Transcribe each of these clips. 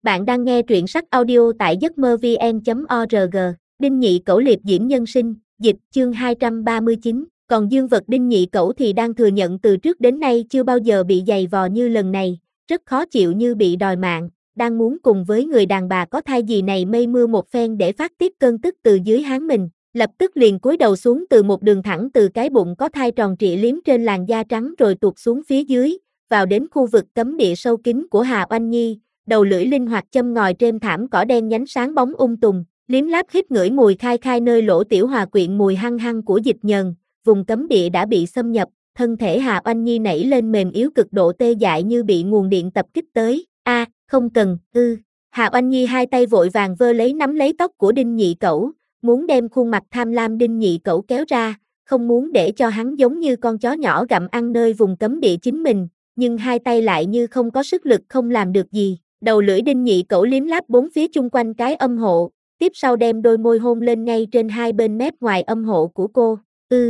Bạn đang nghe truyện sách audio tại giấc mơ vn.org. Đinh Nhị Cẩu liệp diễm nhân sinh, dịch, chương 239. Còn dương vật Đinh Nhị Cẩu thì đang thừa nhận từ trước đến nay chưa bao giờ bị giày vò như lần này, rất khó chịu như bị đòi mạng, đang muốn cùng với người đàn bà có thai gì này mây mưa một phen để phát tiết cơn tức từ dưới háng mình. Lập tức liền cúi đầu xuống từ một đường thẳng từ cái bụng có thai tròn trịa liếm trên làn da trắng rồi tuột xuống phía dưới, vào đến khu vực cấm địa sâu kín của Hà Oanh Nhi. Đầu lưỡi linh hoạt châm ngòi trên thảm cỏ đen nhánh sáng bóng tùng, liếm láp hít ngửi mùi khai khai nơi lỗ tiểu hòa quyện mùi hăng hăng của dịch nhờn. Vùng cấm địa đã bị xâm nhập, thân thể Hà Oanh Nhi nảy lên mềm yếu cực độ tê dại như bị nguồn điện tập kích tới. Không cần, Hà Oanh Nhi hai tay vội vàng vơ lấy nắm lấy tóc của Đinh Nhị Cẩu, muốn đem khuôn mặt tham lam Đinh Nhị Cẩu kéo ra, không muốn để cho hắn giống như con chó nhỏ gặm ăn nơi vùng cấm địa chính mình, nhưng hai tay lại như không có sức lực không làm được gì. Đầu lưỡi Đinh Nhị Cẩu liếm láp bốn phía chung quanh cái âm hộ, tiếp sau đem đôi môi hôn lên ngay trên hai bên mép ngoài âm hộ của cô.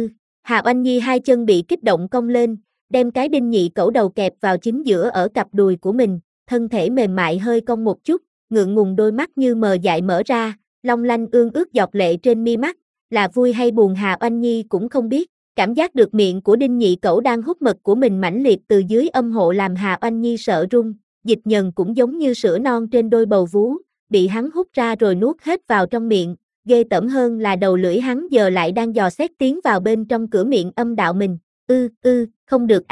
Hà Oanh Nhi hai chân bị kích động cong lên, đem cái Đinh Nhị Cẩu đầu kẹp vào chính giữa ở cặp đùi của mình, thân thể mềm mại hơi cong một chút, ngượng ngùng đôi mắt như mờ dại mở ra, long lanh ương ướt giọt lệ trên mi mắt, là vui hay buồn Hà Oanh Nhi cũng không biết. Cảm giác được miệng của Đinh Nhị Cẩu đang hút mật của mình mãnh liệt từ dưới âm hộ làm Hà Oanh Nhi sợ run. Dịch nhờn cũng giống như sữa non trên đôi bầu vú, bị hắn hút ra rồi nuốt hết vào trong miệng, ghê tởm hơn là đầu lưỡi hắn giờ lại đang dò xét tiến vào bên trong cửa miệng âm đạo mình. Không được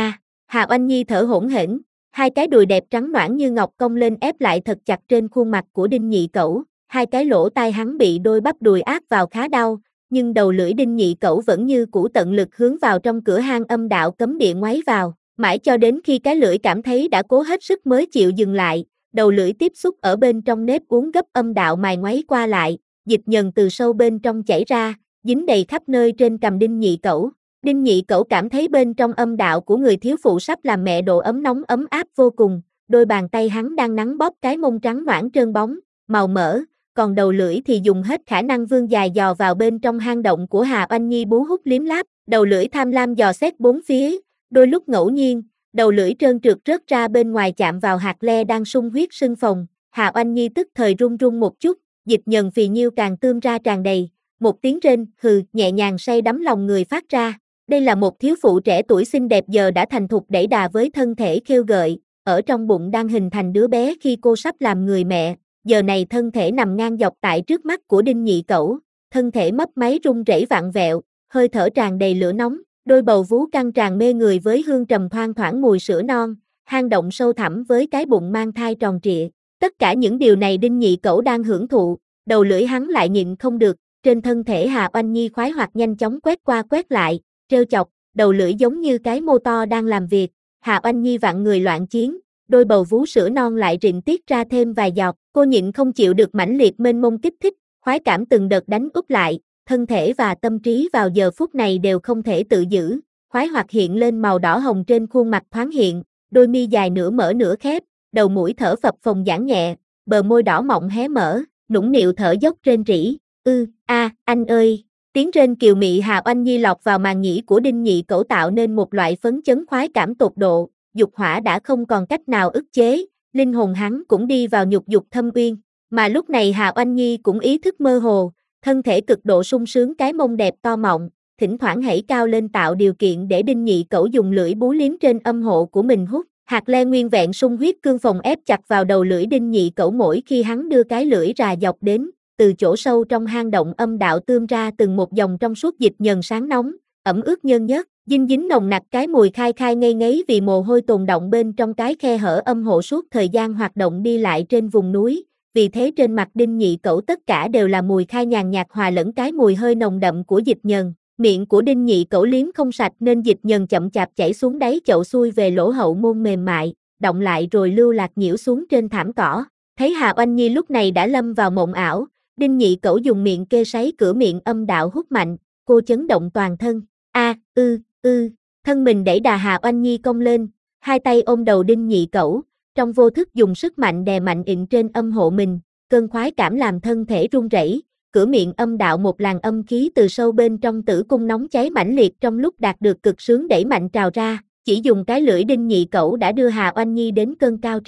Hà Oanh Nhi thở hổn hển, hai cái đùi đẹp trắng nõn như ngọc cong lên ép lại thật chặt trên khuôn mặt của Đinh Nhị Cẩu, hai cái lỗ tai hắn bị đôi bắp đùi áp vào khá đau, nhưng đầu lưỡi Đinh Nhị Cẩu vẫn như cũ tận lực hướng vào trong cửa hang âm đạo cấm địa ngoáy vào. Mãi cho đến khi cái lưỡi cảm thấy đã cố hết sức mới chịu dừng lại, đầu lưỡi tiếp xúc ở bên trong nếp uốn gấp âm đạo mài ngoáy qua lại, dịch nhờn từ sâu bên trong chảy ra, dính đầy khắp nơi trên cằm Đinh Nhị Cẩu. Đinh Nhị Cẩu cảm thấy bên trong âm đạo của người thiếu phụ sắp làm mẹ độ ấm nóng ấm áp vô cùng, đôi bàn tay hắn đang nắn bóp cái mông trắng nõn trơn bóng, màu mỡ, còn đầu lưỡi thì dùng hết khả năng vươn dài dò vào bên trong hang động của Hà Oanh Nhi bú hút liếm láp, đầu lưỡi tham lam dò xét bốn phía. Đôi lúc ngẫu nhiên, đầu lưỡi trơn trượt rớt ra bên ngoài chạm vào hạt le đang sung huyết sưng phồng, Hà Oanh Nhi tức thời run run một chút, dịch nhờn phì nhiêu càng tươm ra tràn đầy, một tiếng rên hừ nhẹ nhàng say đắm lòng người phát ra. Đây là một thiếu phụ trẻ tuổi xinh đẹp giờ đã thành thục đẩy đà với thân thể khêu gợi, ở trong bụng đang hình thành đứa bé khi cô sắp làm người mẹ, giờ này thân thể nằm ngang dọc tại trước mắt của Đinh Nhị Cẩu, thân thể mấp máy rung rẩy vặn vẹo, hơi thở tràn đầy lửa nóng. Đôi bầu vú căng tràn mê người với hương trầm thoang thoảng mùi sữa non, hang động sâu thẳm với cái bụng mang thai tròn trịa. Tất cả những điều này Đinh Nhị Cẩu đang hưởng thụ, đầu lưỡi hắn lại nhịn không được, trên thân thể Hà Oanh Nhi khoái hoạt nhanh chóng quét qua quét lại, trêu chọc, đầu lưỡi giống như cái mô to đang làm việc. Hà Oanh Nhi vặn người loạn chiến, đôi bầu vú sữa non lại rịn tiết ra thêm vài giọt, cô nhịn không chịu được mãnh liệt mênh mông kích thích, khoái cảm từng đợt đánh úp lại. Thân thể và tâm trí vào giờ phút này đều không thể tự giữ, khoái hoạt hiện lên màu đỏ hồng trên khuôn mặt thoáng hiện, đôi mi dài nửa mở nửa khép, đầu mũi thở phập phồng giãn nhẹ, bờ môi đỏ mọng hé mở, nũng nịu thở dốc rên rỉ. Anh ơi! Tiếng rên kiều mị Hà Oanh Nhi lọt vào màng nhĩ của Đinh Nhị Cẩu tạo nên một loại phấn chấn khoái cảm tột độ, dục hỏa đã không còn cách nào ức chế, linh hồn hắn cũng đi vào nhục dục thâm uyên, mà lúc này Hà Oanh Nhi cũng ý thức mơ hồ. Thân thể cực độ sung sướng cái mông đẹp to mọng, thỉnh thoảng hãy cao lên tạo điều kiện để Đinh Nhị Cẩu dùng lưỡi bú liếm trên âm hộ của mình hút. Hạt le nguyên vẹn sung huyết cương phồng ép chặt vào đầu lưỡi Đinh Nhị Cẩu mỗi khi hắn đưa cái lưỡi rà dọc đến, từ chỗ sâu trong hang động âm đạo tươm ra từng một dòng trong suốt dịch nhờn sáng nóng, ẩm ướt nhơn nhớt, dinh dính nồng nặc cái mùi khai khai ngây ngấy vì mồ hôi tồn đọng bên trong cái khe hở âm hộ suốt thời gian hoạt động đi lại trên vùng núi. Vì thế trên mặt Đinh Nhị Cẩu tất cả đều là mùi khai nhàn nhạt hòa lẫn cái mùi hơi nồng đậm của dịch nhờn. Miệng của Đinh Nhị Cẩu liếm không sạch nên dịch nhờn chậm chạp chảy xuống đáy chậu xuôi về lỗ hậu môn mềm mại, động lại rồi lưu lạc nhiễu xuống trên thảm cỏ. Thấy Hà Oanh Nhi lúc này đã lâm vào mộng ảo, Đinh Nhị Cẩu dùng miệng kê sáy cửa miệng âm đạo hút mạnh, cô chấn động toàn thân. Thân mình đẩy đà Hà Oanh Nhi cong lên, hai tay ôm đầu Đinh Nhị Cẩu, trong vô thức dùng sức mạnh đè mạnh ịn trên âm hộ mình, cơn khoái cảm làm thân thể run rẩy, cửa miệng âm đạo một làn âm khí từ sâu bên trong tử cung nóng cháy mãnh liệt trong lúc đạt được cực sướng đẩy mạnh trào ra, chỉ dùng cái lưỡi Đinh Nhị Cẩu đã đưa Hà Oanh Nhi đến cơn cao triều.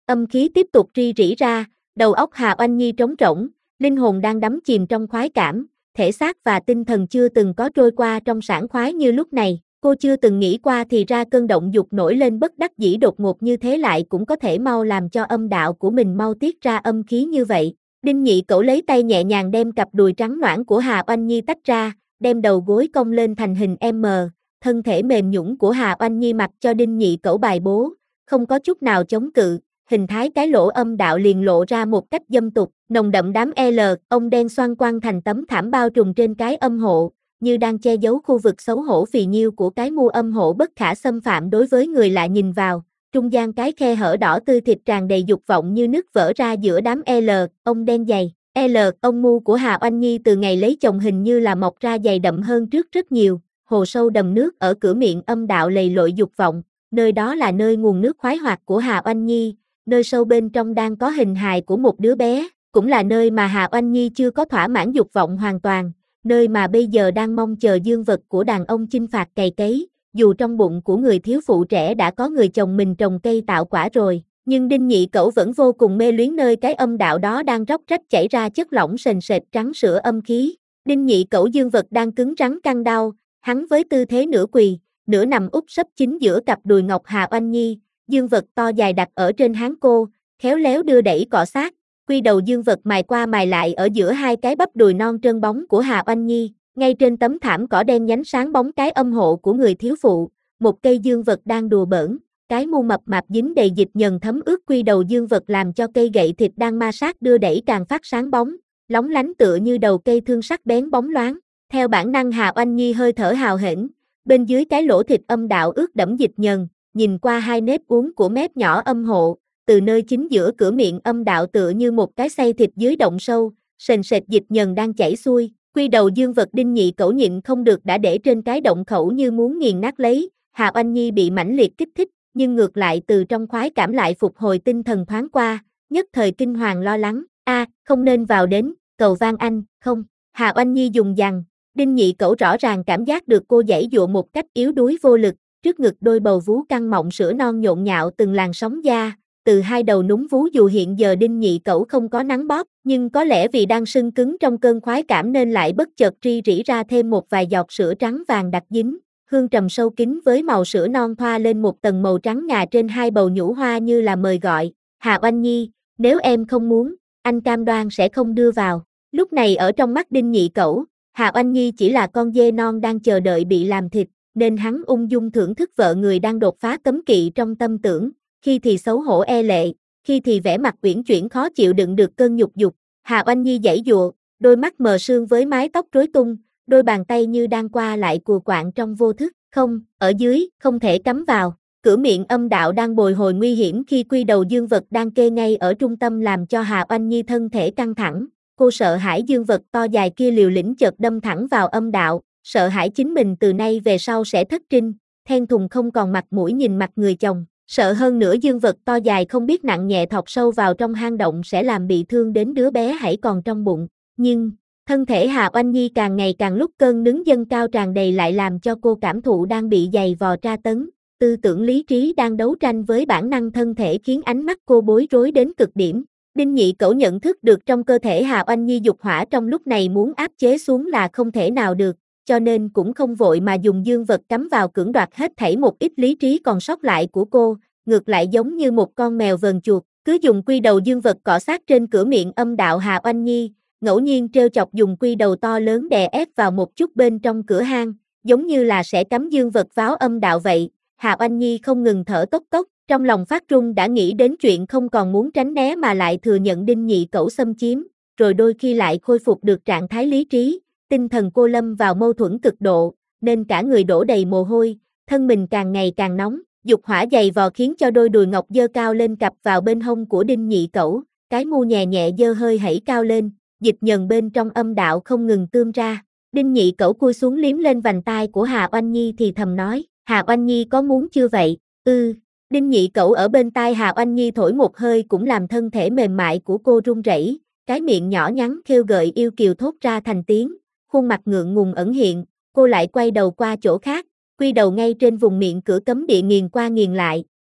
Âm khí tiếp tục ri rỉ ra, đầu óc Hà Oanh Nhi trống rỗng, linh hồn đang đắm chìm trong khoái cảm, thể xác và tinh thần chưa từng có trôi qua trong sảng khoái như lúc này. Cô chưa từng nghĩ qua thì ra cơn động dục nổi lên bất đắc dĩ đột ngột như thế lại cũng có thể mau làm cho âm đạo của mình mau tiết ra âm khí như vậy. Đinh Nhị Cẩu lấy tay nhẹ nhàng đem cặp đùi trắng nõn của Hà Oanh Nhi tách ra, đem đầu gối cong lên thành hình M, thân thể mềm nhũn của Hà Oanh Nhi mặc cho Đinh Nhị Cẩu bài bố, không có chút nào chống cự, hình thái cái lỗ âm đạo liền lộ ra một cách dâm tục, nồng đậm đám L, ông đen xoăn quăng thành tấm thảm bao trùm trên cái âm hộ, như đang che giấu khu vực xấu hổ phì nhiêu của cái mu âm hộ bất khả xâm phạm đối với người lạ nhìn vào. Trung gian cái khe hở đỏ tươi thịt tràn đầy dục vọng như nước vỡ ra giữa đám L, ông đen dày. L, ông mu của Hà Oanh Nhi từ ngày lấy chồng hình như là mọc ra dày đậm hơn trước rất nhiều, hồ sâu đầm nước ở cửa miệng âm đạo lầy lội dục vọng, nơi đó là nơi nguồn nước khoái hoạt của Hà Oanh Nhi, nơi sâu bên trong đang có hình hài của một đứa bé, cũng là nơi mà Hà Oanh Nhi chưa có thỏa mãn dục vọng hoàn toàn, nơi mà bây giờ đang mong chờ dương vật của đàn ông chinh phạt cày cấy. Dù trong bụng của người thiếu phụ trẻ đã có người chồng mình trồng cây tạo quả rồi, nhưng Đinh Nhị Cẩu vẫn vô cùng mê luyến nơi cái âm đạo đó đang róc rách chảy ra chất lỏng sền sệt trắng sữa âm khí. Đinh Nhị Cẩu dương vật đang cứng rắn căng đau, hắn với tư thế nửa quỳ, nửa nằm úp sấp chính giữa cặp đùi ngọc Hà Oanh Nhi, dương vật to dài đặt ở trên háng cô, khéo léo đưa đẩy cọ sát, quy đầu dương vật mài qua mài lại ở giữa hai cái bắp đùi non trơn bóng của Hà Oanh Nhi. Ngay trên tấm thảm cỏ đen nhánh sáng bóng cái âm hộ của người thiếu phụ, một cây dương vật đang đùa bỡn, cái mu mập mạp dính đầy dịch nhờn thấm ướt quy đầu dương vật làm cho cây gậy thịt đang ma sát đưa đẩy càng phát sáng bóng, lóng lánh tựa như đầu cây thương sắc bén bóng loáng. Theo bản năng Hà Oanh Nhi hơi thở hào hển, bên dưới cái lỗ thịt âm đạo ướt đẫm dịch nhờn, nhìn qua hai nếp uốn của mép nhỏ âm hộ, từ nơi chính giữa cửa miệng âm đạo tựa như một cái xay thịt dưới động sâu, sền sệt dịch nhờn đang chảy xuôi. Quy đầu dương vật Đinh Nhị Cẩu nhịn không được đã để trên cái động khẩu như muốn nghiền nát lấy, Hà Oanh Nhi bị mãnh liệt kích thích, nhưng ngược lại từ trong khoái cảm lại phục hồi tinh thần thoáng qua, nhất thời kinh hoàng lo lắng, không nên vào đến, cầu van anh, không, Hà Oanh Nhi dùng dằng, Đinh Nhị Cẩu rõ ràng cảm giác được cô giãy dụa một cách yếu đuối vô lực, trước ngực đôi bầu vú căng mọng sữa non nhộn nhạo từng làn sóng da. Từ hai đầu núm vú dù hiện giờ Đinh Nhị Cẩu không có nắng bóp, nhưng có lẽ vì đang sưng cứng trong cơn khoái cảm nên lại bất chợt ri rỉ ra thêm một vài giọt sữa trắng vàng đặc dính, hương trầm sâu kín với màu sữa non thoa lên một tầng màu trắng ngà trên hai bầu nhũ hoa như là mời gọi, Hà Oanh Nhi, nếu em không muốn, anh cam đoan sẽ không đưa vào. Lúc này ở trong mắt Đinh Nhị Cẩu, Hà Oanh Nhi chỉ là con dê non đang chờ đợi bị làm thịt, nên hắn ung dung thưởng thức vợ người đang đột phá cấm kỵ trong tâm tưởng. Khi thì xấu hổ e lệ, khi thì vẻ mặt uyển chuyển khó chịu đựng được cơn nhục dục. Hà Oanh Nhi giãy giụa, đôi mắt mờ sương với mái tóc rối tung, đôi bàn tay như đang qua lại cùa quạng trong vô thức. Không, ở dưới, không thể cắm vào. Cửa miệng âm đạo đang bồi hồi nguy hiểm khi quy đầu dương vật đang kê ngay ở trung tâm làm cho Hà Oanh Nhi thân thể căng thẳng. Cô sợ hãi dương vật to dài kia liều lĩnh chợt đâm thẳng vào âm đạo, sợ hãi chính mình từ nay về sau sẽ thất trinh, thẹn thùng không còn mặt mũi nhìn mặt người chồng. Sợ hơn nữa dương vật to dài không biết nặng nhẹ thọc sâu vào trong hang động sẽ làm bị thương đến đứa bé hãy còn trong bụng. Nhưng, thân thể Hà Oanh Nhi càng ngày càng lúc cơn nứng dâng cao tràn đầy lại làm cho cô cảm thụ đang bị giày vò tra tấn. Tư tưởng lý trí đang đấu tranh với bản năng thân thể khiến ánh mắt cô bối rối đến cực điểm. Đinh Nhị Cẩu nhận thức được trong cơ thể Hà Oanh Nhi dục hỏa trong lúc này muốn áp chế xuống là không thể nào được, cho nên cũng không vội mà dùng dương vật cắm vào cưỡng đoạt hết thảy một ít lý trí còn sót lại của cô, ngược lại giống như một con mèo vờn chuột, cứ dùng quy đầu dương vật cọ sát trên cửa miệng âm đạo Hà Oanh Nhi, ngẫu nhiên trêu chọc dùng quy đầu to lớn đè ép vào một chút bên trong cửa hang, giống như là sẽ cắm dương vật vào âm đạo vậy. Hà Oanh Nhi không ngừng thở tốc tốc, trong lòng phát run đã nghĩ đến chuyện không còn muốn tránh né mà lại thừa nhận Đinh Nhị Cẩu xâm chiếm, rồi đôi khi lại khôi phục được trạng thái lý trí. Tinh thần cô lâm vào mâu thuẫn cực độ, nên cả người đổ đầy mồ hôi, thân mình càng ngày càng nóng, dục hỏa dày vò khiến cho đôi đùi ngọc dơ cao lên cặp vào bên hông của Đinh Nhị Cẩu, cái mu nhẹ nhẹ dơ hơi hẩy cao lên, dịch nhờn bên trong âm đạo không ngừng tươm ra. Đinh Nhị Cẩu cúi xuống liếm lên vành tai của Hà Oanh Nhi thì thầm nói, Hà Oanh Nhi có muốn chưa vậy? Đinh Nhị Cẩu ở bên tai Hà Oanh Nhi thổi một hơi cũng làm thân thể mềm mại của cô run rẩy, cái miệng nhỏ nhắn khêu gợi yêu kiều thốt ra thành tiếng. Khuôn mặt ngượng ngùng ẩn hiện, cô lại quay đầu qua chỗ khác, quy đầu ngay trên vùng miệng cửa cấm địa nghiền qua nghiền lại,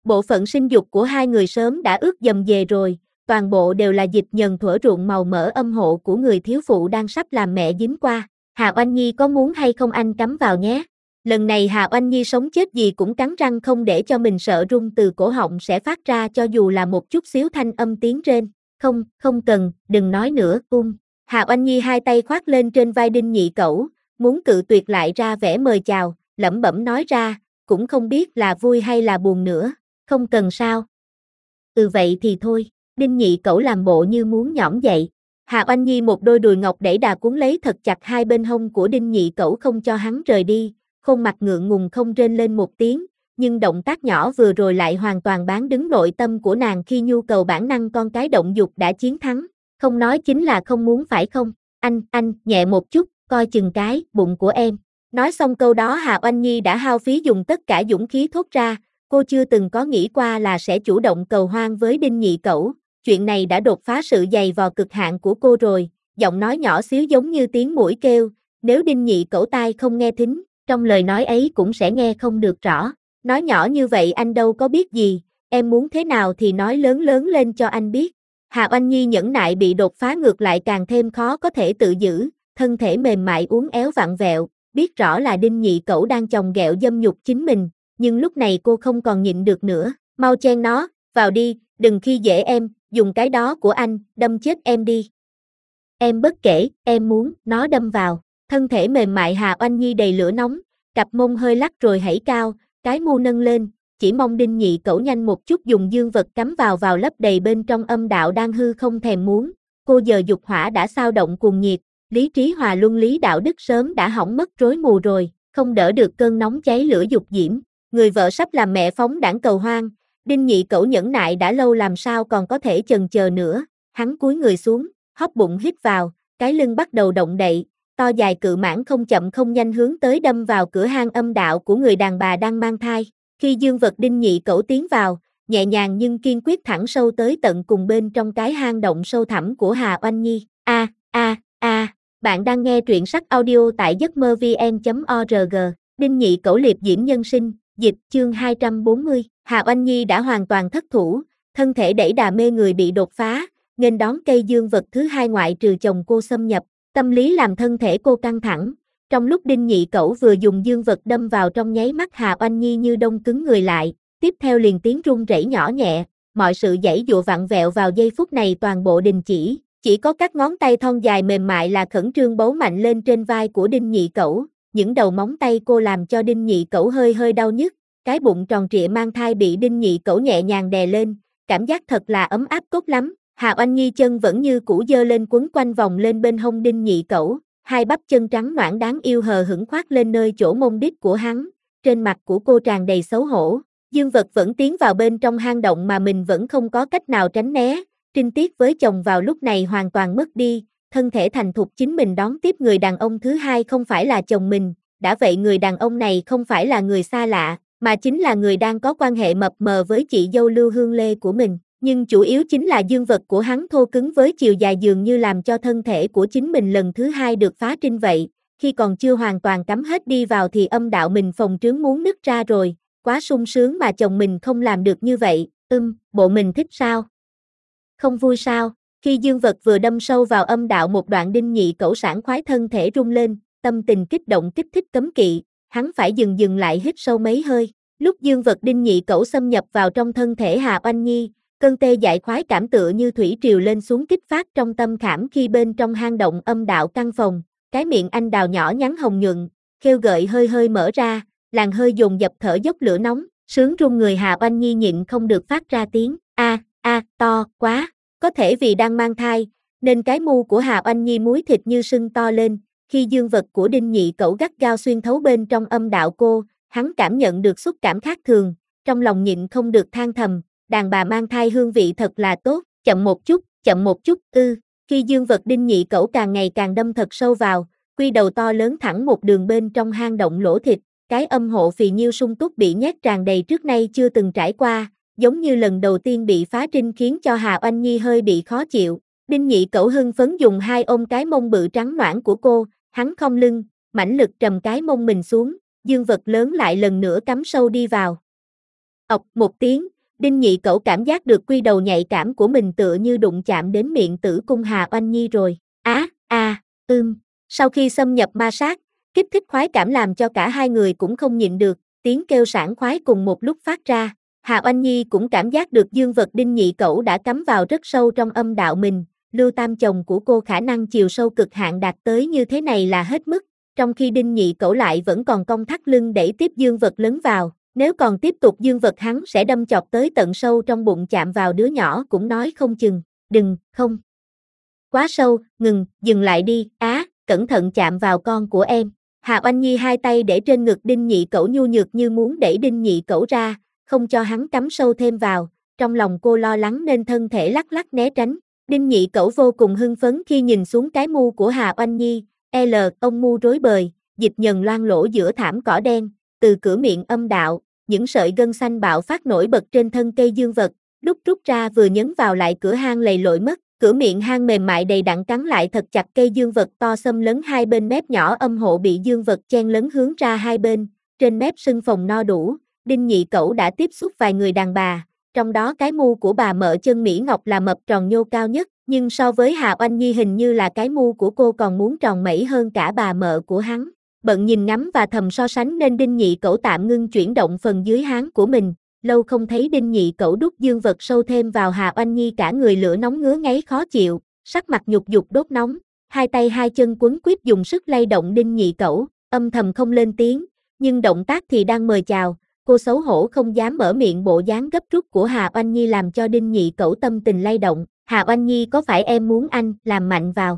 Bộ phận sinh dục của hai người sớm đã ướt dầm dề rồi, toàn bộ đều là dịch nhờn thuở ruộng màu mỡ âm hộ của người thiếu phụ đang sắp làm mẹ dính qua. Hà Oanh Nhi có muốn hay không anh cắm vào nhé. Lần này Hà Oanh Nhi sống chết gì cũng cắn răng không để cho mình sợ rung từ cổ họng sẽ phát ra cho dù là một chút xíu thanh âm tiếng rên. Không, không cần, đừng nói nữa, Hà Oanh Nhi hai tay khoác lên trên vai Đinh Nhị Cẩu, muốn cự tuyệt lại ra vẻ mời chào, lẩm bẩm nói ra, cũng không biết là vui hay là buồn nữa, không cần sao. Vậy thì thôi, Đinh Nhị Cẩu làm bộ như muốn nhõm dậy. Hà Oanh Nhi một đôi đùi ngọc đẩy đà cuốn lấy thật chặt hai bên hông của Đinh Nhị Cẩu không cho hắn rời đi, khuôn mặt ngượng ngùng không rên lên một tiếng, nhưng động tác nhỏ vừa rồi lại hoàn toàn bán đứng nội tâm của nàng khi nhu cầu bản năng con cái động dục đã chiến thắng, không nói chính là không muốn phải không, anh, nhẹ một chút, coi chừng cái bụng của em. Nói xong câu đó Hà Oanh Nhi đã hao phí dùng tất cả dũng khí thốt ra, cô chưa từng có nghĩ qua là sẽ chủ động cầu hoang với Đinh Nhị Cẩu, chuyện này đã đột phá sự dày vò cực hạn của cô rồi, giọng nói nhỏ xíu giống như tiếng muỗi kêu, nếu Đinh Nhị Cẩu tai không nghe thính, trong lời nói ấy cũng sẽ nghe không được rõ. Nói nhỏ như vậy anh đâu có biết gì, em muốn thế nào thì nói lớn lớn lên cho anh biết. Hà Oanh Nhi nhẫn nại bị đột phá ngược lại càng thêm khó có thể tự giữ, thân thể mềm mại uốn éo vặn vẹo, biết rõ là Đinh Nhị Cẩu đang chồng ghẹo dâm nhục chính mình, nhưng lúc này cô không còn nhịn được nữa, mau chen nó, vào đi, đừng khi dễ em, dùng cái đó của anh, đâm chết em đi. Em bất kể, em muốn, nó đâm vào, thân thể mềm mại Hà Oanh Nhi đầy lửa nóng, cặp mông hơi lắc rồi hãy cao, cái mu nâng lên, chỉ mong Đinh Nhị Cẩu nhanh một chút dùng dương vật cắm vào lấp đầy bên trong âm đạo đang hư không thèm muốn, cô giờ dục hỏa đã xao động cuồng nhiệt, lý trí hòa luân lý đạo đức sớm đã hỏng mất rối mù rồi, không đỡ được cơn nóng cháy lửa dục diễm, người vợ sắp làm mẹ phóng đãng cầu hoang, Đinh Nhị Cẩu nhẫn nại đã lâu làm sao còn có thể chần chờ nữa, hắn cúi người xuống, hóp bụng hít vào, cái lưng bắt đầu động đậy, to dài cự mãng không chậm không nhanh hướng tới đâm vào cửa hang âm đạo của người đàn bà đang mang thai. Khi dương vật Đinh Nhị Cẩu tiến vào, nhẹ nhàng nhưng kiên quyết thẳng sâu tới tận cùng bên trong cái hang động sâu thẳm của Hà Oanh Nhi. Bạn đang nghe truyện sách audio tại giấc mơ vn.org. Đinh Nhị Cẩu liệp diễm nhân sinh, dịch chương 240. Hà Oanh Nhi đã hoàn toàn thất thủ, thân thể đẩy đà mê người bị đột phá, nghênh đón cây dương vật thứ hai ngoại trừ chồng cô xâm nhập. Tâm lý làm thân thể cô căng thẳng, trong lúc Đinh Nhị Cẩu vừa dùng dương vật đâm vào trong nháy mắt Hà Oanh Nhi như đông cứng người lại, tiếp theo liền tiếng run rẩy nhỏ nhẹ, mọi sự giãy giụa vặn vẹo vào giây phút này toàn bộ đình chỉ có các ngón tay thon dài mềm mại là khẩn trương bấu mạnh lên trên vai của Đinh Nhị Cẩu, những đầu móng tay cô làm cho Đinh Nhị Cẩu hơi hơi đau nhức, cái bụng tròn trịa mang thai bị Đinh Nhị Cẩu nhẹ nhàng đè lên, cảm giác thật là ấm áp cốt lắm. Hà Oanh Nhi chân vẫn như cũ giơ lên quấn quanh vòng lên bên hông Đinh Nhị Cẩu, hai bắp chân trắng nõn đáng yêu hờ hững khoác lên nơi chỗ mông đít của hắn, trên mặt của cô tràn đầy xấu hổ, dương vật vẫn tiến vào bên trong hang động mà mình vẫn không có cách nào tránh né, trinh tiết với chồng vào lúc này hoàn toàn mất đi, thân thể thành thục chính mình đón tiếp người đàn ông thứ hai không phải là chồng mình, đã vậy người đàn ông này không phải là người xa lạ, mà chính là người đang có quan hệ mập mờ với chị dâu Lưu Hương Lê của mình. Nhưng chủ yếu chính là dương vật của hắn thô cứng với chiều dài dường như làm cho thân thể của chính mình lần thứ hai được phá trinh vậy, khi còn chưa hoàn toàn cắm hết đi vào thì âm đạo mình phồng trướng muốn nứt ra rồi, quá sung sướng mà chồng mình không làm được như vậy, bộ mình thích sao? Không vui sao? Khi dương vật vừa đâm sâu vào âm đạo một đoạn Đinh Nhị Cẩu sảng khoái thân thể rung lên, tâm tình kích động kích thích cấm kỵ, hắn phải dừng lại hít sâu mấy hơi, lúc dương vật Đinh Nhị Cẩu xâm nhập vào trong thân thể Hà Oanh Nhi. Cơn tê dại khoái cảm tựa như thủy triều lên xuống kích phát trong tâm khảm khi bên trong hang động âm đạo căng phồng, cái miệng anh đào nhỏ nhắn hồng nhuận, khêu gợi hơi hơi mở ra, làn hơi dồn dập thở dốc lửa nóng, sướng run người Hà Oanh Nhi nhịn không được phát ra tiếng to quá, có thể vì đang mang thai, nên cái mu của Hà Oanh Nhi múi thịt như sưng to lên, khi dương vật của Đinh Nhị Cẩu gắt gao xuyên thấu bên trong âm đạo cô, hắn cảm nhận được xúc cảm khác thường, trong lòng nhịn không được than thầm. Đàn bà mang thai hương vị thật là tốt, chậm một chút, khi dương vật Đinh Nhị Cẩu càng ngày càng đâm thật sâu vào, quy đầu to lớn thẳng một đường bên trong hang động lỗ thịt, cái âm hộ phì nhiêu sung túc bị nhét tràn đầy trước nay chưa từng trải qua, giống như lần đầu tiên bị phá trinh khiến cho Hà Oanh Nhi hơi bị khó chịu. Đinh Nhị Cẩu hưng phấn dùng hai ôm cái mông bự trắng nõn của cô, hắn khom lưng, mãnh lực trầm cái mông mình xuống, dương vật lớn lại lần nữa cắm sâu đi vào. ọc một tiếng, Đinh Nhị Cẩu cảm giác được quy đầu nhạy cảm của mình tựa như đụng chạm đến miệng tử cung Hà Oanh Nhi rồi. Sau khi xâm nhập ma sát, kích thích khoái cảm làm cho cả hai người cũng không nhịn được, tiếng kêu sảng khoái cùng một lúc phát ra. Hà Oanh Nhi cũng cảm giác được dương vật Đinh Nhị Cẩu đã cắm vào rất sâu trong âm đạo mình, Lưu Tam chồng của cô khả năng chiều sâu cực hạn đạt tới như thế này là hết mức, trong khi Đinh Nhị Cẩu lại vẫn còn cong thắt lưng đẩy tiếp dương vật lấn vào, nếu còn tiếp tục dương vật hắn sẽ đâm chọc tới tận sâu trong bụng chạm vào đứa nhỏ cũng nói không chừng, đừng, không. Quá sâu, dừng lại đi, cẩn thận chạm vào con của em. Hà Oanh Nhi hai tay để trên ngực Đinh Nhị Cẩu nhu nhược như muốn đẩy Đinh Nhị Cẩu ra, không cho hắn cắm sâu thêm vào, trong lòng cô lo lắng nên thân thể lắc lắc né tránh. Đinh Nhị Cẩu vô cùng hưng phấn khi nhìn xuống cái mu của Hà Oanh Nhi, ông mu rối bời, dịch nhần loang lỗ giữa thảm cỏ đen, từ cửa miệng âm đạo, những sợi gân xanh bạo phát nổi bật trên thân cây dương vật, lúc rút ra vừa nhấn vào lại cửa hang lầy lội mất, cửa miệng hang mềm mại đầy đặn cắn lại thật chặt cây dương vật to xâm lấn hai bên mép nhỏ âm hộ bị dương vật chen lấn hướng ra hai bên, trên mép sưng phồng no đủ, Đinh Nhị Cẩu đã tiếp xúc vài người đàn bà, trong đó cái mu của bà mợ Chân Mỹ Ngọc là mập tròn nhô cao nhất, nhưng so với Hà Oanh Nhi hình như là cái mu của cô còn muốn tròn mẩy hơn cả bà mợ của hắn. Bận nhìn ngắm và thầm so sánh nên Đinh Nhị Cẩu tạm ngưng chuyển động phần dưới háng của mình, lâu không thấy Đinh Nhị Cẩu đút dương vật sâu thêm vào Hà Oanh Nhi cả người lửa nóng ngứa ngáy khó chịu, sắc mặt nhục dục đốt nóng, hai tay hai chân quấn quýt dùng sức lay động Đinh Nhị Cẩu, âm thầm không lên tiếng, nhưng động tác thì đang mời chào, cô xấu hổ không dám mở miệng bộ dáng gấp rút của Hà Oanh Nhi làm cho Đinh Nhị Cẩu tâm tình lay động, Hà Oanh Nhi có phải em muốn anh làm mạnh vào,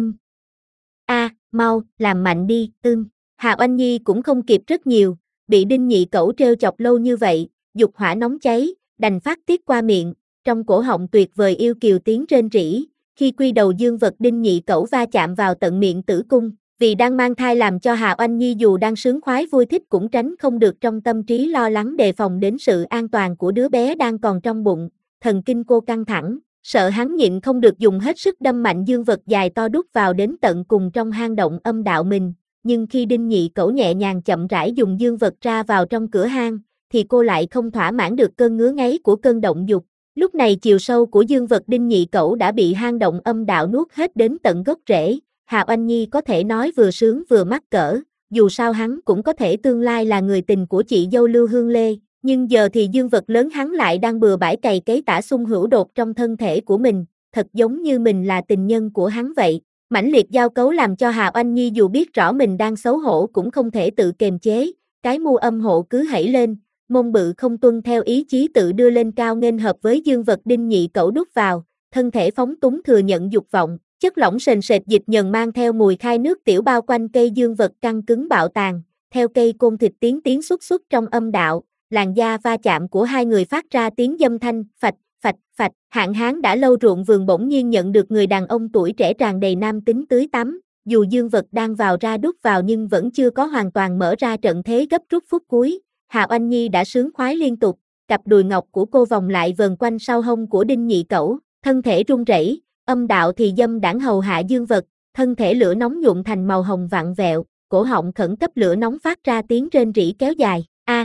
mau, làm mạnh đi, Hà Oanh Nhi cũng không kịp rất nhiều, bị Đinh Nhị Cẩu trêu chọc lâu như vậy, dục hỏa nóng cháy, đành phát tiết qua miệng, trong cổ họng tuyệt vời yêu kiều tiếng rên rỉ, khi quy đầu dương vật Đinh Nhị Cẩu va chạm vào tận miệng tử cung, vì đang mang thai làm cho Hà Oanh Nhi dù đang sướng khoái vui thích cũng tránh không được trong tâm trí lo lắng đề phòng đến sự an toàn của đứa bé đang còn trong bụng, thần kinh cô căng thẳng, sợ hắn nhịn không được dùng hết sức đâm mạnh dương vật dài to đút vào đến tận cùng trong hang động âm đạo mình, nhưng khi Đinh Nhị Cẩu nhẹ nhàng chậm rãi dùng dương vật ra vào trong cửa hang, thì cô lại không thỏa mãn được cơn ngứa ngáy của cơn động dục. Lúc này chiều sâu của dương vật Đinh Nhị Cẩu đã bị hang động âm đạo nuốt hết đến tận gốc rễ, Hà Oanh Nhi có thể nói vừa sướng vừa mắc cỡ, dù sao hắn cũng có thể tương lai là người tình của chị dâu Lưu Hương Lê, nhưng giờ thì dương vật lớn hắn lại đang bừa bãi cày cấy tả xung hữu đột trong thân thể của mình, thật giống như mình là tình nhân của hắn vậy. Mãnh liệt giao cấu làm cho Hà Oanh Nhi dù biết rõ mình đang xấu hổ cũng không thể tự kiềm chế, cái mu âm hộ cứ hẩy lên, mông bự không tuân theo ý chí tự đưa lên cao nghênh hợp với dương vật Đinh Nhị Cẩu đút vào, thân thể phóng túng thừa nhận dục vọng, chất lỏng sền sệt dịch nhờn mang theo mùi khai nước tiểu bao quanh cây dương vật căng cứng bạo tàn, theo cây côn thịt tiếng xuất trong âm đạo, làn da va chạm của hai người phát ra tiếng dâm thanh, phạch, phạch, phạch, hạn hán đã lâu ruộng vườn bỗng nhiên nhận được người đàn ông tuổi trẻ tràn đầy nam tính tưới tắm, dù dương vật đang vào ra đút vào nhưng vẫn chưa có hoàn toàn mở ra trận thế gấp rút phút cuối, Hà Oanh Nhi đã sướng khoái liên tục, cặp đùi ngọc của cô vòng lại vờn quanh sau hông của Đinh Nhị Cẩu, thân thể run rẩy, âm đạo thì dâm đãng hầu hạ dương vật, thân thể lửa nóng nhuộm thành màu hồng vặn vẹo, cổ họng khẩn cấp lửa nóng phát ra tiếng rên rỉ kéo dài,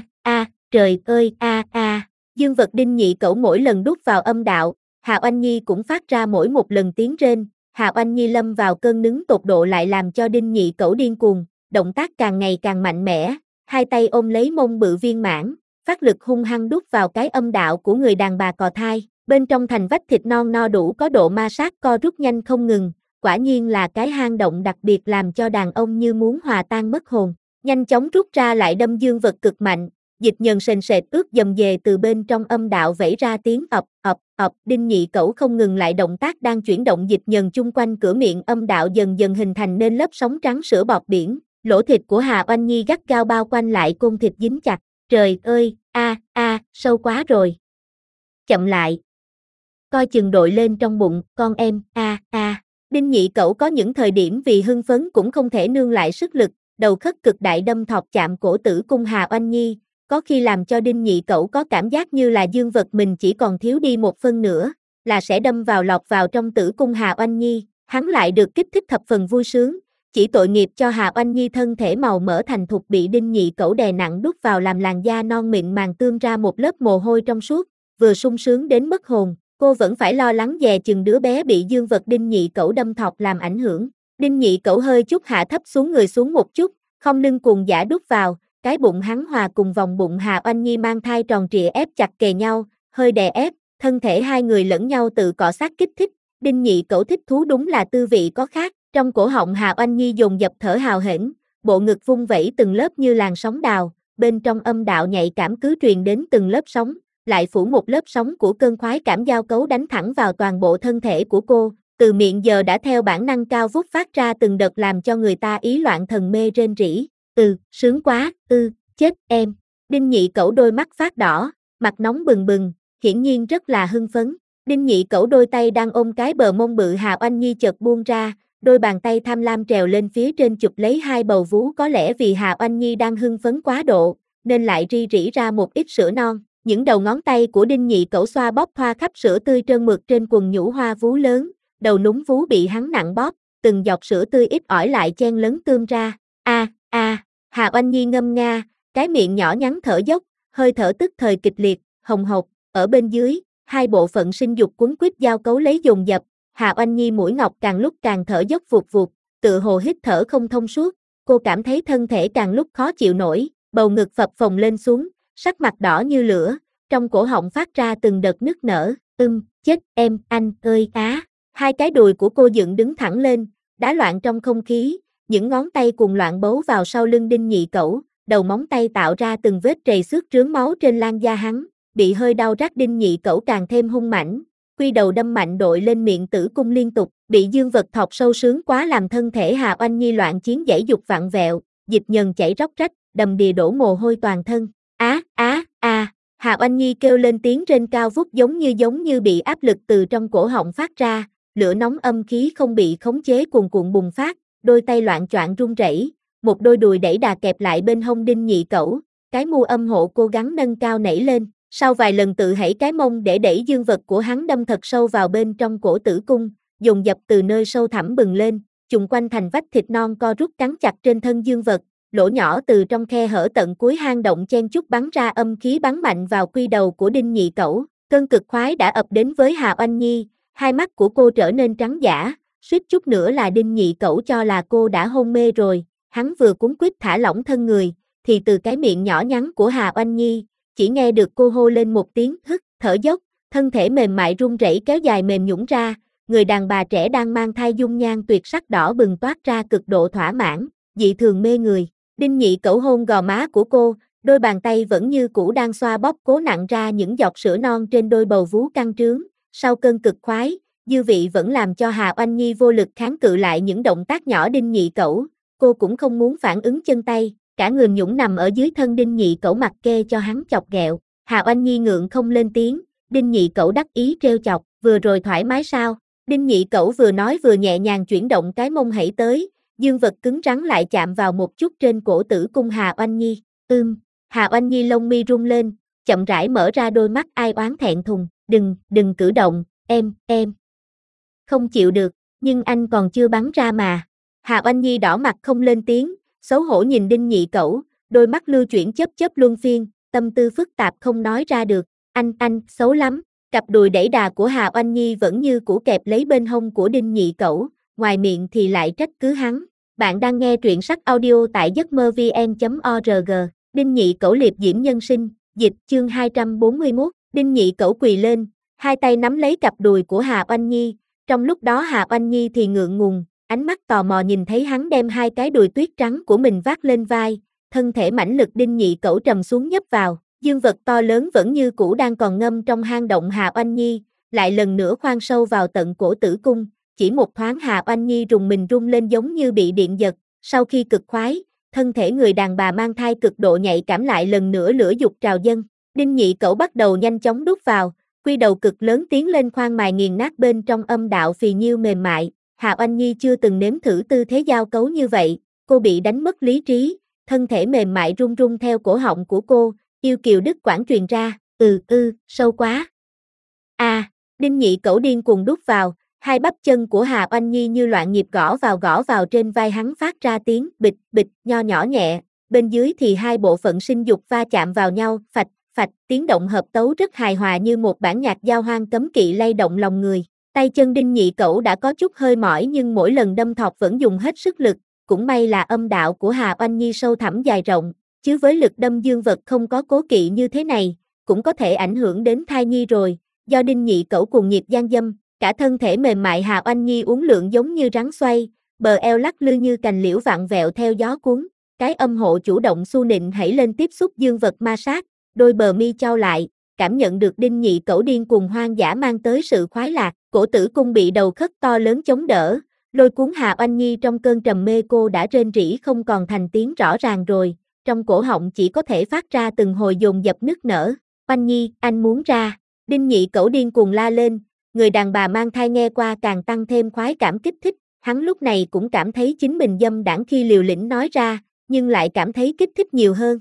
trời ơi, dương vật Đinh Nhị Cẩu mỗi lần đút vào âm đạo, Hà Oanh Nhi cũng phát ra mỗi một lần tiếng rên, Hà Oanh Nhi lâm vào cơn nứng tột độ lại làm cho Đinh Nhị Cẩu điên cuồng, động tác càng ngày càng mạnh mẽ, hai tay ôm lấy mông bự viên mãn, phát lực hung hăng đút vào cái âm đạo của người đàn bà cò thai, bên trong thành vách thịt non no đủ có độ ma sát co rút nhanh không ngừng, quả nhiên là cái hang động đặc biệt làm cho đàn ông như muốn hòa tan mất hồn, nhanh chóng rút ra lại đâm dương vật cực mạnh, dịch nhờn sền sệt ướt dầm dề từ bên trong âm đạo vẩy ra tiếng ọc, Đinh Nhị Cẩu không ngừng lại động tác đang chuyển động dịch nhờn chung quanh cửa miệng âm đạo dần dần hình thành nên lớp sóng trắng sữa bọt biển, lỗ thịt của Hà Oanh Nhi gắt gao bao quanh lại côn thịt dính chặt, trời ơi, sâu quá rồi. Chậm lại. Coi chừng đội lên trong bụng, con em, Đinh Nhị Cẩu có những thời điểm vì hưng phấn cũng không thể nương lại sức lực, đầu khất cực đại đâm thọc chạm cổ tử cung Hà Oanh Nhi, có khi làm cho Đinh Nhị Cẩu có cảm giác như là dương vật mình chỉ còn thiếu đi một phân nữa, là sẽ đâm vào lọt vào trong tử cung Hà Oanh Nhi, hắn lại được kích thích thập phần vui sướng, chỉ tội nghiệp cho Hà Oanh Nhi thân thể màu mỡ thành thục bị Đinh Nhị Cẩu đè nặng đút vào làm làn da non mịn màng tươm ra một lớp mồ hôi trong suốt, vừa sung sướng đến mất hồn, cô vẫn phải lo lắng dè chừng đứa bé bị dương vật Đinh Nhị Cẩu đâm thọc làm ảnh hưởng. Đinh Nhị Cẩu hơi chút hạ thấp xuống người xuống một chút, không lưng cuồng dã đút vào, cái bụng hắn hòa cùng vòng bụng Hà Oanh Nhi mang thai tròn trịa ép chặt kề nhau, hơi đè ép, thân thể hai người lẫn nhau tự cọ sát kích thích. Đinh Nhị Cẩu thích thú đúng là tư vị có khác, trong cổ họng Hà Oanh Nhi dồn dập thở hào hển, bộ ngực vung vẩy từng lớp như làn sóng đào, bên trong âm đạo nhạy cảm cứ truyền đến từng lớp sóng, lại phủ một lớp sóng của cơn khoái cảm giao cấu đánh thẳng vào toàn bộ thân thể của cô, từ miệng giờ đã theo bản năng cao vút phát ra từng đợt làm cho người ta ý loạn thần mê rên rỉ. Sướng quá, chết em. Đinh Nhị Cẩu đôi mắt phát đỏ, mặt nóng bừng bừng, hiển nhiên rất là hưng phấn. Đinh Nhị Cẩu đôi tay đang ôm cái bờ mông bự Hà Oanh Nhi chợt buông ra, đôi bàn tay tham lam trèo lên phía trên chụp lấy hai bầu vú, có lẽ vì Hà Oanh Nhi đang hưng phấn quá độ, nên lại ri rỉ ra một ít sữa non. Những đầu ngón tay của Đinh Nhị Cẩu xoa bóp thoa khắp sữa tươi trơn mượt trên quần nhũ hoa vú lớn, đầu núm vú bị hắn nặng bóp, từng giọt sữa tươi ít ỏi lại chen lấn tươm ra. Hà Oanh Nhi ngâm nga, cái miệng nhỏ nhắn thở dốc, hơi thở tức thời kịch liệt, hồng hộc, ở bên dưới, hai bộ phận sinh dục quấn quýt giao cấu lấy dồn dập, Hà Oanh Nhi mũi ngọc càng lúc càng thở dốc vụt vụt, tự hồ hít thở không thông suốt, cô cảm thấy thân thể càng lúc khó chịu nổi, bầu ngực phập phồng lên xuống, sắc mặt đỏ như lửa, trong cổ họng phát ra từng đợt nức nở, chết em, anh ơi á. Hai cái đùi của cô dựng đứng thẳng lên, đá loạn trong không khí, những ngón tay cùng loạn bấu vào sau lưng Đinh Nhị Cẩu, đầu móng tay tạo ra từng vết trầy xước rướm máu trên lan da hắn, bị hơi đau rát Đinh Nhị Cẩu càng thêm hung mãnh, quy đầu đâm mạnh đội lên miệng tử cung liên tục, bị dương vật thọc sâu sướng quá làm thân thể Hà Oanh Nhi loạn chiến giãy giục vặn vẹo, dịch nhờn chảy róc rách, đầm đìa đổ mồ hôi toàn thân. Hà Oanh Nhi kêu lên tiếng rên cao vút giống như bị áp lực từ trong cổ họng phát ra, lửa nóng âm khí không bị khống chế cuồn cuộn bùng phát, đôi tay loạn choạng run rẩy, một đôi đùi đẩy đà kẹp lại bên hông Đinh Nhị Cẩu, cái mu âm hộ cố gắng nâng cao nảy lên, sau vài lần tự hãy cái mông để đẩy dương vật của hắn đâm thật sâu vào bên trong cổ tử cung, dồn dập từ nơi sâu thẳm bừng lên, trùng quanh thành vách thịt non co rút cắn chặt trên thân dương vật, lỗ nhỏ từ trong khe hở tận cuối hang động chen chúc bắn ra âm khí bắn mạnh vào quy đầu của Đinh Nhị Cẩu, cơn cực khoái đã ập đến với Hà Oanh Nhi, hai mắt của cô trở nên trắng dã, suýt chút nữa là Đinh Nhị Cẩu cho là cô đã hôn mê rồi, hắn vừa cuống quýt thả lỏng thân người, thì từ cái miệng nhỏ nhắn của Hà Oanh Nhi, chỉ nghe được cô hô lên một tiếng hức, thở dốc, thân thể mềm mại run rẩy kéo dài mềm nhũn ra, người đàn bà trẻ đang mang thai dung nhan tuyệt sắc đỏ bừng toát ra cực độ thỏa mãn, dị thường mê người. Đinh Nhị Cẩu hôn gò má của cô, đôi bàn tay vẫn như cũ đang xoa bóp cố nặn ra những giọt sữa non trên đôi bầu vú căng trướng, sau cơn cực khoái, dư vị vẫn làm cho Hà Oanh Nhi vô lực kháng cự lại những động tác nhỏ Đinh Nhị Cẩu, cô cũng không muốn phản ứng chân tay, cả người nhũn nằm ở dưới thân Đinh Nhị Cẩu mặc kê cho hắn chọc ghẹo, Hà Oanh Nhi ngượng không lên tiếng, Đinh Nhị Cẩu đắc ý trêu chọc, vừa rồi thoải mái sao? Đinh Nhị Cẩu vừa nói vừa nhẹ nhàng chuyển động cái mông hãy tới, dương vật cứng rắn lại chạm vào một chút trên cổ tử cung Hà Oanh Nhi, Hà Oanh Nhi lông mi rung lên, chậm rãi mở ra đôi mắt ai oán thẹn thùng, đừng cử động, em, không chịu được, nhưng anh còn chưa bắn ra mà. Hà Oanh Nhi đỏ mặt không lên tiếng, xấu hổ nhìn Đinh Nhị Cẩu, đôi mắt lưu chuyển chớp chớp luân phiên, tâm tư phức tạp không nói ra được, anh, xấu lắm. Cặp đùi đẩy đà của Hà Oanh Nhi vẫn như cũ kẹp lấy bên hông của Đinh Nhị Cẩu, ngoài miệng thì lại trách cứ hắn. Bạn đang nghe truyện sách audio tại giấcmơ-vn.org, Đinh Nhị Cẩu liệp diễm nhân sinh, dịch chương 241, Đinh Nhị Cẩu quỳ lên, hai tay nắm lấy cặp đùi của Hà Oanh Nhi, trong lúc đó Hà Oanh Nhi thì ngượng ngùng, ánh mắt tò mò nhìn thấy hắn đem hai cái đùi tuyết trắng của mình vác lên vai, thân thể mãnh lực Đinh Nhị Cẩu trầm xuống nhấp vào, dương vật to lớn vẫn như cũ đang còn ngâm trong hang động Hà Oanh Nhi, lại lần nữa khoan sâu vào tận cổ tử cung, chỉ một thoáng Hà Oanh Nhi rùng mình rung lên giống như bị điện giật, sau khi cực khoái, thân thể người đàn bà mang thai cực độ nhạy cảm lại lần nữa lửa dục trào dâng, Đinh Nhị Cẩu bắt đầu nhanh chóng đút vào, quy đầu cực lớn tiến lên khoan mài nghiền nát bên trong âm đạo phì nhiêu mềm mại, Hà Oanh Nhi chưa từng nếm thử tư thế giao cấu như vậy, cô bị đánh mất lý trí, thân thể mềm mại run run theo cổ họng của cô, yêu kiều đứt quãng truyền ra, sâu quá. Đinh Nhị Cẩu điên cuồng đút vào, Hai bắp chân của Hà Oanh Nhi như loạn nhịp gõ vào trên vai hắn phát ra tiếng bịch bịch nho nhỏ nhẹ, bên dưới thì hai bộ phận sinh dục va chạm vào nhau, phạch phạch, tiếng động hợp tấu rất hài hòa như một bản nhạc giao hoang cấm kỵ lay động lòng người. Tay chân Đinh Nhị Cẩu đã có chút hơi mỏi nhưng mỗi lần đâm thọc vẫn dùng hết sức lực, cũng may là âm đạo của Hà Oanh Nhi sâu thẳm dài rộng, chứ với lực đâm dương vật không có cố kỵ như thế này, cũng có thể ảnh hưởng đến thai nhi rồi. Do Đinh Nhị Cẩu cuồng nhiệt gian dâm, cả thân thể mềm mại Hà Oanh Nhi uốn lượn giống như rắn xoay, bờ eo lắc lư như cành liễu vặn vẹo theo gió cuốn, cái âm hộ chủ động xu nịnh hãy lên tiếp xúc dương vật ma sát, đôi bờ mi chau lại, cảm nhận được Đinh Nhị Cẩu điên cuồng hoang dã mang tới sự khoái lạc, cổ tử cung bị đầu khất to lớn chống đỡ, lôi cuốn Hà Oanh Nhi trong cơn trầm mê. Cô đã rên rỉ không còn thành tiếng rõ ràng rồi, trong cổ họng chỉ có thể phát ra từng hồi dồn dập nức nở. Oanh Nhi, anh muốn ra. Đinh Nhị Cẩu điên cuồng la lên, người đàn bà mang thai nghe qua càng tăng thêm khoái cảm kích thích, hắn lúc này cũng cảm thấy chính mình dâm đãng khi liều lĩnh nói ra, nhưng lại cảm thấy kích thích nhiều hơn.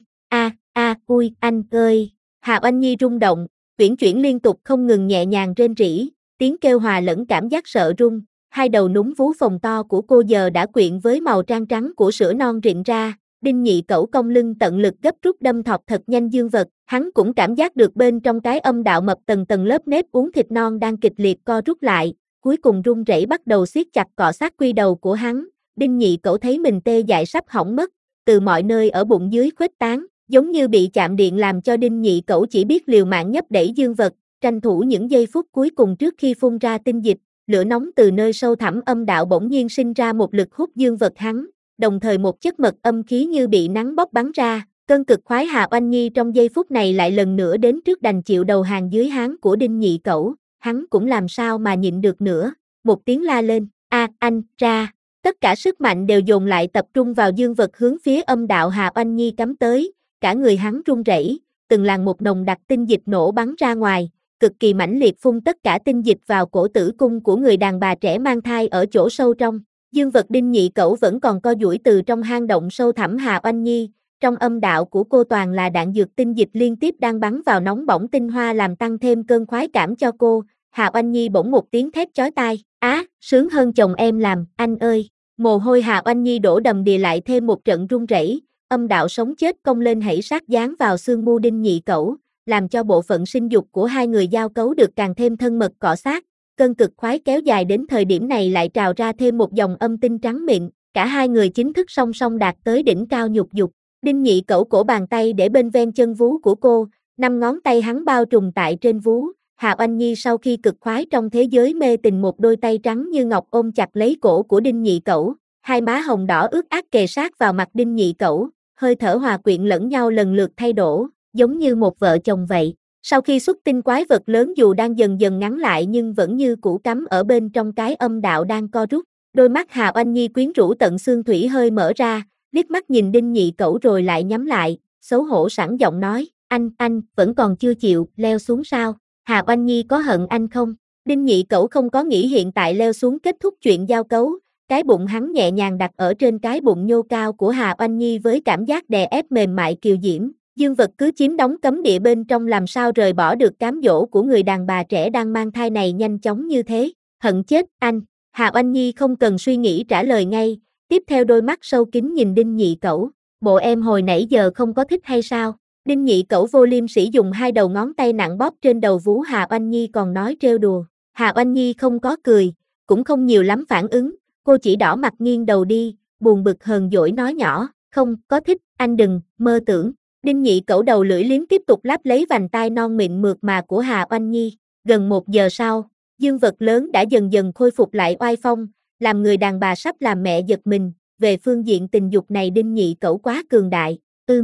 Ui, anh ơi. Hà Oanh Nhi rung động, uyển chuyển liên tục không ngừng nhẹ nhàng rên rỉ, tiếng kêu hòa lẫn cảm giác sợ run, hai đầu núm vú phồng to của cô giờ đã quyện với màu trang trắng của sữa non rịn ra. Đinh Nhị Cẩu cong lưng tận lực gấp rút đâm thọc thật nhanh dương vật, hắn cũng cảm giác được bên trong cái âm đạo mập tầng tầng lớp nếp uốn thịt non đang kịch liệt co rút lại, cuối cùng run rẩy bắt đầu siết chặt cọ sát quy đầu của hắn. Đinh Nhị Cẩu thấy mình tê dại sắp hỏng mất, từ mọi nơi ở bụng dưới khuếch tán, giống như bị chạm điện làm cho Đinh Nhị Cẩu chỉ biết liều mạng nhấp đẩy dương vật, tranh thủ những giây phút cuối cùng trước khi phun ra tinh dịch. Lửa nóng từ nơi sâu thẳm âm đạo bỗng nhiên sinh ra một lực hút dương vật hắn, đồng thời một chất mật âm khí như bị nắng bóp bắn ra, cơn cực khoái Hà Oanh Nhi trong giây phút này lại lần nữa đến trước đành chịu đầu hàng dưới háng của Đinh Nhị Cẩu, hắn cũng làm sao mà nhịn được nữa, một tiếng la lên, anh, ra, tất cả sức mạnh đều dồn lại tập trung vào dương vật hướng phía âm đạo Hà Oanh Nhi cắm tới, cả người hắn run rẩy, từng làn một nồng đặc tinh dịch nổ bắn ra ngoài, cực kỳ mãnh liệt phun tất cả tinh dịch vào cổ tử cung của người đàn bà trẻ mang thai ở chỗ sâu trong. Dương vật Đinh Nhị Cẩu vẫn còn co duỗi từ trong hang động sâu thẳm Hà Oanh Nhi, trong âm đạo của cô toàn là đạn dược tinh dịch liên tiếp đang bắn vào nóng bỏng tinh hoa làm tăng thêm cơn khoái cảm cho cô. Hà Oanh Nhi bỗng một tiếng thét chói tai, sướng hơn chồng em làm, anh ơi. Mồ hôi Hà Oanh Nhi đổ đầm đìa lại thêm một trận run rẩy, âm đạo sống chết cong lên hãy sát dán vào xương mu Đinh Nhị Cẩu, làm cho bộ phận sinh dục của hai người giao cấu được càng thêm thân mật cọ sát. Cơn cực khoái kéo dài đến thời điểm này lại trào ra thêm một dòng âm tinh trắng mịn, cả hai người chính thức song song đạt tới đỉnh cao nhục dục. Đinh Nhị Cẩu cổ bàn tay để bên ven chân vú của cô, 5 ngón tay hắn bao trùm tại trên vú. Hà Oanh Nhi sau khi cực khoái trong thế giới mê tình một đôi tay trắng như ngọc ôm chặt lấy cổ của Đinh Nhị Cẩu, hai má hồng đỏ ướt át kề sát vào mặt Đinh Nhị Cẩu, hơi thở hòa quyện lẫn nhau lần lượt thay đổi, giống như một vợ chồng vậy. Sau khi xuất tinh quái vật lớn dù đang dần dần ngắn lại nhưng vẫn như cũ cắm ở bên trong cái âm đạo đang co rút. Đôi mắt Hà Oanh Nhi quyến rũ tận xương thủy hơi mở ra, liếc mắt nhìn Đinh Nhị Cẩu rồi lại nhắm lại, xấu hổ sẵn giọng nói, anh, vẫn còn chưa chịu, leo xuống sao? Hà Oanh Nhi có hận anh không? Đinh Nhị Cẩu không có nghĩ hiện tại leo xuống kết thúc chuyện giao cấu, cái bụng hắn nhẹ nhàng đặt ở trên cái bụng nhô cao của Hà Oanh Nhi với cảm giác đè ép mềm mại kiều diễm. Dương vật cứ chiếm đóng cấm địa bên trong làm sao rời bỏ được cám dỗ của người đàn bà trẻ đang mang thai này nhanh chóng như thế. Hận chết anh. Hà Oanh Nhi không cần suy nghĩ trả lời ngay, tiếp theo đôi mắt sâu kín nhìn Đinh Nhị Cẩu. Bộ em hồi nãy giờ không có thích hay sao? Đinh Nhị Cẩu vô liêm sỉ dùng hai đầu ngón tay nặng bóp trên đầu vú Hà Oanh Nhi còn nói trêu đùa. Hà Oanh Nhi không có cười, cũng không nhiều lắm phản ứng, cô chỉ đỏ mặt nghiêng đầu đi, buồn bực hờn dỗi nói nhỏ, không có thích, anh đừng, mơ tưởng. Đinh Nhị Cẩu đầu lưỡi liếm tiếp tục láp lấy vành tai non mịn mượt mà của Hà Oanh Nhi. Gần 1 giờ sau, dương vật lớn đã dần dần khôi phục lại oai phong, làm người đàn bà sắp làm mẹ giật mình. Về phương diện tình dục này Đinh Nhị Cẩu quá cường đại.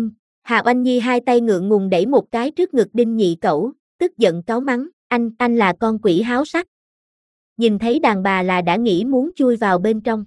Hà Oanh Nhi hai tay ngượng ngùng đẩy một cái trước ngực Đinh Nhị Cẩu, tức giận cáu mắng, anh là con quỷ háo sắc. Nhìn thấy đàn bà là đã nghĩ muốn chui vào bên trong.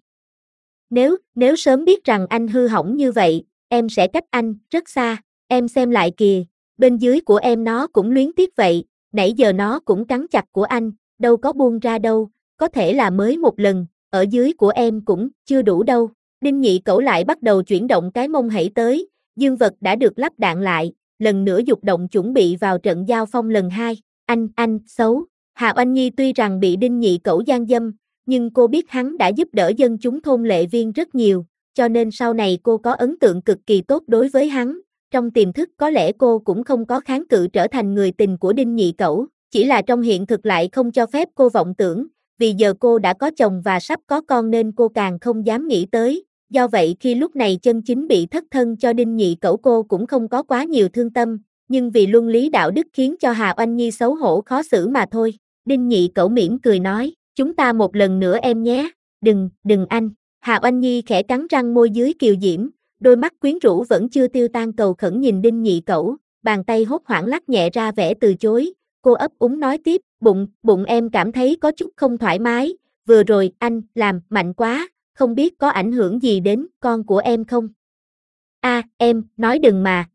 Nếu sớm biết rằng anh hư hỏng như vậy, em sẽ cách anh rất xa. Em xem lại kìa, bên dưới của em nó cũng luyến tiếc vậy, nãy giờ nó cũng cắn chặt của anh, đâu có buông ra đâu, có thể là mới một lần, ở dưới của em cũng chưa đủ đâu. Đinh Nhị Cẩu lại bắt đầu chuyển động cái mông hãy tới, dương vật đã được lắp đạn lại, lần nữa dục động chuẩn bị vào trận giao phong lần 2. Anh, xấu. Hà Oanh Nhi tuy rằng bị Đinh Nhị Cẩu gian dâm, nhưng cô biết hắn đã giúp đỡ dân chúng thôn Lệ Viên rất nhiều, cho nên sau này cô có ấn tượng cực kỳ tốt đối với hắn. Trong tiềm thức có lẽ cô cũng không có kháng cự trở thành người tình của Đinh Nhị Cẩu, chỉ là trong hiện thực lại không cho phép cô vọng tưởng, vì giờ cô đã có chồng và sắp có con nên cô càng không dám nghĩ tới. Do vậy khi lúc này chân chính bị thất thân cho Đinh Nhị Cẩu cô cũng không có quá nhiều thương tâm, nhưng vì luân lý đạo đức khiến cho Hà Oanh Nhi xấu hổ khó xử mà thôi. Đinh Nhị Cẩu mỉm cười nói, chúng ta một lần nữa em nhé, đừng anh. Hà Oanh Nhi khẽ cắn răng môi dưới kiều diễm, đôi mắt quyến rũ vẫn chưa tiêu tan cầu khẩn nhìn Đinh Nhị Cẩu, bàn tay hốt hoảng lắc nhẹ ra vẻ từ chối, cô ấp úng nói tiếp, bụng em cảm thấy có chút không thoải mái, vừa rồi anh làm mạnh quá, không biết có ảnh hưởng gì đến con của em không? Em, nói đừng mà,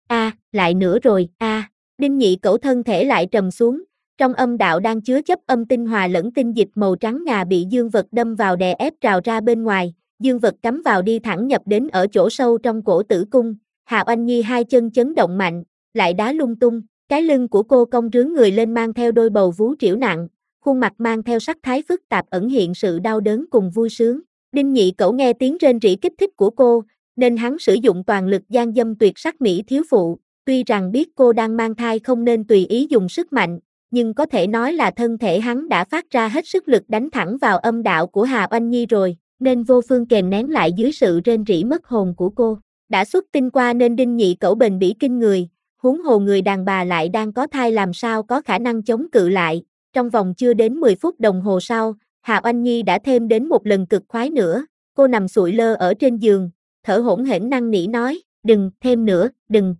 lại nữa rồi, Đinh Nhị Cẩu thân thể lại trầm xuống, trong âm đạo đang chứa chấp âm tinh hòa lẫn tinh dịch màu trắng ngà bị dương vật đâm vào đè ép trào ra bên ngoài, dương vật cắm vào đi thẳng nhập đến ở chỗ sâu trong cổ tử cung. Hà Oanh Nhi hai chân chấn động mạnh, lại đá lung tung, cái lưng của cô cong rướn người lên mang theo đôi bầu vú triểu nặng, khuôn mặt mang theo sắc thái phức tạp ẩn hiện sự đau đớn cùng vui sướng. Đinh Nhị Cẩu nghe tiếng rên rỉ kích thích của cô, nên hắn sử dụng toàn lực gian dâm tuyệt sắc mỹ thiếu phụ, tuy rằng biết cô đang mang thai không nên tùy ý dùng sức mạnh, nhưng có thể nói là thân thể hắn đã phát ra hết sức lực đánh thẳng vào âm đạo của Hà Oanh Nhi rồi, nên vô phương kềm nén lại dưới sự rên rỉ mất hồn của cô. Đã xuất tinh qua nên Đinh Nhị Cẩu bền bỉ kinh người, huống hồ người đàn bà lại đang có thai làm sao có khả năng chống cự lại. Trong vòng chưa đến 10 phút đồng hồ sau, Hà Oanh Nhi đã thêm đến một lần cực khoái nữa, cô nằm sụi lơ ở trên giường, thở hổn hển năn nỉ nói, đừng, thêm nữa, đừng,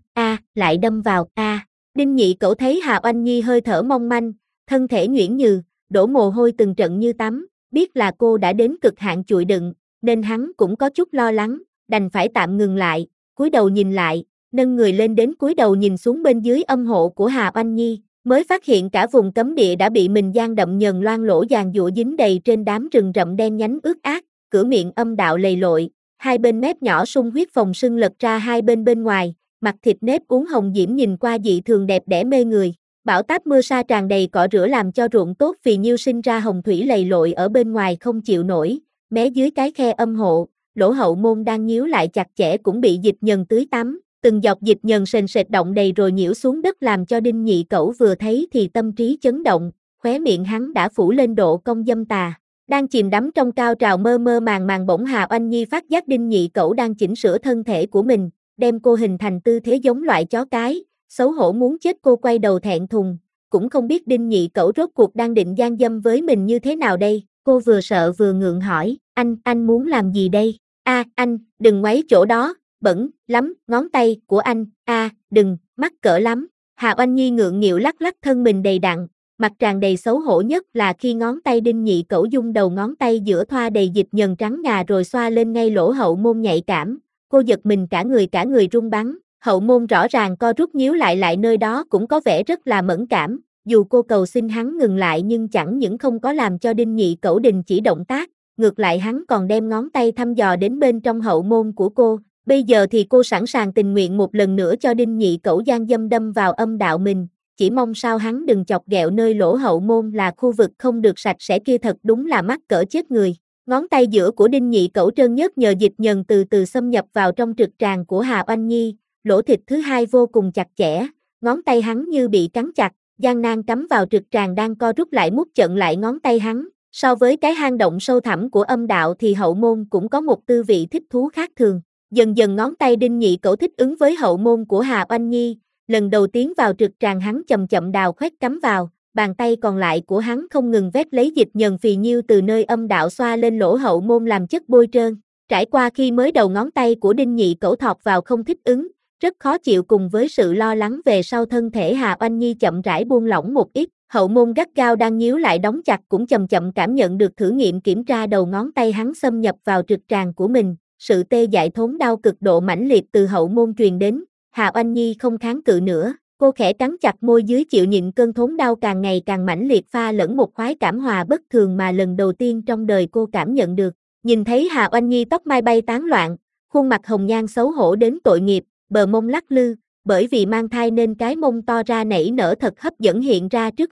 lại đâm vào, Đinh Nhị Cẩu thấy Hà Oanh Nhi hơi thở mong manh, thân thể nhuyễn nhừ, đổ mồ hôi từng trận như tắm, biết là cô đã đến cực hạn chịu đựng, nên hắn cũng có chút lo lắng, đành phải tạm ngừng lại, cúi đầu nhìn lại, nâng người lên đến cúi đầu nhìn xuống bên dưới âm hộ của Hà Oanh Nhi, mới phát hiện cả vùng cấm địa đã bị mình gian đậm nhờn loang lỗ giàn giụa dính đầy trên đám rừng rậm đen nhánh ướt át, cửa miệng âm đạo lầy lội, hai bên mép nhỏ sung huyết phồng sưng lật ra hai bên bên ngoài, mặt thịt nếp uốn hồng diễm nhìn qua dị thường đẹp đẽ mê người. Bão táp mưa sa tràn đầy cỏ rửa làm cho ruộng tốt phì nhiêu sinh ra hồng thủy lầy lội ở bên ngoài không chịu nổi, mé dưới cái khe âm hộ, lỗ hậu môn đang nhíu lại chặt chẽ cũng bị dịch nhờn tưới tắm, từng giọt dịch nhờn sền sệt động đầy rồi nhiễu xuống đất làm cho Đinh Nhị Cẩu vừa thấy thì tâm trí chấn động, khóe miệng hắn đã phủ lên độ cong dâm tà. Đang chìm đắm trong cao trào mơ mơ màng màng bỗng Hà Oanh Nhi phát giác Đinh Nhị Cẩu đang chỉnh sửa thân thể của mình, đem cô hình thành tư thế giống loại chó cái, xấu hổ muốn chết cô quay đầu thẹn thùng, cũng không biết Đinh Nhị Cẩu rốt cuộc đang định gian dâm với mình như thế nào đây, cô vừa sợ vừa ngượng hỏi, anh muốn làm gì đây? Anh, đừng ngoáy chỗ đó, bẩn lắm, ngón tay của anh, đừng, mắc cỡ lắm. Hà Oanh Nhi ngượng nghịu lắc lắc thân mình đầy đặn, mặt tràn đầy xấu hổ nhất là khi ngón tay Đinh Nhị Cẩu dung đầu ngón tay giữa thoa đầy dịch nhờn trắng ngà rồi xoa lên ngay lỗ hậu môn nhạy cảm, cô giật mình cả người run bắn, hậu môn rõ ràng co rút nhíu lại nơi đó cũng có vẻ rất là mẫn cảm, dù cô cầu xin hắn ngừng lại nhưng chẳng những không có làm cho Đinh Nhị Cẩu đình chỉ động tác, ngược lại hắn còn đem ngón tay thăm dò đến bên trong hậu môn của cô. Bây giờ thì cô sẵn sàng tình nguyện một lần nữa cho Đinh Nhị Cẩu gian dâm đâm vào âm đạo mình, chỉ mong sao hắn đừng chọc ghẹo nơi lỗ hậu môn là khu vực không được sạch sẽ kia, thật đúng là mắc cỡ chết người. Ngón tay giữa của Đinh Nhị Cẩu trơn nhớt nhờ dịch nhờn từ từ xâm nhập vào trong trực tràng của Hà Oanh Nhi, lỗ thịt thứ hai vô cùng chặt chẽ, ngón tay hắn như bị cắn chặt, gian nan cắm vào trực tràng đang co rút lại mút chận lại ngón tay hắn. So với cái hang động sâu thẳm của âm đạo thì hậu môn cũng có một tư vị thích thú khác thường. Dần dần ngón tay Đinh Nhị Cẩu thích ứng với hậu môn của Hà Oanh Nhi, lần đầu tiến vào trực tràng hắn chậm chậm đào khoét cắm vào, bàn tay còn lại của hắn không ngừng vét lấy dịch nhờn phì nhiêu từ nơi âm đạo xoa lên lỗ hậu môn làm chất bôi trơn. Trải qua khi mới đầu ngón tay của Đinh Nhị Cẩu thọt vào không thích ứng, rất khó chịu cùng với sự lo lắng về sau thân thể Hà Oanh Nhi chậm rãi buông lỏng một ít, hậu môn gắt gao đang nhíu lại đóng chặt cũng chậm chậm cảm nhận được thử nghiệm kiểm tra đầu ngón tay hắn xâm nhập vào trực tràng của mình, sự tê dại thốn đau cực độ mãnh liệt từ hậu môn truyền đến, Hà Oanh Nhi không kháng cự nữa, cô khẽ cắn chặt môi dưới chịu nhịn cơn thốn đau càng ngày càng mãnh liệt pha lẫn một khoái cảm hòa bất thường mà lần đầu tiên trong đời cô cảm nhận được. Nhìn thấy Hà Oanh Nhi tóc mai bay tán loạn, khuôn mặt hồng nhan xấu hổ đến tội nghiệp, bờ mông lắc lư, bởi vì mang thai nên cái mông to ra nảy nở thật hấp dẫn hiện ra trước mắt.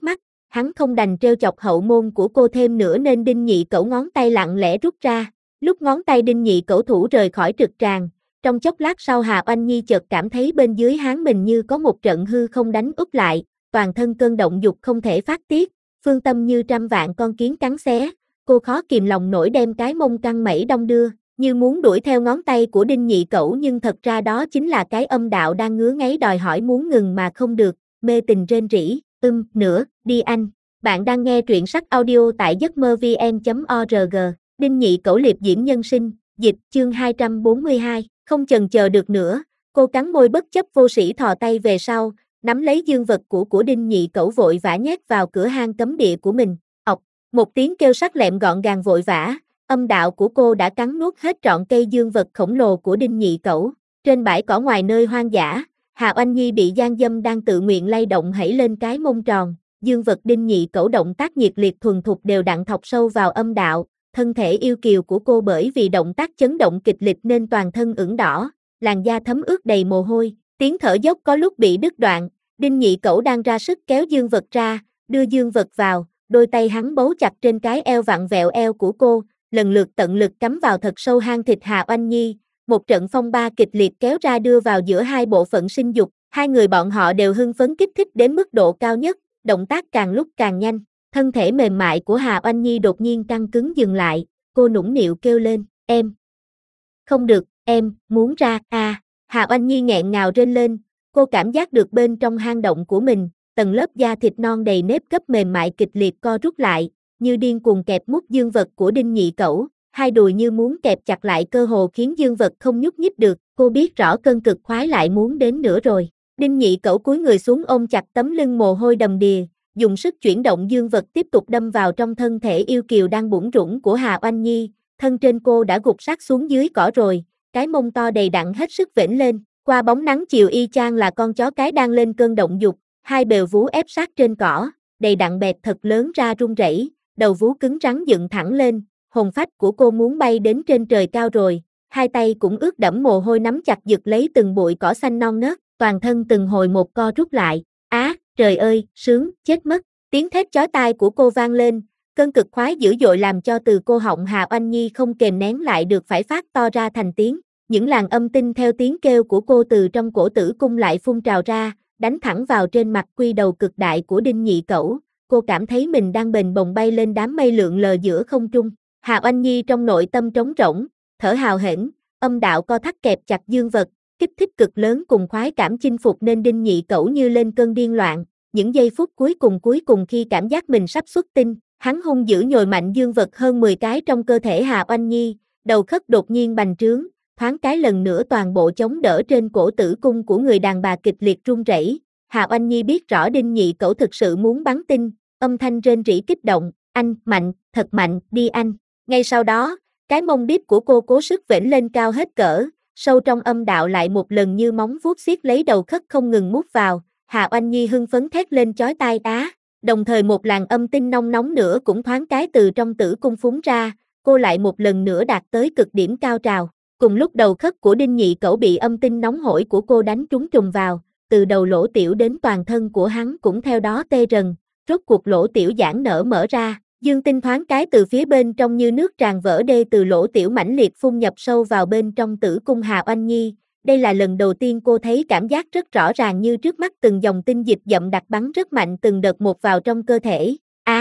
hắn không đành trêu chọc hậu môn của cô thêm nữa nên Đinh Nhị Cẩu ngón tay lặng lẽ rút ra. Lúc ngón tay Đinh Nhị Cẩu thủ rời khỏi trực tràng, trong chốc lát sau Hà Oanh Nhi chợt cảm thấy bên dưới háng mình như có một trận hư không đánh úp lại, toàn thân cơn động dục không thể phát tiết, phương tâm như trăm vạn con kiến cắn xé, cô khó kìm lòng nổi đem cái mông căng mẩy đong đưa, như muốn đuổi theo ngón tay của Đinh Nhị Cẩu nhưng thật ra đó chính là cái âm đạo đang ngứa ngáy đòi hỏi muốn ngừng mà không được, mê tình rên rỉ, nữa, đi anh. Bạn đang nghe truyện sách audio tại giấc mơ vn.org, Đinh Nhị Cẩu liệp diễm nhân sinh, dịch, chương 242, không chần chờ được nữa, cô cắn môi bất chấp vô sĩ thò tay về sau, nắm lấy dương vật của Đinh Nhị Cẩu vội vã nhét vào cửa hang cấm địa của mình, ọc, một tiếng kêu sắc lẹm gọn gàng vội vã, âm đạo của cô đã cắn nuốt hết trọn cây dương vật khổng lồ của Đinh Nhị Cẩu, trên bãi cỏ ngoài nơi hoang dã, Hà Oanh Nhi bị gian dâm đang tự nguyện lay động hãy lên cái mông tròn, dương vật Đinh Nhị Cẩu động tác nhiệt liệt thuần thục đều đặn thọc sâu vào âm đạo, thân thể yêu kiều của cô bởi vì động tác chấn động kịch liệt nên toàn thân ửng đỏ, làn da thấm ướt đầy mồ hôi, tiếng thở dốc có lúc bị đứt đoạn, Đinh Nhị Cẩu đang ra sức kéo dương vật ra, đưa dương vật vào, đôi tay hắn bấu chặt trên cái eo vặn vẹo eo của cô, lần lượt tận lực cắm vào thật sâu hang thịt Hà Oanh Nhi, một trận phong ba kịch liệt kéo ra đưa vào giữa hai bộ phận sinh dục, hai người bọn họ đều hưng phấn kích thích đến mức độ cao nhất, động tác càng lúc càng nhanh, thân thể mềm mại của Hà Oanh Nhi đột nhiên căng cứng dừng lại, cô nũng nịu kêu lên, em, không được, em, muốn ra, Hà Oanh Nhi nghẹn ngào rên lên, cô cảm giác được bên trong hang động của mình, tầng lớp da thịt non đầy nếp gấp mềm mại kịch liệt co rút lại, như điên cuồng kẹp mút dương vật của Đinh Nhị Cẩu, hai đùi như muốn kẹp chặt lại cơ hồ khiến dương vật không nhúc nhích được, cô biết rõ cơn cực khoái lại muốn đến nữa rồi. Đinh Nhị Cẩu cúi người xuống ôm chặt tấm lưng mồ hôi đầm đìa, dùng sức chuyển động dương vật tiếp tục đâm vào trong thân thể yêu kiều đang bủn rủn của Hà Oanh Nhi, thân trên cô đã gục sát xuống dưới cỏ rồi, cái mông to đầy đặn hết sức vểnh lên, qua bóng nắng chiều y chang là con chó cái đang lên cơn động dục, hai bèo vú ép sát trên cỏ, đầy đặn bẹt thật lớn ra rung rẩy, đầu vú cứng rắn dựng thẳng lên, hồn phách của cô muốn bay đến trên trời cao rồi, hai tay cũng ướt đẫm mồ hôi nắm chặt giật lấy từng bụi cỏ xanh non nớt, toàn thân từng hồi một co rút lại, trời ơi, sướng, chết mất, tiếng thét chói tai của cô vang lên, cơn cực khoái dữ dội làm cho từ cô họng Hà Oanh Nhi không kềm nén lại được phải phát to ra thành tiếng, những làn âm tinh theo tiếng kêu của cô từ trong cổ tử cung lại phun trào ra, đánh thẳng vào trên mặt quy đầu cực đại của Đinh Nhị Cẩu, cô cảm thấy mình đang bềnh bồng bay lên đám mây lượn lờ giữa không trung, Hà Oanh Nhi trong nội tâm trống rỗng, thở hào hển, âm đạo co thắt kẹp chặt dương vật, kích thích cực lớn cùng khoái cảm chinh phục nên Đinh Nhị Cẩu như lên cơn điên loạn, những giây phút cuối cùng khi cảm giác mình sắp xuất tinh, hắn hung dữ nhồi mạnh dương vật hơn 10 cái trong cơ thể Hà Oanh Nhi, đầu khớp đột nhiên bành trướng, thoáng cái lần nữa toàn bộ chống đỡ trên cổ tử cung của người đàn bà kịch liệt run rẩy. Hà Oanh Nhi biết rõ Đinh Nhị Cẩu thực sự muốn bắn tinh, âm thanh rên rỉ kích động, anh, mạnh, thật mạnh, đi anh. Ngay sau đó, cái mông đít của cô cố sức vểnh lên cao hết cỡ, sâu trong âm đạo lại một lần như móng vuốt siết lấy đầu khớp không ngừng mút vào, Hà Oanh Nhi hưng phấn thét lên chói tai đồng thời một làn âm tinh nong nóng nữa cũng thoáng cái từ trong tử cung phúng ra, cô lại một lần nữa đạt tới cực điểm cao trào. Cùng lúc đầu khớp của Đinh Nhị Cẩu bị âm tinh nóng hổi của cô đánh trúng trùng vào, từ đầu lỗ tiểu đến toàn thân của hắn cũng theo đó tê rần, rốt cuộc lỗ tiểu giãn nở mở ra, dương tinh thoáng cái từ phía bên trong như nước tràn vỡ đê từ lỗ tiểu mãnh liệt phun nhập sâu vào bên trong tử cung Hà Oanh Nhi. Đây là lần đầu tiên cô thấy cảm giác rất rõ ràng như trước mắt từng dòng tinh dịch dậm đặc bắn rất mạnh từng đợt một vào trong cơ thể.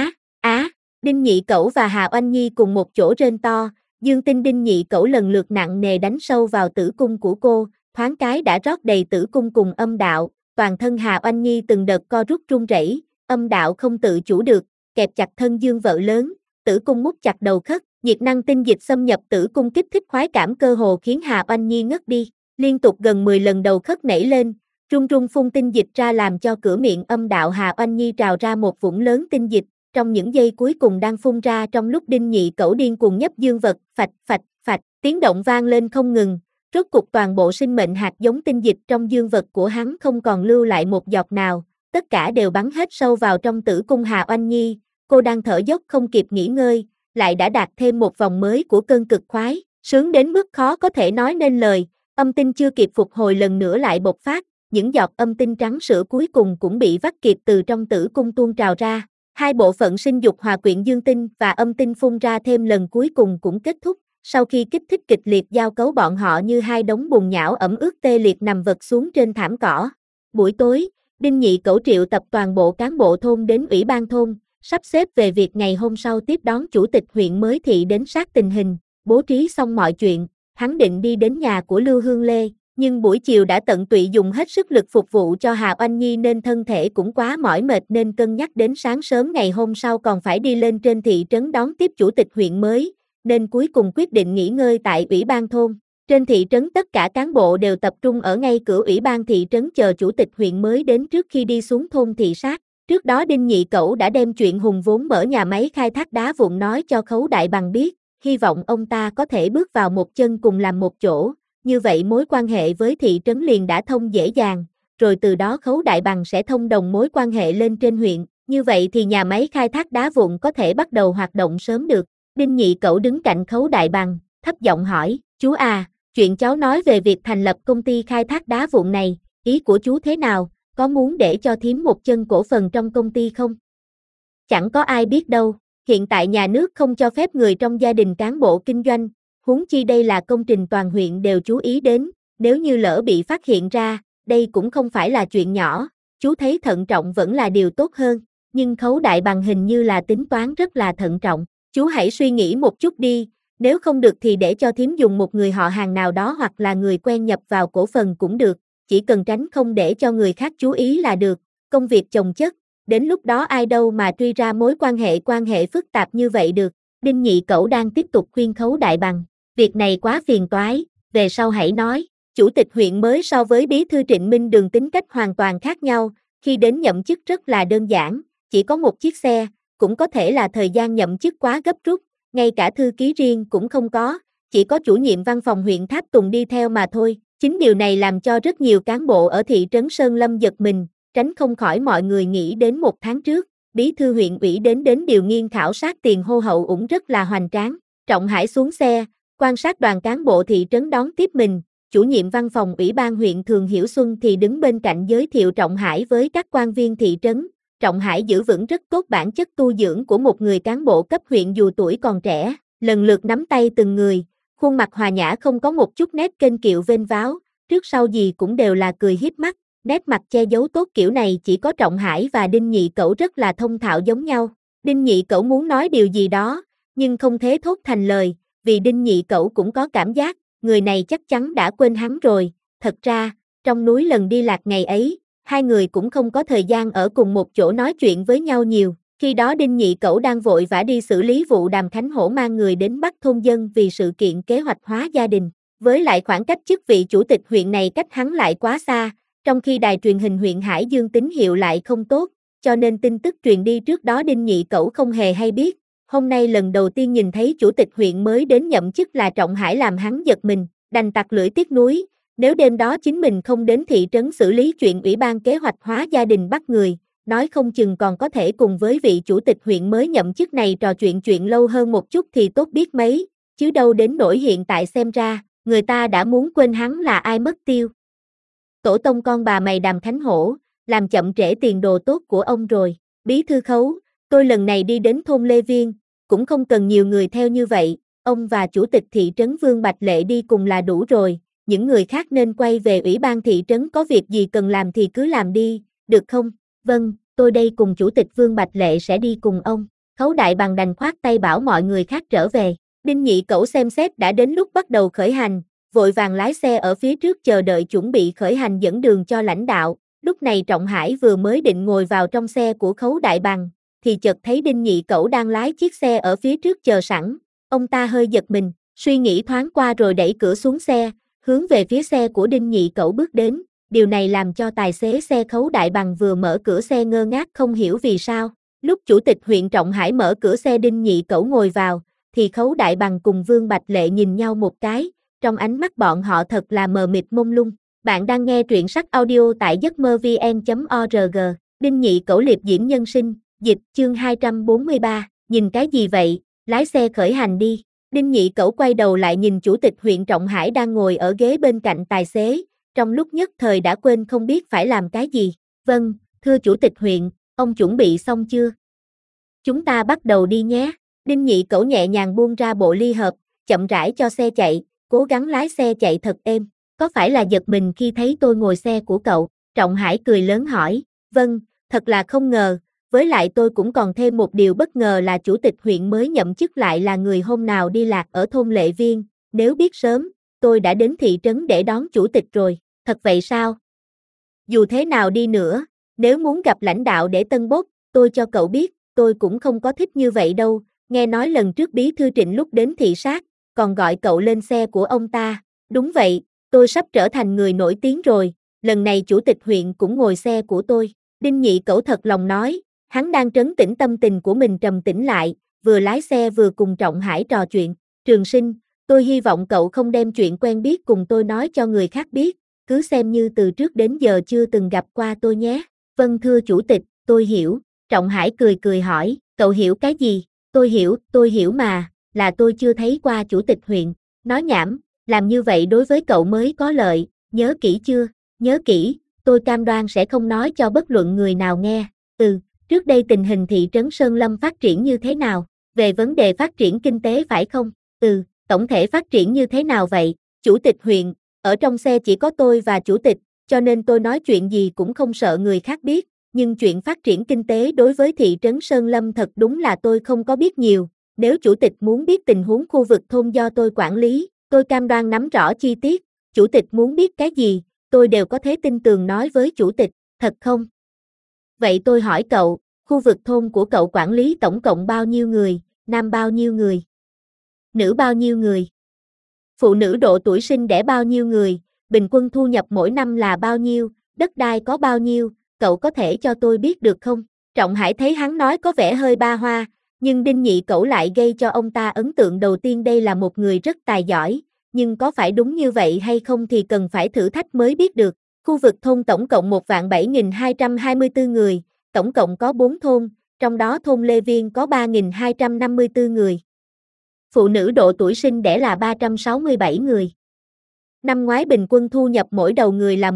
Đinh Nhị Cẩu và Hà Oanh Nhi cùng một chỗ rên to, dương tinh Đinh Nhị Cẩu lần lượt nặng nề đánh sâu vào tử cung của cô, thoáng cái đã rót đầy tử cung cùng âm đạo, toàn thân Hà Oanh Nhi từng đợt co rút run rẩy, âm đạo không tự chủ được, kẹp chặt thân dương vợ lớn, tử cung mút chặt đầu khớp, nhiệt năng tinh dịch xâm nhập tử cung kích thích khoái cảm cơ hồ khiến Hà Oanh Nhi ngất đi, liên tục gần 10 lần đầu khớp nảy lên, run run phun tinh dịch ra làm cho cửa miệng âm đạo Hà Oanh Nhi trào ra một vũng lớn tinh dịch, trong những giây cuối cùng đang phun ra trong lúc Đinh Nhị Cẩu điên cuồng nhấp dương vật, phạch, tiếng động vang lên không ngừng, rốt cục toàn bộ sinh mệnh hạt giống tinh dịch trong dương vật của hắn không còn lưu lại một giọt nào, tất cả đều bắn hết sâu vào trong tử cung Hà Oanh Nhi, cô đang thở dốc không kịp nghỉ ngơi, lại đã đạt thêm một vòng mới của cơn cực khoái, sướng đến mức khó có thể nói nên lời, âm tinh chưa kịp phục hồi lần nữa lại bộc phát, những giọt âm tinh trắng sữa cuối cùng cũng bị vắt kiệt từ trong tử cung tuôn trào ra. Hai bộ phận sinh dục hòa quyện dương tinh và âm tinh phun ra thêm lần cuối cùng cũng kết thúc. Sau khi kích thích kịch liệt giao cấu bọn họ như hai đống bùn nhão ẩm ướt tê liệt nằm vật xuống trên thảm cỏ. Buổi tối, Đinh Nhị Cẩu triệu tập toàn bộ cán bộ thôn đến ủy ban thôn, sắp xếp về việc ngày hôm sau tiếp đón chủ tịch huyện mới thị đến sát tình hình, bố trí xong mọi chuyện, hắn định đi đến nhà của Lưu Hương Lê, nhưng buổi chiều đã tận tụy dùng hết sức lực phục vụ cho Hà Oanh Nhi nên thân thể cũng quá mỏi mệt nên cân nhắc đến sáng sớm ngày hôm sau còn phải đi lên trên thị trấn đón tiếp chủ tịch huyện mới, nên cuối cùng quyết định nghỉ ngơi tại ủy ban thôn. Trên thị trấn tất cả cán bộ đều tập trung ở ngay cửa ủy ban thị trấn chờ chủ tịch huyện mới đến trước khi đi xuống thôn thị sát. Trước đó Đinh Nhị Cẩu đã đem chuyện hùng vốn mở nhà máy khai thác đá vụn nói cho Khấu Đại Bằng biết, hy vọng ông ta có thể bước vào một chân cùng làm một chỗ, như vậy mối quan hệ với thị trấn liền đã thông dễ dàng, rồi từ đó Khấu Đại Bằng sẽ thông đồng mối quan hệ lên trên huyện, như vậy thì nhà máy khai thác đá vụn có thể bắt đầu hoạt động sớm được. Đinh Nhị Cẩu đứng cạnh Khấu Đại Bằng, thấp giọng hỏi, chú à, chuyện cháu nói về việc thành lập công ty khai thác đá vụn này, ý của chú thế nào, có muốn để cho thím một chân cổ phần trong công ty không? Chẳng có ai biết đâu, hiện tại nhà nước không cho phép người trong gia đình cán bộ kinh doanh, huống chi đây là công trình toàn huyện đều chú ý đến, nếu như lỡ bị phát hiện ra, đây cũng không phải là chuyện nhỏ, chú thấy thận trọng vẫn là điều tốt hơn, nhưng Khấu Đại Bằng hình như là tính toán rất là thận trọng, chú hãy suy nghĩ một chút đi, nếu không được thì để cho thím dùng một người họ hàng nào đó hoặc là người quen nhập vào cổ phần cũng được, chỉ cần tránh không để cho người khác chú ý là được, công việc chồng chất, đến lúc đó ai đâu mà truy ra mối quan hệ phức tạp như vậy được. Đinh Nhị Cẩu đang tiếp tục khuyên Khấu Đại Bằng, việc này quá phiền toái, về sau hãy nói, chủ tịch huyện mới so với bí thư Trịnh Minh Đường tính cách hoàn toàn khác nhau, khi đến nhậm chức rất là đơn giản, chỉ có một chiếc xe, cũng có thể là thời gian nhậm chức quá gấp rút, ngay cả thư ký riêng cũng không có, chỉ có chủ nhiệm văn phòng huyện Tháp Tùng đi theo mà thôi. Chính điều này làm cho rất nhiều cán bộ ở thị trấn Sơn Lâm giật mình, tránh không khỏi mọi người nghĩ đến một tháng trước, bí thư huyện ủy đến điều nghiên khảo sát tiền hô hậu ủng rất là hoành tráng. Trọng Hải xuống xe, quan sát đoàn cán bộ thị trấn đón tiếp mình, chủ nhiệm văn phòng ủy ban huyện Thường Hiểu Xuân thì đứng bên cạnh giới thiệu Trọng Hải với các quan viên thị trấn. Trọng Hải giữ vững rất tốt bản chất tu dưỡng của một người cán bộ cấp huyện dù tuổi còn trẻ, lần lượt nắm tay từng người, khuôn mặt hòa nhã không có một chút nét kênh kiệu vênh váo, trước sau gì cũng đều là cười hiếp mắt, nét mặt che giấu tốt kiểu này chỉ có Trọng Hải và Đinh Nhị Cẩu rất là thông thạo giống nhau. Đinh Nhị Cẩu muốn nói điều gì đó, nhưng không thể thốt thành lời, vì Đinh Nhị Cẩu cũng có cảm giác, người này chắc chắn đã quên hắn rồi, thật ra, trong núi lần đi lạc ngày ấy, hai người cũng không có thời gian ở cùng một chỗ nói chuyện với nhau nhiều. Khi đó Đinh Nhị Cẩu đang vội vã đi xử lý vụ Đàm Khánh Hổ mang người đến bắt thôn dân vì sự kiện kế hoạch hóa gia đình. Với lại khoảng cách chức vị chủ tịch huyện này cách hắn lại quá xa, trong khi đài truyền hình huyện Hải Dương tín hiệu lại không tốt, cho nên tin tức truyền đi trước đó Đinh Nhị Cẩu không hề hay biết. Hôm nay lần đầu tiên nhìn thấy chủ tịch huyện mới đến nhậm chức là Trọng Hải làm hắn giật mình, đành tặc lưỡi tiếc nuối. Nếu đêm đó chính mình không đến thị trấn xử lý chuyện ủy ban kế hoạch hóa gia đình bắt người, nói không chừng còn có thể cùng với vị chủ tịch huyện mới nhậm chức này trò chuyện lâu hơn một chút thì tốt biết mấy, chứ đâu đến nỗi hiện tại xem ra, người ta đã muốn quên hắn là ai mất tiêu. Tổ tông con bà mày Đàm Khánh Hổ, làm chậm trễ tiền đồ tốt của ông rồi. Bí thư Khấu, tôi lần này đi đến thôn Lê Viên, cũng không cần nhiều người theo như vậy, ông và chủ tịch thị trấn Vương Bạch Lệ đi cùng là đủ rồi, những người khác nên quay về ủy ban thị trấn có việc gì cần làm thì cứ làm đi, được không? Vâng, tôi đây cùng chủ tịch Vương Bạch Lệ sẽ đi cùng ông. Khấu Đại Bằng đành khoát tay bảo mọi người khác trở về. Đinh Nhị Cẩu xem xét đã đến lúc bắt đầu khởi hành, vội vàng lái xe ở phía trước chờ đợi chuẩn bị khởi hành dẫn đường cho lãnh đạo. Lúc này Trọng Hải vừa mới định ngồi vào trong xe của Khấu Đại Bằng, thì chợt thấy Đinh Nhị Cẩu đang lái chiếc xe ở phía trước chờ sẵn. Ông ta hơi giật mình, suy nghĩ thoáng qua rồi đẩy cửa xuống xe, hướng về phía xe của Đinh Nhị Cẩu bước đến. Điều này làm cho tài xế xe Khấu Đại Bằng vừa mở cửa xe ngơ ngác không hiểu vì sao. Lúc chủ tịch huyện Trọng Hải mở cửa xe Đinh Nhị Cẩu ngồi vào, thì Khấu Đại Bằng cùng Vương Bạch Lệ nhìn nhau một cái, trong ánh mắt bọn họ thật là mờ mịt mông lung. Bạn đang nghe truyện sách audio tại giấc mơ vn.org. Đinh Nhị Cẩu liệp diễm nhân sinh, dịch chương 243, nhìn cái gì vậy, lái xe khởi hành đi. Đinh Nhị Cẩu quay đầu lại nhìn chủ tịch huyện Trọng Hải đang ngồi ở ghế bên cạnh tài xế, trong lúc nhất thời đã quên không biết phải làm cái gì. Vâng, thưa chủ tịch huyện, ông chuẩn bị xong chưa? Chúng ta bắt đầu đi nhé. Đinh Nhị Cẩu nhẹ nhàng buông ra bộ ly hợp, chậm rãi cho xe chạy, cố gắng lái xe chạy thật êm. Có phải là giật mình khi thấy tôi ngồi xe của cậu? Trọng Hải cười lớn hỏi. Vâng, thật là không ngờ, với lại tôi cũng còn thêm một điều bất ngờ là chủ tịch huyện mới nhậm chức lại là người hôm nào đi lạc ở thôn Lệ Viên, nếu biết sớm, tôi đã đến thị trấn để đón chủ tịch rồi. Thật vậy sao? Dù thế nào đi nữa, nếu muốn gặp lãnh đạo để tân bốc, tôi cho cậu biết, tôi cũng không có thích như vậy đâu, nghe nói lần trước bí thư Trịnh lúc đến thị sát, còn gọi cậu lên xe của ông ta. Đúng vậy, tôi sắp trở thành người nổi tiếng rồi, lần này chủ tịch huyện cũng ngồi xe của tôi. Đinh Nhị Cẩu thật lòng nói, hắn đang trấn tĩnh tâm tình của mình trầm tĩnh lại, vừa lái xe vừa cùng Trọng Hải trò chuyện. Trường Sinh, tôi hy vọng cậu không đem chuyện quen biết cùng tôi nói cho người khác biết, cứ xem như từ trước đến giờ chưa từng gặp qua tôi nhé. Vâng thưa chủ tịch, tôi hiểu. Trọng Hải cười cười hỏi, cậu hiểu cái gì? Tôi hiểu mà, là tôi chưa thấy qua chủ tịch huyện. Nói nhảm, làm như vậy đối với cậu mới có lợi, nhớ kỹ chưa? Nhớ kỹ, tôi cam đoan sẽ không nói cho bất luận người nào nghe. Trước đây tình hình thị trấn Sơn Lâm phát triển như thế nào? Về vấn đề phát triển kinh tế phải không? Tổng thể phát triển như thế nào vậy? Chủ tịch huyện, ở trong xe chỉ có tôi và chủ tịch, cho nên tôi nói chuyện gì cũng không sợ người khác biết, nhưng chuyện phát triển kinh tế đối với thị trấn Sơn Lâm thật đúng là tôi không có biết nhiều. Nếu chủ tịch muốn biết tình huống khu vực thôn do tôi quản lý, tôi cam đoan nắm rõ chi tiết. Chủ tịch muốn biết cái gì, tôi đều có thể tin tường nói với chủ tịch, thật không? Vậy tôi hỏi cậu, khu vực thôn của cậu quản lý tổng cộng bao nhiêu người, nam bao nhiêu người, nữ bao nhiêu người? Phụ nữ độ tuổi sinh đẻ bao nhiêu người, bình quân thu nhập mỗi năm là bao nhiêu, đất đai có bao nhiêu, cậu có thể cho tôi biết được không? Trọng Hải thấy hắn nói có vẻ hơi ba hoa, nhưng Đinh Nhị Cẩu lại gây cho ông ta ấn tượng đầu tiên đây là một người rất tài giỏi, nhưng có phải đúng như vậy hay không thì cần phải thử thách mới biết được. Khu vực thôn tổng cộng 1.7224 người, tổng cộng có 4 thôn, trong đó thôn Lê Viên có 3.254 người. Phụ nữ độ tuổi sinh đẻ là 367 người. Năm ngoái bình quân thu nhập mỗi đầu người là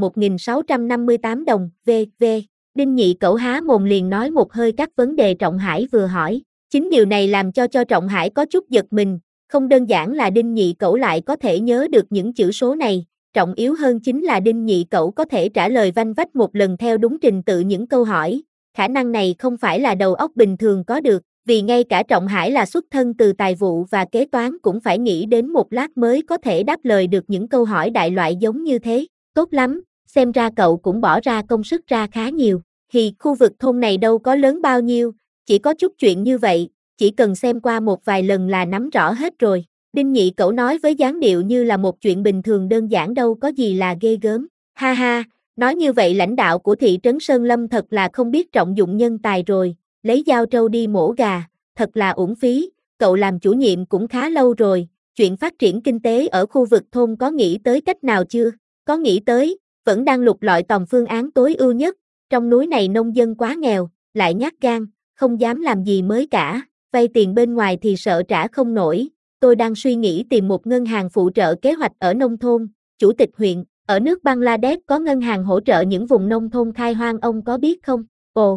1.658 đồng, v.v. Đinh Nhị Cẩu há mồm liền nói một hơi các vấn đề Trọng Hải vừa hỏi. Chính điều này làm cho Trọng Hải có chút giật mình, không đơn giản là Đinh Nhị Cẩu lại có thể nhớ được những chữ số này, trọng yếu hơn chính là Đinh Nhị Cẩu có thể trả lời vanh vách một lần theo đúng trình tự những câu hỏi. Khả năng này không phải là đầu óc bình thường có được, vì ngay cả Trọng Hải là xuất thân từ tài vụ và kế toán cũng phải nghĩ đến một lát mới có thể đáp lời được những câu hỏi đại loại giống như thế. Tốt lắm, xem ra cậu cũng bỏ ra công sức ra khá nhiều. Khu vực thôn này đâu có lớn bao nhiêu, chỉ có chút chuyện như vậy, chỉ cần xem qua một vài lần là nắm rõ hết rồi. Đinh Nhị Cẩu nói với dáng điệu như là một chuyện bình thường đơn giản đâu có gì là ghê gớm. Ha ha, nói như vậy lãnh đạo của thị trấn Sơn Lâm thật là không biết trọng dụng nhân tài rồi, lấy dao trâu đi mổ gà, thật là uổng phí, cậu làm chủ nhiệm cũng khá lâu rồi, chuyện phát triển kinh tế ở khu vực thôn có nghĩ tới cách nào chưa? Có nghĩ tới, vẫn đang lục lọi tòng phương án tối ưu nhất, trong núi này nông dân quá nghèo, lại nhát gan, không dám làm gì mới cả, vay tiền bên ngoài thì sợ trả không nổi. Tôi đang suy nghĩ tìm một ngân hàng phụ trợ kế hoạch ở nông thôn. Chủ tịch huyện, ở nước Bangladesh có ngân hàng hỗ trợ những vùng nông thôn khai hoang ông có biết không? Ồ,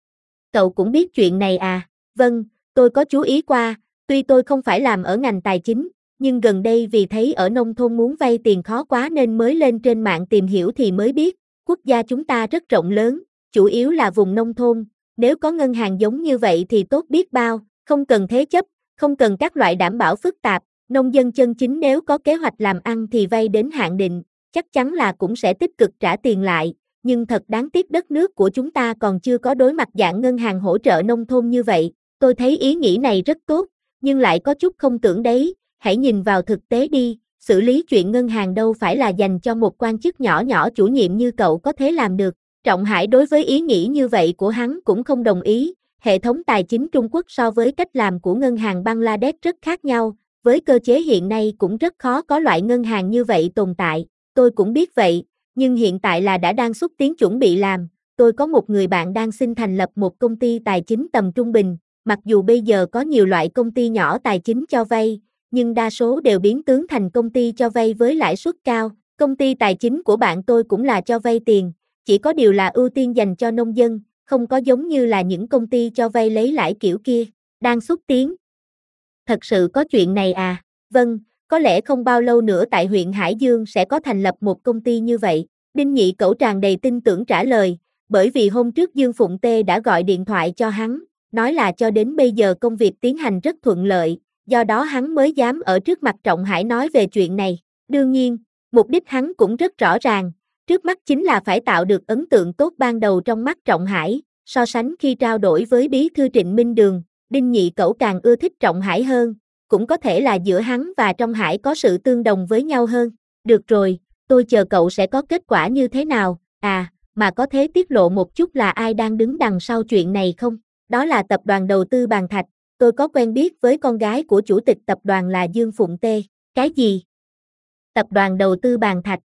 cậu cũng biết chuyện này à? Vâng, tôi có chú ý qua, tuy tôi không phải làm ở ngành tài chính, nhưng gần đây vì thấy ở nông thôn muốn vay tiền khó quá nên mới lên trên mạng tìm hiểu thì mới biết, quốc gia chúng ta rất rộng lớn, chủ yếu là vùng nông thôn, nếu có ngân hàng giống như vậy thì tốt biết bao, không cần thế chấp, không cần các loại đảm bảo phức tạp, nông dân chân chính nếu có kế hoạch làm ăn thì vay đến hạn định, chắc chắn là cũng sẽ tích cực trả tiền lại, nhưng thật đáng tiếc đất nước của chúng ta còn chưa có đối mặt dạng ngân hàng hỗ trợ nông thôn như vậy. Tôi thấy ý nghĩ này rất tốt, nhưng lại có chút không tưởng đấy, hãy nhìn vào thực tế đi, xử lý chuyện ngân hàng đâu phải là dành cho một quan chức nhỏ nhỏ chủ nhiệm như cậu có thể làm được. Trọng Hải đối với ý nghĩ như vậy của hắn cũng không đồng ý, hệ thống tài chính Trung Quốc so với cách làm của ngân hàng Bangladesh rất khác nhau, với cơ chế hiện nay cũng rất khó có loại ngân hàng như vậy tồn tại, tôi cũng biết vậy, nhưng hiện tại là đã đang xúc tiến chuẩn bị làm, tôi có một người bạn đang xin thành lập một công ty tài chính tầm trung bình, mặc dù bây giờ có nhiều loại công ty nhỏ tài chính cho vay, nhưng đa số đều biến tướng thành công ty cho vay với lãi suất cao, công ty tài chính của bạn tôi cũng là cho vay tiền, chỉ có điều là ưu tiên dành cho nông dân, không có giống như là những công ty cho vay lấy lãi kiểu kia. Đang xúc tiến. Thật sự có chuyện này à? Vâng, có lẽ không bao lâu nữa tại huyện Hải Dương sẽ có thành lập một công ty như vậy. Đinh Nhị Cẩu tràn đầy tin tưởng trả lời, bởi vì hôm trước Dương Phụng Tê đã gọi điện thoại cho hắn, nói là cho đến bây giờ công việc tiến hành rất thuận lợi, do đó hắn mới dám ở trước mặt Trọng Hải nói về chuyện này. Đương nhiên, mục đích hắn cũng rất rõ ràng, trước mắt chính là phải tạo được ấn tượng tốt ban đầu trong mắt Trọng Hải, so sánh khi trao đổi với bí thư Trịnh Minh Đường, Đinh Nhị Cẩu càng ưa thích Trọng Hải hơn, cũng có thể là giữa hắn và Trọng Hải có sự tương đồng với nhau hơn. Được rồi, tôi chờ cậu sẽ có kết quả như thế nào, mà có thể tiết lộ một chút là ai đang đứng đằng sau chuyện này không? Đó là tập đoàn đầu tư Bàn Thạch, tôi có quen biết với con gái của chủ tịch tập đoàn là Dương Phụng Tê. Cái gì? Tập đoàn đầu tư Bàn Thạch.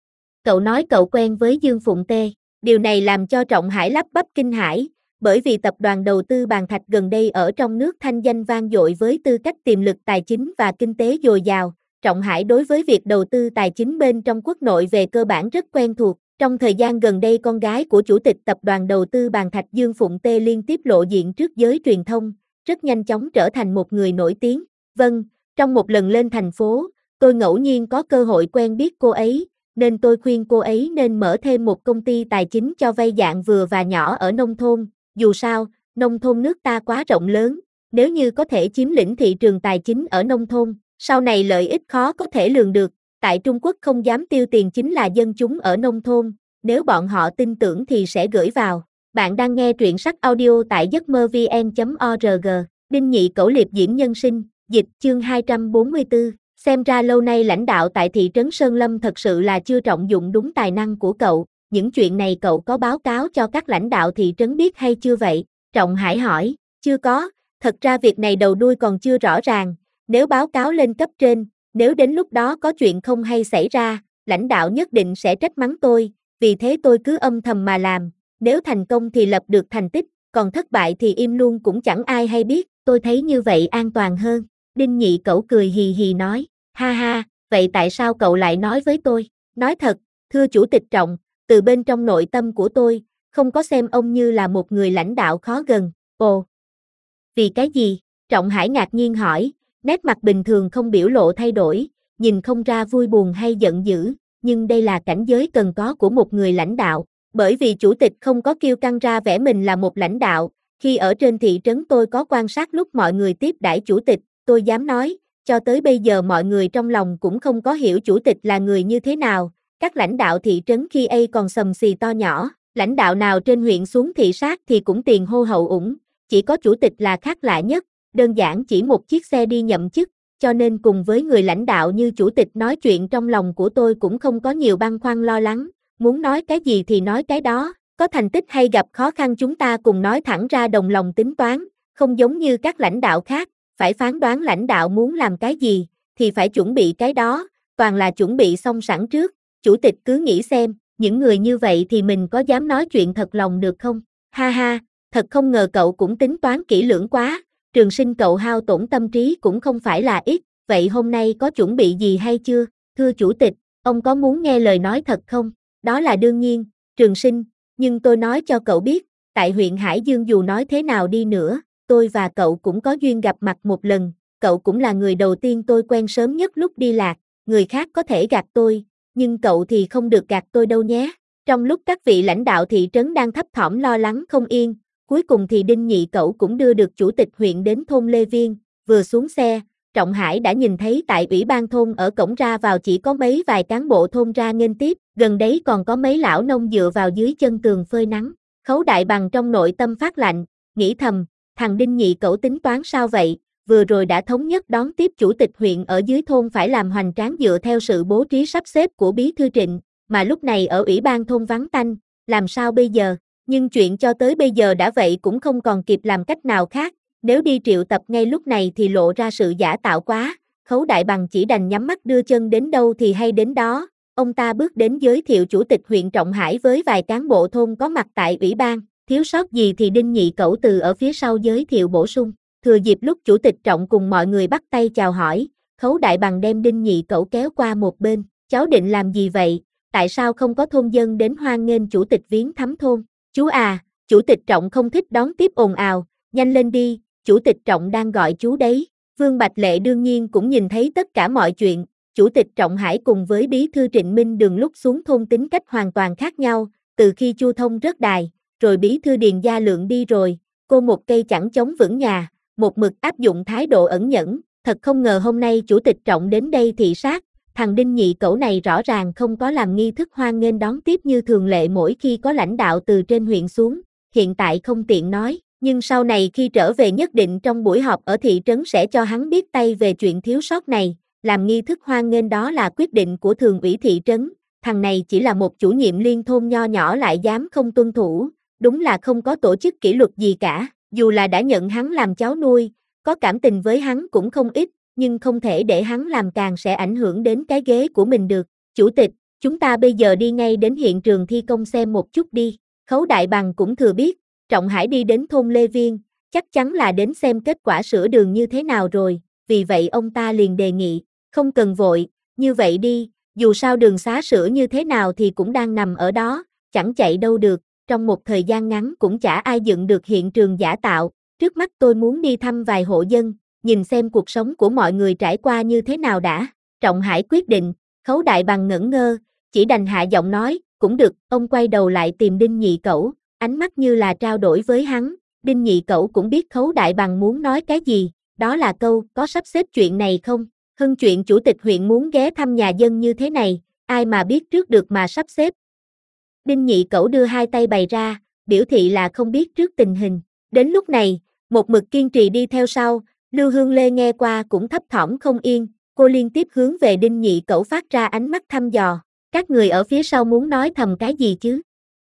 Cậu nói cậu quen với Dương Phụng Tê, điều này làm cho Trọng Hải lắp bắp kinh hãi, bởi vì tập đoàn đầu tư Bàn Thạch gần đây ở trong nước thanh danh vang dội với tư cách tiềm lực tài chính và kinh tế dồi dào. Trọng Hải đối với việc đầu tư tài chính bên trong quốc nội về cơ bản rất quen thuộc. Trong thời gian gần đây con gái của chủ tịch tập đoàn đầu tư Bàn Thạch Dương Phụng Tê liên tiếp lộ diện trước giới truyền thông, rất nhanh chóng trở thành một người nổi tiếng. Vâng, trong một lần lên thành phố, tôi ngẫu nhiên có cơ hội quen biết cô ấy, nên tôi khuyên cô ấy nên mở thêm một công ty tài chính cho vay dạng vừa và nhỏ ở nông thôn. Dù sao, nông thôn nước ta quá rộng lớn, nếu như có thể chiếm lĩnh thị trường tài chính ở nông thôn, sau này lợi ích khó có thể lường được. Tại Trung Quốc không dám tiêu tiền chính là dân chúng ở nông thôn, nếu bọn họ tin tưởng thì sẽ gửi vào. Bạn đang nghe truyện sách audio tại giấcmơ-vn.org, Đinh Nhị Cẩu liệp diễm nhân sinh, dịch chương 244, xem ra lâu nay lãnh đạo tại thị trấn Sơn Lâm thật sự là chưa trọng dụng đúng tài năng của cậu, những chuyện này cậu có báo cáo cho các lãnh đạo thị trấn biết hay chưa vậy? Trọng Hải hỏi, chưa có, thật ra việc này đầu đuôi còn chưa rõ ràng, nếu báo cáo lên cấp trên, nếu đến lúc đó có chuyện không hay xảy ra, lãnh đạo nhất định sẽ trách mắng tôi, vì thế tôi cứ âm thầm mà làm, nếu thành công thì lập được thành tích, còn thất bại thì im luôn cũng chẳng ai hay biết, tôi thấy như vậy an toàn hơn. Đinh Nhị Cẩu cười hì hì nói, ha ha, vậy tại sao cậu lại nói với tôi? Nói thật, thưa chủ tịch Trọng, từ bên trong nội tâm của tôi, không có xem ông như là một người lãnh đạo khó gần. Ồ, vì cái gì? Trọng Hải ngạc nhiên hỏi, nét mặt bình thường không biểu lộ thay đổi, nhìn không ra vui buồn hay giận dữ, nhưng đây là cảnh giới cần có của một người lãnh đạo, bởi vì chủ tịch không có kiêu căng ra vẻ mình là một lãnh đạo, khi ở trên thị trấn tôi có quan sát lúc mọi người tiếp đãi chủ tịch, tôi dám nói, cho tới bây giờ mọi người trong lòng cũng không có hiểu chủ tịch là người như thế nào, các lãnh đạo thị trấn khi ấy còn sầm xì to nhỏ, lãnh đạo nào trên huyện xuống thị sát thì cũng tiền hô hậu ủng, chỉ có chủ tịch là khác lạ nhất. Đơn giản chỉ một chiếc xe đi nhậm chức, cho nên cùng với người lãnh đạo như chủ tịch nói chuyện trong lòng của tôi cũng không có nhiều băn khoăn lo lắng, muốn nói cái gì thì nói cái đó, có thành tích hay gặp khó khăn chúng ta cùng nói thẳng ra đồng lòng tính toán, không giống như các lãnh đạo khác, phải phán đoán lãnh đạo muốn làm cái gì, thì phải chuẩn bị cái đó, toàn là chuẩn bị xong sẵn trước, chủ tịch cứ nghĩ xem, những người như vậy thì mình có dám nói chuyện thật lòng được không? Ha ha, thật không ngờ cậu cũng tính toán kỹ lưỡng quá. Trường Sinh cậu hao tổn tâm trí cũng không phải là ít, vậy hôm nay có chuẩn bị gì hay chưa? Thưa chủ tịch, ông có muốn nghe lời nói thật không? Đó là đương nhiên, Trường Sinh, nhưng tôi nói cho cậu biết, tại huyện Hải Dương dù nói thế nào đi nữa, tôi và cậu cũng có duyên gặp mặt một lần, cậu cũng là người đầu tiên tôi quen sớm nhất lúc đi lạc, người khác có thể gạt tôi, nhưng cậu thì không được gạt tôi đâu nhé. Trong lúc các vị lãnh đạo thị trấn đang thấp thỏm lo lắng không yên, cuối cùng thì Đinh Nhị Cẩu cũng đưa được chủ tịch huyện đến thôn Lê Viên, vừa xuống xe, Trọng Hải đã nhìn thấy tại ủy ban thôn ở cổng ra vào chỉ có mấy vài cán bộ thôn ra nghênh tiếp, gần đấy còn có mấy lão nông dựa vào dưới chân tường phơi nắng. Khấu Đại Bằng trong nội tâm phát lạnh, nghĩ thầm, thằng Đinh Nhị Cẩu tính toán sao vậy, vừa rồi đã thống nhất đón tiếp chủ tịch huyện ở dưới thôn phải làm hoành tráng dựa theo sự bố trí sắp xếp của bí thư Trịnh, mà lúc này ở ủy ban thôn vắng tanh, làm sao bây giờ? Nhưng chuyện cho tới bây giờ đã vậy cũng không còn kịp làm cách nào khác, nếu đi triệu tập ngay lúc này thì lộ ra sự giả tạo quá, Khấu Đại Bằng chỉ đành nhắm mắt đưa chân đến đâu thì hay đến đó, ông ta bước đến giới thiệu chủ tịch huyện Trọng Hải với vài cán bộ thôn có mặt tại ủy ban, thiếu sót gì thì Đinh Nhị Cẩu từ ở phía sau giới thiệu bổ sung, thừa dịp lúc chủ tịch Trọng cùng mọi người bắt tay chào hỏi, Khấu Đại Bằng đem Đinh Nhị Cẩu kéo qua một bên, cháu định làm gì vậy, tại sao không có thôn dân đến hoan nghênh chủ tịch viếng thăm thôn? Chú à, Chủ tịch Trọng không thích đón tiếp ồn ào, nhanh lên đi, chủ tịch Trọng đang gọi chú đấy. Vương Bạch Lệ đương nhiên cũng nhìn thấy tất cả mọi chuyện, chủ tịch Trọng Hải cùng với bí thư Trịnh Minh Đường lúc xuống thôn tính cách hoàn toàn khác nhau, từ khi Chu Thông rớt đài, rồi bí thư Điền Gia Lượng đi rồi, cô một cây chẳng chống vững nhà, một mực áp dụng thái độ ẩn nhẫn, thật không ngờ hôm nay chủ tịch Trọng đến đây thị sát, thằng Đinh Nhị Cẩu này rõ ràng không có làm nghi thức hoan nghênh đón tiếp như thường lệ mỗi khi có lãnh đạo từ trên huyện xuống, hiện tại không tiện nói, nhưng sau này khi trở về nhất định trong buổi họp ở thị trấn sẽ cho hắn biết tay về chuyện thiếu sót này, làm nghi thức hoan nghênh đó là quyết định của thường ủy thị trấn, thằng này chỉ là một chủ nhiệm liên thôn nho nhỏ lại dám không tuân thủ, đúng là không có tổ chức kỷ luật gì cả, dù là đã nhận hắn làm cháu nuôi, có cảm tình với hắn cũng không ít, nhưng không thể để hắn làm càng sẽ ảnh hưởng đến cái ghế của mình được. Chủ tịch, chúng ta bây giờ đi ngay đến hiện trường thi công xem một chút đi. Khấu Đại Bằng cũng thừa biết, Trọng Hải đi đến thôn Lê Viên, chắc chắn là đến xem kết quả sửa đường như thế nào rồi, vì vậy ông ta liền đề nghị, không cần vội, như vậy đi, dù sao đường xá sửa như thế nào thì cũng đang nằm ở đó, chẳng chạy đâu được, trong một thời gian ngắn cũng chả ai dựng được hiện trường giả tạo, trước mắt tôi muốn đi thăm vài hộ dân, nhìn xem cuộc sống của mọi người trải qua như thế nào đã. Trọng Hải quyết định, Khấu Đại Bằng ngẩn ngơ, chỉ đành hạ giọng nói, cũng được, ông quay đầu lại tìm Đinh Nhị Cẩu, ánh mắt như là trao đổi với hắn, Đinh Nhị Cẩu cũng biết Khấu Đại Bằng muốn nói cái gì, đó là câu, có sắp xếp chuyện này không? Hưng chuyện chủ tịch huyện muốn ghé thăm nhà dân như thế này, ai mà biết trước được mà sắp xếp. Đinh Nhị Cẩu đưa hai tay bày ra, biểu thị là không biết trước tình hình. Đến lúc này, một mực kiên trì đi theo sau, Lưu Hương Lê nghe qua cũng thấp thỏm không yên, cô liên tiếp hướng về Đinh Nhị Cẩu phát ra ánh mắt thăm dò. Các người ở phía sau muốn nói thầm cái gì chứ?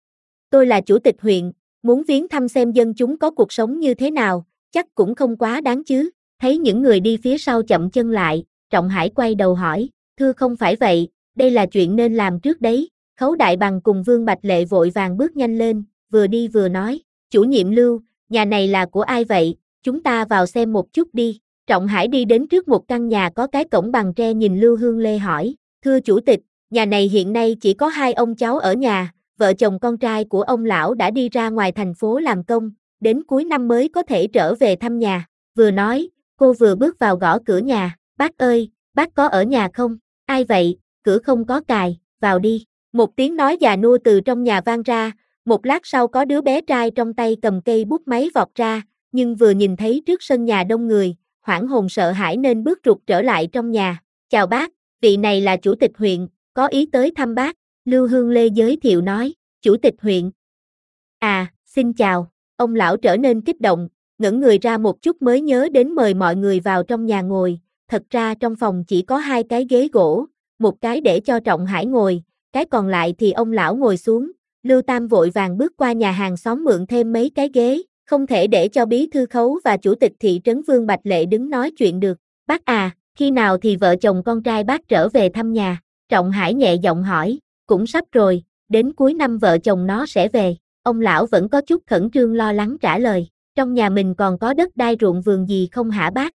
Tôi là chủ tịch huyện, muốn viếng thăm xem dân chúng có cuộc sống như thế nào, chắc cũng không quá đáng chứ. Thấy những người đi phía sau chậm chân lại, Trọng Hải quay đầu hỏi, thưa không phải vậy, đây là chuyện nên làm trước đấy. Khấu Đại Bằng cùng Vương Bạch Lệ vội vàng bước nhanh lên, vừa đi vừa nói, chủ nhiệm Lưu, nhà này là của ai vậy, chúng ta vào xem một chút đi. Trọng Hải đi đến trước một căn nhà có cái cổng bằng tre nhìn Lưu Hương Lê hỏi, thưa chủ tịch, nhà này hiện nay chỉ có hai ông cháu ở nhà, vợ chồng con trai của ông lão đã đi ra ngoài thành phố làm công, đến cuối năm mới có thể trở về thăm nhà. Vừa nói, cô vừa bước vào gõ cửa nhà, bác ơi, bác có ở nhà không? Ai vậy, cửa không có cài, vào đi. Một tiếng nói già nua từ trong nhà vang ra, một lát sau có đứa bé trai trong tay cầm cây bút máy vọt ra, nhưng vừa nhìn thấy trước sân nhà đông người, hoảng hồn sợ hãi nên bước rụt trở lại trong nhà. Chào bác, vị này là chủ tịch huyện, có ý tới thăm bác. Lưu Hương Lê giới thiệu nói, chủ tịch huyện. À, xin chào, ông lão trở nên kích động, ngẩng người ra một chút mới nhớ đến mời mọi người vào trong nhà ngồi, thật ra trong phòng chỉ có hai cái ghế gỗ, một cái để cho Trọng Hải ngồi, cái còn lại thì ông lão ngồi xuống, Lưu Tam vội vàng bước qua nhà hàng xóm mượn thêm mấy cái ghế, không thể để cho bí thư Khấu và chủ tịch thị trấn Vương Bạch Lệ đứng nói chuyện được. Bác à, khi nào thì vợ chồng con trai bác trở về thăm nhà? Trọng Hải nhẹ giọng hỏi, cũng sắp rồi, đến cuối năm vợ chồng nó sẽ về. Ông lão vẫn có chút khẩn trương lo lắng trả lời, trong nhà mình còn có đất đai ruộng vườn gì không hả bác?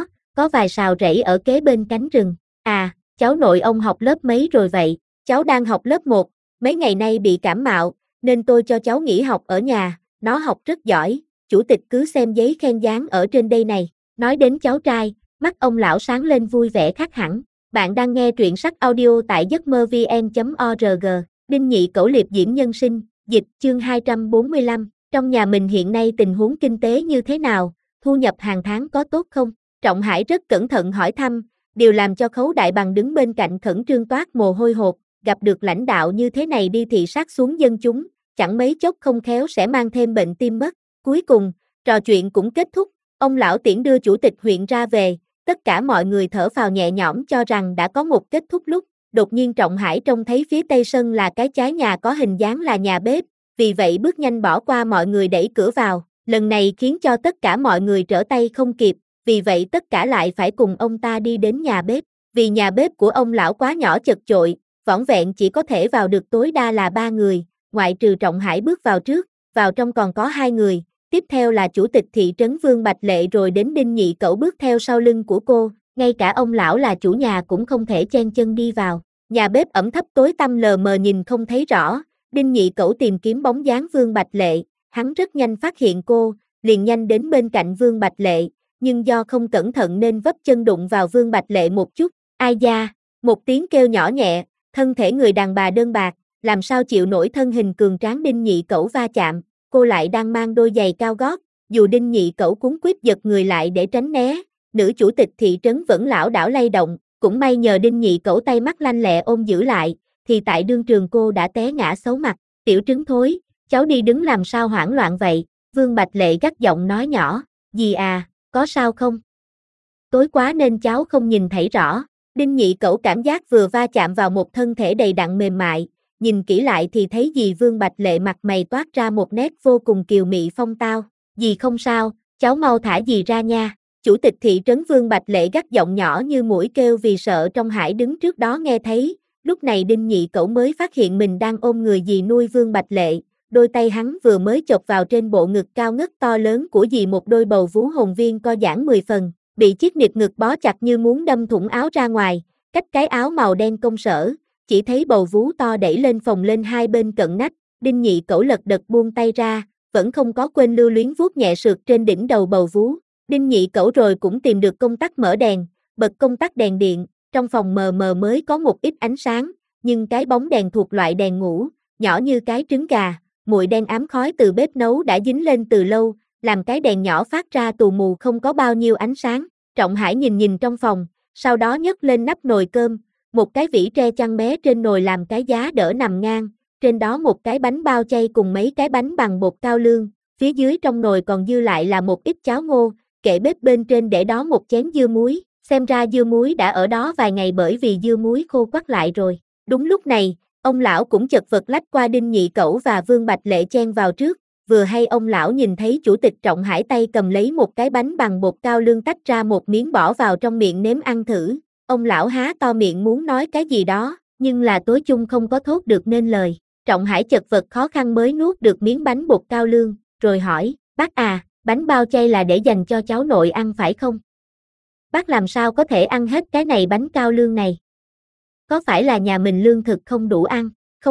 Có vài sào rẫy ở kế bên cánh rừng. À, cháu nội ông học lớp mấy rồi vậy? Cháu đang học lớp 1, mấy ngày nay bị cảm mạo, nên tôi cho cháu nghỉ học ở nhà, nó học rất giỏi, chủ tịch cứ xem giấy khen dán ở trên đây này. Nói đến cháu trai, mắt ông lão sáng lên vui vẻ khác hẳn. Bạn đang nghe truyện sách audio tại giấc mơ vn.org, Đinh Nhị Cẩu liệp diễm nhân sinh, dịch chương 245, trong nhà mình hiện nay tình huống kinh tế như thế nào, thu nhập hàng tháng có tốt không? Trọng Hải rất cẩn thận hỏi thăm, điều làm cho Khấu Đại Bằng đứng bên cạnh khẩn trương toát mồ hôi hột, gặp được lãnh đạo như thế này đi thị sát xuống dân chúng, chẳng mấy chốc không khéo sẽ mang thêm bệnh tim mất. Cuối cùng, trò chuyện cũng kết thúc, ông lão tiễn đưa chủ tịch huyện ra về, tất cả mọi người thở phào nhẹ nhõm cho rằng đã có một kết thúc lúc, đột nhiên Trọng Hải trông thấy phía tây sân là cái trái nhà có hình dáng là nhà bếp, vì vậy bước nhanh bỏ qua mọi người đẩy cửa vào, lần này khiến cho tất cả mọi người trở tay không kịp, vì vậy tất cả lại phải cùng ông ta đi đến nhà bếp, vì nhà bếp của ông lão quá nhỏ chật chội, vỏn vẹn chỉ có thể vào được tối đa là 3 người, ngoại trừ Trọng Hải bước vào trước, vào trong còn có 2 người, tiếp theo là chủ tịch thị trấn Vương Bạch Lệ rồi đến Đinh Nhị Cẩu bước theo sau lưng của cô, ngay cả ông lão là chủ nhà cũng không thể chen chân đi vào. Nhà bếp ẩm thấp tối tăm lờ mờ nhìn không thấy rõ, Đinh Nhị Cẩu tìm kiếm bóng dáng Vương Bạch Lệ, Hắn rất nhanh phát hiện cô, liền nhanh đến bên cạnh Vương Bạch Lệ, nhưng do không cẩn thận nên vấp chân đụng vào Vương Bạch Lệ một chút. Ai da, một tiếng kêu nhỏ nhẹ, thân thể người đàn bà đơn bạc, làm sao chịu nổi thân hình cường tráng Đinh Nhị Cẩu va chạm, cô lại đang mang đôi giày cao gót, dù Đinh Nhị Cẩu cuống quýt giật người lại để tránh né, nữ chủ tịch thị trấn vẫn lảo đảo lay động, cũng may nhờ Đinh Nhị Cẩu tay mắt lanh lẹ ôm giữ lại, thì tại đương trường cô đã té ngã xấu mặt, tiểu trứng thối, cháu đi đứng làm sao hoảng loạn vậy, Vương Bạch Lệ gắt giọng nói nhỏ, dì à, có sao không? Tối quá nên cháu không nhìn thấy rõ, Đinh Nhị Cẩu cảm giác vừa va chạm vào một thân thể đầy đặn mềm mại, nhìn kỹ lại thì thấy dì Vương Bạch Lệ mặt mày toát ra một nét vô cùng kiều mị phong tao, dì không sao, cháu mau thả dì ra nha. Chủ tịch thị trấn Vương Bạch Lệ gắt giọng nhỏ như muỗi kêu vì sợ trong Hải đứng trước đó nghe thấy, lúc này Đinh Nhị Cẩu mới phát hiện mình đang ôm người dì nuôi Vương Bạch Lệ, đôi tay hắn vừa mới chộp vào trên bộ ngực cao ngất to lớn của dì, một đôi bầu vú hồn viên co giãn 10 phần, bị chiếc niệp ngực bó chặt như muốn đâm thủng áo ra ngoài, cách cái áo màu đen công sở, chỉ thấy bầu vú to đẩy lên phồng lên hai bên cận nách, Đinh Nhị Cẩu lật đật buông tay ra, vẫn không có quên lưu luyến vuốt nhẹ sượt trên đỉnh đầu bầu vú. Đinh Nhị Cẩu rồi cũng tìm được công tắc mở đèn, bật công tắc đèn điện, trong phòng mờ mờ mới có một ít ánh sáng, nhưng cái bóng đèn thuộc loại đèn ngủ, nhỏ như cái trứng gà, mùi đen ám khói từ bếp nấu đã dính lên từ lâu, làm cái đèn nhỏ phát ra tù mù không có bao nhiêu ánh sáng. Trọng Hải nhìn trong phòng, sau đó nhấc lên nắp nồi cơm, một cái vỉ tre chăn bé trên nồi làm cái giá đỡ nằm ngang, trên đó một cái bánh bao chay cùng mấy cái bánh bằng bột cao lương, phía dưới trong nồi còn dư lại là một ít cháo ngô, kệ bếp bên trên để đó một chén dưa muối, xem ra dưa muối đã ở đó vài ngày bởi vì dưa muối khô quắt lại rồi. Đúng lúc này, ông lão cũng chật vật lách qua Đinh Nhị Cẩu và Vương Bạch Lệ chen vào trước, vừa hay ông lão nhìn thấy chủ tịch Trọng Hải tay cầm lấy một cái bánh bằng bột cao lương tách ra một miếng bỏ vào trong miệng nếm ăn thử, ông lão há to miệng muốn nói cái gì đó, nhưng là tối chung không có thốt được nên lời. Trọng Hải chật vật khó khăn mới nuốt được miếng bánh bột cao lương, rồi hỏi, bác à, bánh bao chay là để dành cho cháu nội ăn phải không? Bác làm sao có thể ăn hết cái này bánh cao lương này? Có phải là nhà mình lương thực không đủ ăn?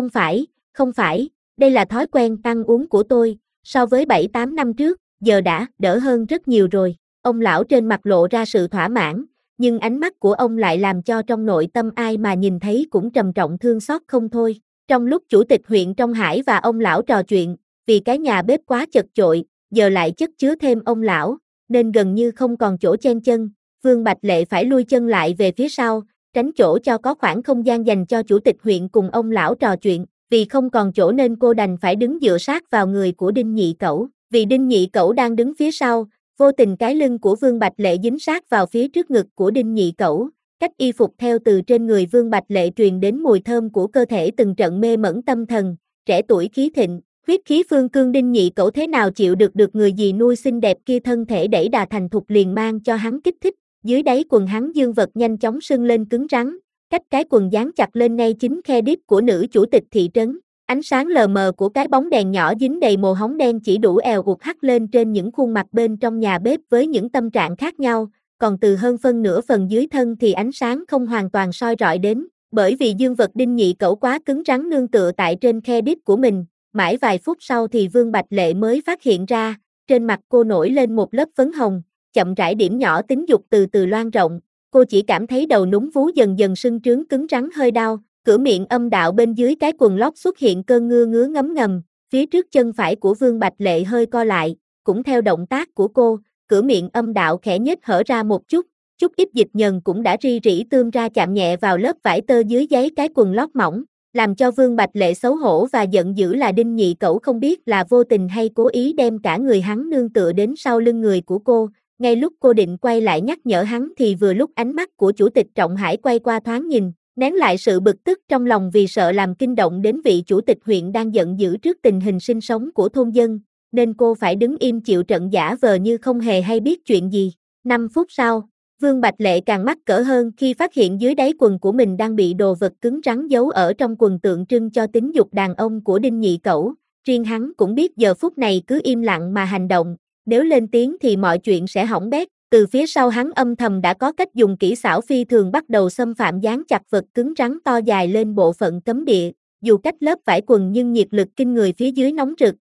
Không phải, đây là thói quen ăn uống của tôi, so với 7-8 năm trước, giờ đã đỡ hơn rất nhiều rồi. Ông lão trên mặt lộ ra sự thỏa mãn, nhưng ánh mắt của ông lại làm cho trong nội tâm ai mà nhìn thấy cũng trầm trọng thương xót không thôi. Trong lúc chủ tịch huyện Trong Hải và ông lão trò chuyện, vì cái nhà bếp quá chật chội, giờ lại chất chứa thêm ông lão, nên gần như không còn chỗ chen chân, Vương Bạch Lệ phải lui chân lại về phía sau, tránh chỗ cho có khoảng không gian dành cho chủ tịch huyện cùng ông lão trò chuyện, vì không còn chỗ nên cô đành phải đứng dựa sát vào người của Đinh Nhị Cẩu, vì Đinh Nhị Cẩu đang đứng phía sau, vô tình cái lưng của Vương Bạch Lệ dính sát vào phía trước ngực của Đinh Nhị Cẩu, cách y phục theo từ trên người Vương Bạch Lệ truyền đến mùi thơm của cơ thể từng trận mê mẩn tâm thần, trẻ tuổi khí thịnh, huyết khí phương cương. Đinh Nhị Cẩu thế nào chịu được người dì nuôi xinh đẹp kia thân thể đẩy đà thành thục liền mang cho hắn kích thích, dưới đáy quần hắn dương vật nhanh chóng sưng lên cứng rắn, cách cái quần dán chặt lên ngay chính khe đít của nữ chủ tịch thị trấn. Ánh sáng lờ mờ của cái bóng đèn nhỏ dính đầy mồ hóng đen chỉ đủ èo uột hắt lên trên những khuôn mặt bên trong nhà bếp với những tâm trạng khác nhau, còn từ hơn phân nửa phần dưới thân thì ánh sáng không hoàn toàn soi rọi đến, bởi vì dương vật Đinh Nhị Cẩu quá cứng rắn nương tựa tại trên khe đít của mình. Mãi vài phút sau thì Vương Bạch Lệ mới phát hiện ra, trên mặt cô nổi lên một lớp phấn hồng, chậm rãi điểm nhỏ tính dục từ từ loang rộng, cô chỉ cảm thấy đầu núm vú dần dần sưng trướng cứng rắn hơi đau, cửa miệng âm đạo bên dưới cái quần lót xuất hiện cơn ngứa ngấm ngầm, phía trước chân phải của Vương Bạch Lệ hơi co lại, cũng theo động tác của cô, cửa miệng âm đạo khẽ nhếch hở ra một chút ít dịch nhờn cũng đã ri rỉ tươm ra chạm nhẹ vào lớp vải tơ dưới giấy cái quần lót mỏng, làm cho Vương Bạch Lệ xấu hổ và giận dữ là Đinh Nhị Cẩu không biết là vô tình hay cố ý đem cả người hắn nương tựa đến sau lưng người của cô. Ngay lúc cô định quay lại nhắc nhở hắn thì vừa lúc ánh mắt của chủ tịch Trọng Hải quay qua thoáng nhìn, nén lại sự bực tức trong lòng vì sợ làm kinh động đến vị chủ tịch huyện đang giận dữ trước tình hình sinh sống của thôn dân, nên cô phải đứng im chịu trận giả vờ như không hề hay biết chuyện gì. 5 phút sau, Vương Bạch Lệ càng mắc cỡ hơn khi phát hiện dưới đáy quần của mình đang bị đồ vật cứng rắn giấu ở trong quần tượng trưng cho tính dục đàn ông của Đinh Nhị Cẩu. Riêng hắn cũng biết giờ phút này cứ im lặng mà hành động, nếu lên tiếng thì mọi chuyện sẽ hỏng bét. Từ phía sau hắn âm thầm đã có cách dùng kỹ xảo phi thường bắt đầu xâm phạm dán chặt vật cứng rắn to dài lên bộ phận cấm địa, dù cách lớp vải quần nhưng nhiệt lực kinh người phía dưới nóng rực,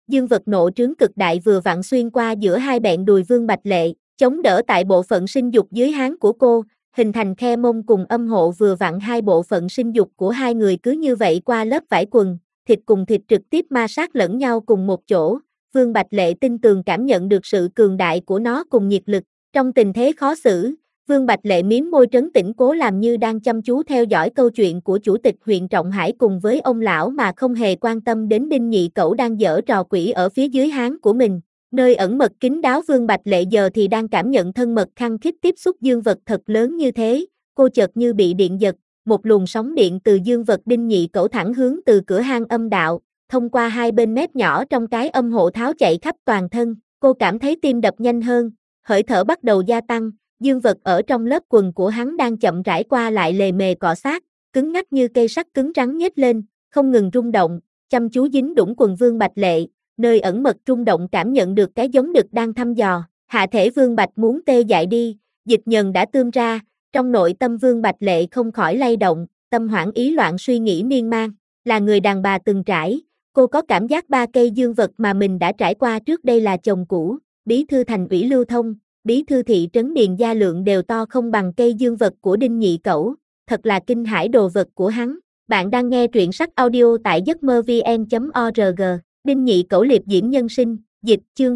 dương vật nộ trướng cực đại vừa vặn xuyên qua giữa hai bẹn đùi Vương Bạch Lệ, chống đỡ tại bộ phận sinh dục dưới háng của cô, hình thành khe mông cùng âm hộ vừa vặn hai bộ phận sinh dục của hai người cứ như vậy qua lớp vải quần, thịt cùng thịt trực tiếp ma sát lẫn nhau cùng một chỗ. Vương Bạch Lệ tin tường cảm nhận được sự cường đại của nó cùng nhiệt lực. Trong tình thế khó xử, Vương Bạch Lệ mím môi trấn tĩnh cố làm như đang chăm chú theo dõi câu chuyện của chủ tịch huyện Trọng Hải cùng với ông lão mà không hề quan tâm đến Đinh Nhị Cẩu đang giở trò quỷ ở phía dưới háng của mình. Nơi ẩn mật kín đáo Vương Bạch Lệ giờ thì đang cảm nhận thân mật khăng khít tiếp xúc dương vật thật lớn như thế, cô chợt như bị điện giật, một luồng sóng điện từ dương vật Đinh Nhị Cẩu thẳng hướng từ cửa hang âm đạo, thông qua hai bên mép nhỏ trong cái âm hộ tháo chạy khắp toàn thân, cô cảm thấy tim đập nhanh hơn, hơi thở bắt đầu gia tăng, dương vật ở trong lớp quần của hắn đang chậm rãi qua lại lề mề cọ sát, cứng ngắc như cây sắt cứng rắn nhếch lên, không ngừng rung động, chăm chú dính đũng quần Vương Bạch Lệ, nơi ẩn mật rung động cảm nhận được cái giống đực đang thăm dò, hạ thể Vương Bạch muốn tê dại đi, dịch nhần đã tươm ra, trong nội tâm Vương Bạch Lệ không khỏi lay động, tâm hoảng ý loạn suy nghĩ miên man, là người đàn bà từng trải, cô có cảm giác ba cây dương vật mà mình đã trải qua trước đây là chồng cũ, bí thư thành ủy Lưu Thông, bí thư thị trấn Điền Gia Lượng đều to không bằng cây dương vật của Đinh Nhị Cẩu, thật là kinh hãi đồ vật của hắn. Bạn đang nghe truyện sách audio tại giấc mơ vn.org. Đinh Nhị Cẩu liệp diễm nhân sinh, dịch chương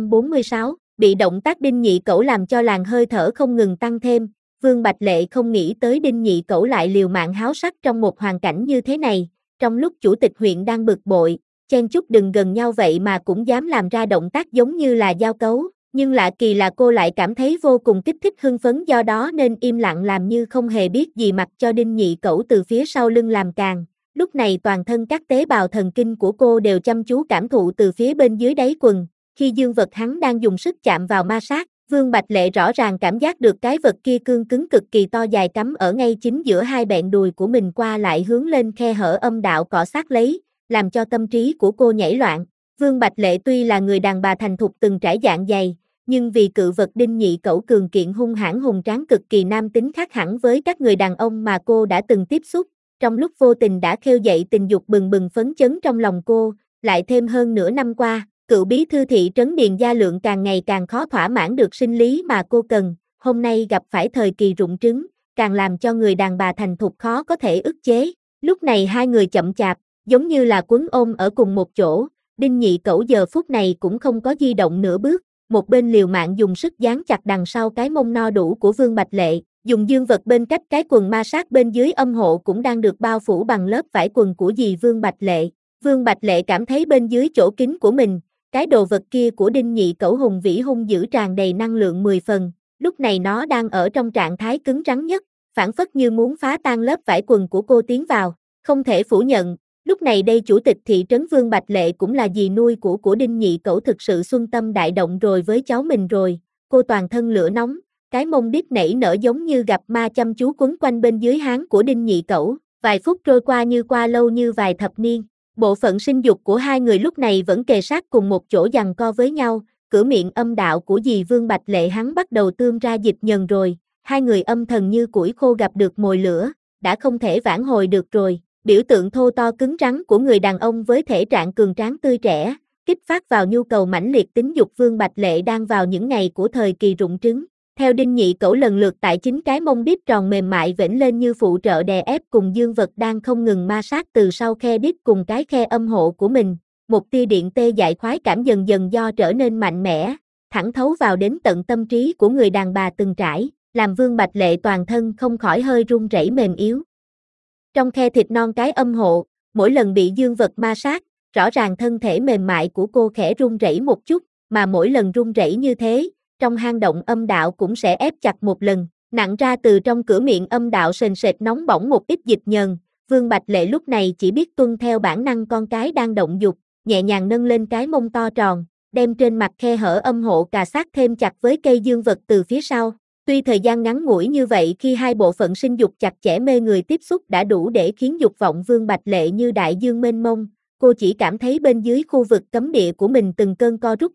246, bị động tác Đinh Nhị Cẩu làm cho làn hơi thở không ngừng tăng thêm, Vương Bạch Lệ không nghĩ tới Đinh Nhị Cẩu lại liều mạng háo sắc trong một hoàn cảnh như thế này, trong lúc chủ tịch huyện đang bực bội, chen chúc đừng gần nhau vậy mà cũng dám làm ra động tác giống như là giao cấu, nhưng lạ kỳ là cô lại cảm thấy vô cùng kích thích hưng phấn do đó nên im lặng làm như không hề biết gì mặc cho Đinh Nhị Cẩu từ phía sau lưng làm càng. Lúc này toàn thân các tế bào thần kinh của cô đều chăm chú cảm thụ từ phía bên dưới đáy quần, khi dương vật hắn đang dùng sức chạm vào ma sát, Vương Bạch Lệ rõ ràng cảm giác được cái vật kia cương cứng cực kỳ to dài cắm ở ngay chính giữa hai bẹn đùi của mình qua lại hướng lên khe hở âm đạo cọ sát lấy, làm cho tâm trí của cô nhảy loạn. Vương Bạch Lệ tuy là người đàn bà thành thục từng trải dạng dày, nhưng vì cự vật Đinh Nhị Cẩu cường kiện hung hãn hùng tráng cực kỳ nam tính khác hẳn với các người đàn ông mà cô đã từng tiếp xúc, trong lúc vô tình đã khêu dậy tình dục bừng bừng phấn chấn trong lòng cô, lại thêm hơn nửa năm qua, cựu bí thư thị trấn Điền Gia Lượng càng ngày càng khó thỏa mãn được sinh lý mà cô cần, hôm nay gặp phải thời kỳ rụng trứng, càng làm cho người đàn bà thành thục khó có thể ức chế. Lúc này hai người chậm chạp, giống như là quấn ôm ở cùng một chỗ, Đinh Nhị Cẩu giờ phút này cũng không có di động nửa bước, một bên liều mạng dùng sức dán chặt đằng sau cái mông no đủ của Vương Bạch Lệ, dùng dương vật bên cách cái quần ma sát bên dưới âm hộ cũng đang được bao phủ bằng lớp vải quần của dì Vương Bạch Lệ. Vương Bạch Lệ cảm thấy bên dưới chỗ kín của mình, cái đồ vật kia của Đinh Nhị Cẩu hùng vĩ hung dữ tràn đầy năng lượng 10 phần, lúc này nó đang ở trong trạng thái cứng rắn nhất, phản phất như muốn phá tan lớp vải quần của cô tiến vào, không thể phủ nhận. Lúc này đây chủ tịch thị trấn Vương Bạch Lệ cũng là dì nuôi của Đinh Nhị Cẩu thực sự xuân tâm đại động rồi với cháu mình rồi, cô toàn thân lửa nóng, cái mông đít nảy nở giống như gặp ma chăm chú quấn quanh bên dưới háng của Đinh Nhị Cẩu, vài phút trôi qua như qua lâu như vài thập niên, bộ phận sinh dục của hai người lúc này vẫn kề sát cùng một chỗ giằng co với nhau, cửa miệng âm đạo của dì Vương Bạch Lệ hắn bắt đầu tươm ra dịch nhần rồi, hai người âm thần như củi khô gặp được mồi lửa, đã không thể vãn hồi được rồi. Biểu tượng thô to cứng rắn của người đàn ông với thể trạng cường tráng tươi trẻ, kích phát vào nhu cầu mãnh liệt tính dục Vương Bạch Lệ đang vào những ngày của thời kỳ rụng trứng. Theo Đinh Nhị Cẩu lần lượt tại chính cái mông đít tròn mềm mại vểnh lên như phụ trợ đè ép cùng dương vật đang không ngừng ma sát từ sau khe đít cùng cái khe âm hộ của mình, một tia điện tê dại khoái cảm dần dần do trở nên mạnh mẽ, thẳng thấu vào đến tận tâm trí của người đàn bà từng trải, làm Vương Bạch Lệ toàn thân không khỏi hơi run rẩy mềm yếu. Trong khe thịt non cái âm hộ, mỗi lần bị dương vật ma sát, rõ ràng thân thể mềm mại của cô khẽ run rẩy một chút, mà mỗi lần run rẩy như thế, trong hang động âm đạo cũng sẽ ép chặt một lần, nặng ra từ trong cửa miệng âm đạo sền sệt nóng bỏng một ít dịch nhờn, Vương Bạch Lệ lúc này chỉ biết tuân theo bản năng con cái đang động dục, nhẹ nhàng nâng lên cái mông to tròn, đem trên mặt khe hở âm hộ cà sát thêm chặt với cây dương vật từ phía sau. Tuy thời gian ngắn ngủi như vậy khi hai bộ phận sinh dục chặt chẽ mê người tiếp xúc đã đủ để khiến dục vọng Vương Bạch Lệ như đại dương mênh mông, cô chỉ cảm thấy bên dưới khu vực cấm địa của mình từng cơn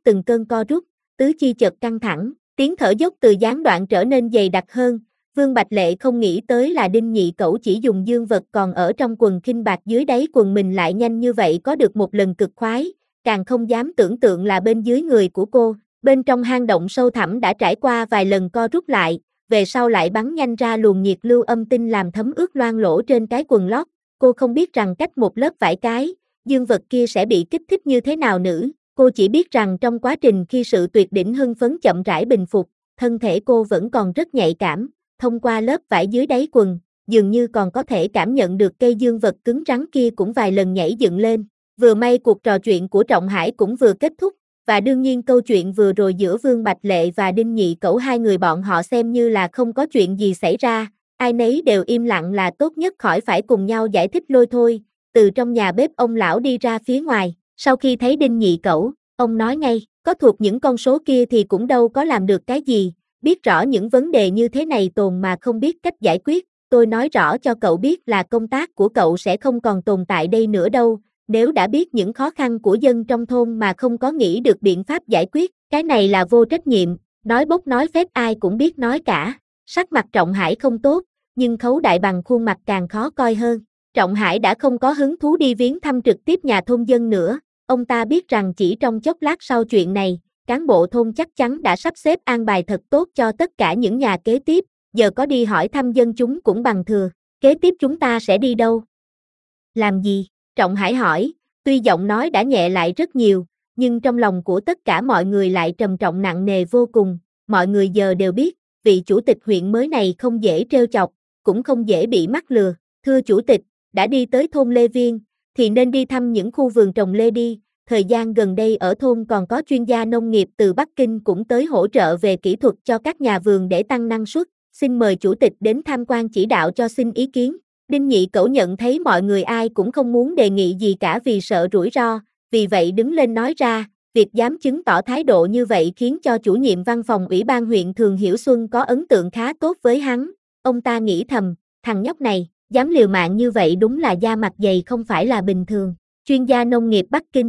co rút, tứ chi chợt căng thẳng, tiếng thở dốc từ gián đoạn trở nên dày đặc hơn. Vương Bạch Lệ không nghĩ tới là Đinh Nhị Cẩu chỉ dùng dương vật còn ở trong quần khinh bạc dưới đáy quần mình lại nhanh như vậy có được một lần cực khoái, càng không dám tưởng tượng là bên dưới người của cô. Bên trong hang động sâu thẳm đã trải qua vài lần co rút lại, về sau lại bắn nhanh ra luồng nhiệt lưu âm tinh làm thấm ướt loang lỗ trên cái quần lót. Cô không biết rằng cách một lớp vải cái, dương vật kia sẽ bị kích thích như thế nào nữa. Cô chỉ biết rằng trong quá trình khi sự tuyệt đỉnh hưng phấn chậm rãi bình phục, thân thể cô vẫn còn rất nhạy cảm, thông qua lớp vải dưới đáy quần, dường như còn có thể cảm nhận được cây dương vật cứng rắn kia cũng vài lần nhảy dựng lên. Vừa may cuộc trò chuyện của Trọng Hải cũng vừa kết thúc, và đương nhiên câu chuyện vừa rồi giữa Vương Bạch Lệ và Đinh Nhị Cẩu hai người bọn họ xem như là không có chuyện gì xảy ra, ai nấy đều im lặng là tốt nhất khỏi phải cùng nhau giải thích lôi thôi. Từ trong nhà bếp ông lão đi ra phía ngoài, sau khi thấy Đinh Nhị Cẩu, ông nói ngay, có thuộc những con số kia thì cũng đâu có làm được cái gì, biết rõ những vấn đề như thế này tồn mà không biết cách giải quyết, tôi nói rõ cho cậu biết là công tác của cậu sẽ không còn tồn tại đây nữa đâu, nếu đã biết những khó khăn của dân trong thôn mà không có nghĩ được biện pháp giải quyết, cái này là vô trách nhiệm, nói bốc nói phét ai cũng biết nói cả. Sắc mặt Trọng Hải không tốt, nhưng Khấu Đại Bằng khuôn mặt càng khó coi hơn. Trọng Hải đã không có hứng thú đi viếng thăm trực tiếp nhà thôn dân nữa, ông ta biết rằng chỉ trong chốc lát sau chuyện này, cán bộ thôn chắc chắn đã sắp xếp an bài thật tốt cho tất cả những nhà kế tiếp, giờ có đi hỏi thăm dân chúng cũng bằng thừa. Kế tiếp chúng ta sẽ đi đâu? Làm gì? Trọng Hải hỏi, tuy giọng nói đã nhẹ lại rất nhiều, nhưng trong lòng của tất cả mọi người lại trầm trọng nặng nề vô cùng. Mọi người giờ đều biết, vị chủ tịch huyện mới này không dễ trêu chọc, cũng không dễ bị mắc lừa. Thưa chủ tịch, đã đi tới thôn Lê Viên, thì nên đi thăm những khu vườn trồng lê đi. Thời gian gần đây ở thôn còn có chuyên gia nông nghiệp từ Bắc Kinh cũng tới hỗ trợ về kỹ thuật cho các nhà vườn để tăng năng suất. Xin mời chủ tịch đến tham quan chỉ đạo cho xin ý kiến. Đinh Nhị Cẩu nhận thấy mọi người ai cũng không muốn đề nghị gì cả vì sợ rủi ro, vì vậy đứng lên nói ra, việc dám chứng tỏ thái độ như vậy khiến cho chủ nhiệm văn phòng ủy ban huyện Thường Hiểu Xuân có ấn tượng khá tốt với hắn. Ông ta nghĩ thầm, thằng nhóc này, dám liều mạng như vậy đúng là da mặt dày không phải là bình thường. Chuyên gia nông nghiệp Bắc Kinh.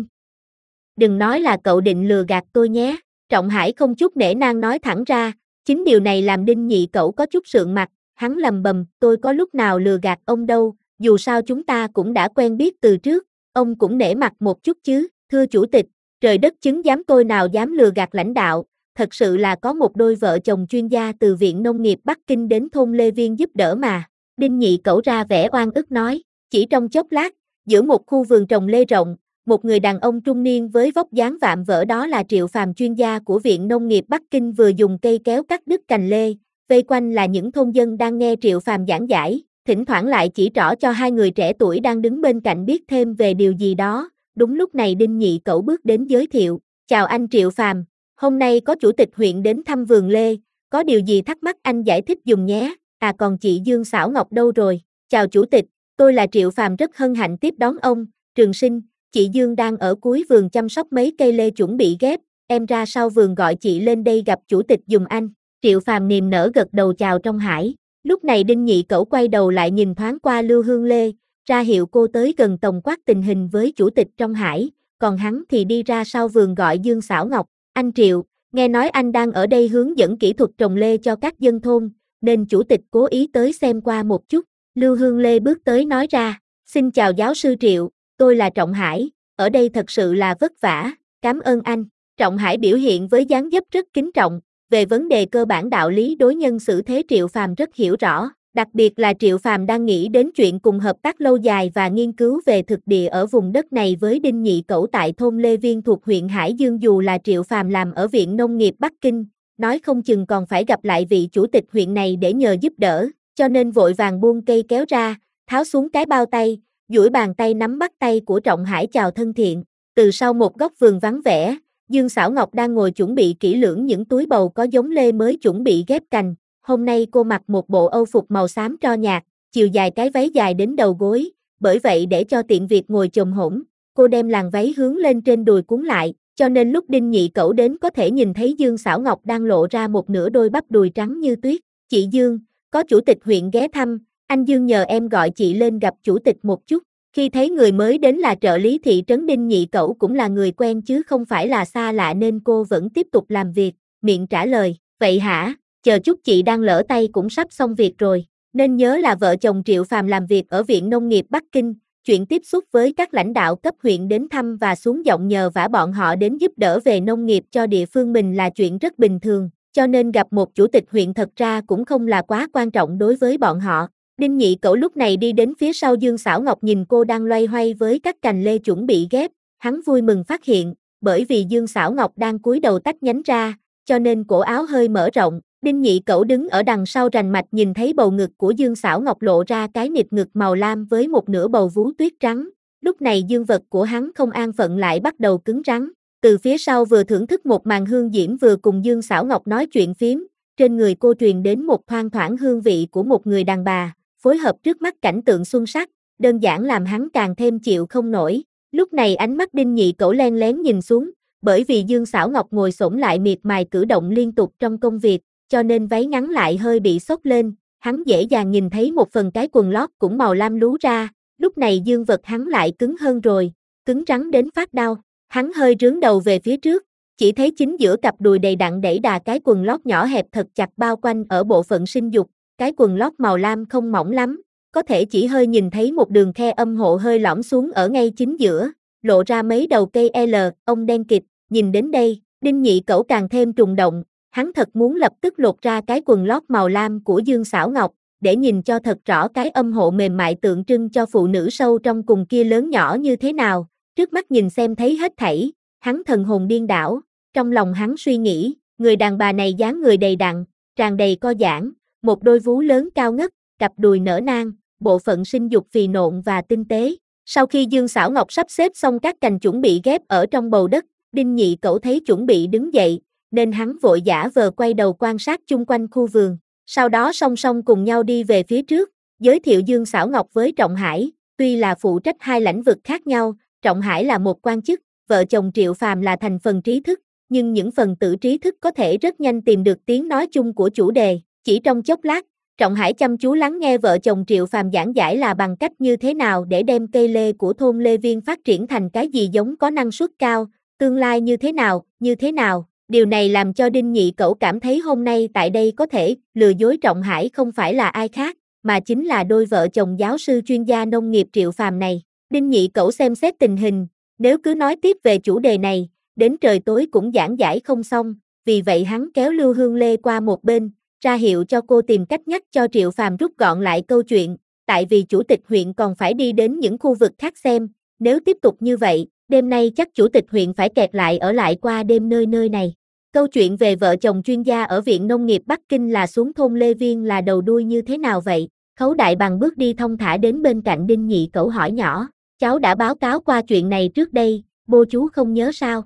Đừng nói là cậu định lừa gạt tôi nhé. Trọng Hải không chút nể nang nói thẳng ra, chính điều này làm Đinh Nhị Cẩu có chút sượng mặt, hắn lầm bầm, tôi có lúc nào lừa gạt ông đâu, dù sao chúng ta cũng đã quen biết từ trước, ông cũng nể mặt một chút chứ. Thưa chủ tịch, trời đất chứng giám tôi nào dám lừa gạt lãnh đạo, thật sự là có một đôi vợ chồng chuyên gia từ Viện Nông nghiệp Bắc Kinh đến thôn Lê Viên giúp đỡ mà. Đinh Nhị Cẩu ra vẻ oan ức nói, chỉ trong chốc lát, giữa một khu vườn trồng lê rộng, một người đàn ông trung niên với vóc dáng vạm vỡ đó là Triệu Phàm chuyên gia của Viện Nông nghiệp Bắc Kinh vừa dùng cây kéo cắt đứt cành lê, vây quanh là những thôn dân đang nghe Triệu Phàm giảng giải, thỉnh thoảng lại chỉ trỏ cho hai người trẻ tuổi đang đứng bên cạnh biết thêm về điều gì đó. Đúng lúc này Đinh Nhị Cẩu bước đến giới thiệu, chào anh Triệu Phàm, hôm nay có chủ tịch huyện đến thăm vườn lê, có điều gì thắc mắc anh giải thích dùm nhé, à còn chị Dương Xảo Ngọc đâu rồi? Chào chủ tịch, tôi là Triệu Phàm rất hân hạnh tiếp đón ông, Trường Sinh, chị Dương đang ở cuối vườn chăm sóc mấy cây lê chuẩn bị ghép, em ra sau vườn gọi chị lên đây gặp chủ tịch dùm anh. Triệu Phàm niềm nở gật đầu chào Trong Hải. Lúc này Đinh Nhị Cẩu quay đầu lại nhìn thoáng qua Lưu Hương Lê, ra hiệu cô tới gần tổng quát tình hình với chủ tịch Trong Hải, còn hắn thì đi ra sau vườn gọi Dương Xảo Ngọc. Anh Triệu, nghe nói anh đang ở đây hướng dẫn kỹ thuật trồng lê cho các dân thôn, nên chủ tịch cố ý tới xem qua một chút. Lưu Hương Lê bước tới nói ra, xin chào giáo sư Triệu, tôi là Trọng Hải, ở đây thật sự là vất vả, cảm ơn anh. Trọng Hải biểu hiện với dáng dấp rất kính trọng, về vấn đề cơ bản đạo lý đối nhân xử thế Triệu Phàm rất hiểu rõ, đặc biệt là Triệu Phàm đang nghĩ đến chuyện cùng hợp tác lâu dài và nghiên cứu về thực địa ở vùng đất này với Đinh Nhị Cẩu tại thôn Lê Viên thuộc huyện Hải Dương. Dù là Triệu Phàm làm ở Viện Nông nghiệp Bắc Kinh, nói không chừng còn phải gặp lại vị chủ tịch huyện này để nhờ giúp đỡ, cho nên vội vàng buông cây kéo ra, tháo xuống cái bao tay, duỗi bàn tay nắm bắt tay của Trọng Hải chào thân thiện. Từ sau một góc vườn vắng vẻ, Dương Xảo Ngọc đang ngồi chuẩn bị kỹ lưỡng những túi bầu có giống lê mới chuẩn bị ghép cành. Hôm nay cô mặc một bộ âu phục màu xám tro nhạt, chiều dài cái váy dài đến đầu gối, bởi vậy để cho tiện việc ngồi chồm hổm, cô đem làn váy hướng lên trên đùi cuốn lại, cho nên lúc Đinh Nhị Cẩu đến có thể nhìn thấy Dương Xảo Ngọc đang lộ ra một nửa đôi bắp đùi trắng như tuyết. Chị Dương, có chủ tịch huyện ghé thăm, anh Dương nhờ em gọi chị lên gặp chủ tịch một chút. Khi thấy người mới đến là trợ lý thị trấn Đinh Nhị Cẩu cũng là người quen chứ không phải là xa lạ nên cô vẫn tiếp tục làm việc, miệng trả lời, vậy hả, chờ chút chị đang lỡ tay cũng sắp xong việc rồi, nên nhớ là vợ chồng Triệu Phàm làm việc ở Viện Nông nghiệp Bắc Kinh, chuyện tiếp xúc với các lãnh đạo cấp huyện đến thăm và xuống giọng nhờ vả bọn họ đến giúp đỡ về nông nghiệp cho địa phương mình là chuyện rất bình thường, cho nên gặp một chủ tịch huyện thật ra cũng không là quá quan trọng đối với bọn họ. Đinh Nhị Cẩu lúc này đi đến phía sau Dương Xảo Ngọc nhìn cô đang loay hoay với các cành lê chuẩn bị ghép, hắn vui mừng phát hiện, bởi vì Dương Xảo Ngọc đang cúi đầu tách nhánh ra, cho nên cổ áo hơi mở rộng. Đinh Nhị Cẩu đứng ở đằng sau rành mạch nhìn thấy bầu ngực của Dương Xảo Ngọc lộ ra cái nịt ngực màu lam với một nửa bầu vú tuyết trắng. Lúc này dương vật của hắn không an phận lại bắt đầu cứng rắn. Từ phía sau vừa thưởng thức một màn hương diễm vừa cùng Dương Xảo Ngọc nói chuyện phiếm, trên người cô truyền đến một thoang thoảng hương vị của một người đàn bà, phối hợp trước mắt cảnh tượng xuân sắc, đơn giản làm hắn càng thêm chịu không nổi. Lúc này ánh mắt Đinh Nhị Cẩu len lén nhìn xuống, bởi vì Dương Xảo Ngọc ngồi xổm lại miệt mài cử động liên tục trong công việc, cho nên váy ngắn lại hơi bị xốc lên, hắn dễ dàng nhìn thấy một phần cái quần lót cũng màu lam lú ra, lúc này dương vật hắn lại cứng hơn rồi, cứng rắn đến phát đau, hắn hơi rướn đầu về phía trước, chỉ thấy chính giữa cặp đùi đầy đặn đẩy đà cái quần lót nhỏ hẹp thật chặt bao quanh ở bộ phận sinh dục, cái quần lót màu lam không mỏng lắm, có thể chỉ hơi nhìn thấy một đường khe âm hộ hơi lõm xuống ở ngay chính giữa, lộ ra mấy đầu cây L, ông đen kịt, nhìn đến đây, Đinh Nhị Cẩu càng thêm trùng động. Hắn thật muốn lập tức lột ra cái quần lót màu lam của Dương Xảo Ngọc, để nhìn cho thật rõ cái âm hộ mềm mại tượng trưng cho phụ nữ sâu trong cùng kia lớn nhỏ như thế nào, trước mắt nhìn xem thấy hết thảy, hắn thần hồn điên đảo, trong lòng hắn suy nghĩ, người đàn bà này dáng người đầy đặn, tràn đầy co giãn, một đôi vú lớn cao ngất, cặp đùi nở nang, bộ phận sinh dục phì nộn và tinh tế. Sau khi Dương Xảo Ngọc sắp xếp xong các cành chuẩn bị ghép ở trong bầu đất, Đinh Nhị Cẩu thấy chuẩn bị đứng dậy, nên hắn vội giả vờ quay đầu quan sát chung quanh khu vườn, sau đó song song cùng nhau đi về phía trước, giới thiệu Dương Xảo Ngọc với Trọng Hải, tuy là phụ trách hai lĩnh vực khác nhau, Trọng Hải là một quan chức, vợ chồng Triệu Phàm là thành phần trí thức, nhưng những phần tử trí thức có thể rất nhanh tìm được tiếng nói chung của chủ đề, chỉ trong chốc lát, Trọng Hải chăm chú lắng nghe vợ chồng Triệu Phàm giảng giải là bằng cách như thế nào để đem cây lê của thôn Lê Viên phát triển thành cái gì giống có năng suất cao, tương lai như thế nào. Điều này làm cho Đinh Nhị Cẩu cảm thấy hôm nay tại đây có thể lừa dối Trọng Hải không phải là ai khác, mà chính là đôi vợ chồng giáo sư chuyên gia nông nghiệp Triệu Phàm này. Đinh Nhị Cẩu xem xét tình hình, nếu cứ nói tiếp về chủ đề này, đến trời tối cũng giảng giải không xong, vì vậy hắn kéo Lưu Hương Lê qua một bên, ra hiệu cho cô tìm cách nhắc cho Triệu Phàm rút gọn lại câu chuyện, tại vì chủ tịch huyện còn phải đi đến những khu vực khác xem, nếu tiếp tục như vậy, đêm nay chắc chủ tịch huyện phải kẹt lại ở lại qua đêm nơi này. Câu chuyện về vợ chồng chuyên gia ở Viện Nông nghiệp Bắc Kinh là xuống thôn Lê Viên là đầu đuôi như thế nào vậy? Khấu Đại Bằng bước đi thong thả đến bên cạnh Đinh Nhị Cẩu hỏi nhỏ, cháu đã báo cáo qua chuyện này trước đây, bô chú không nhớ sao?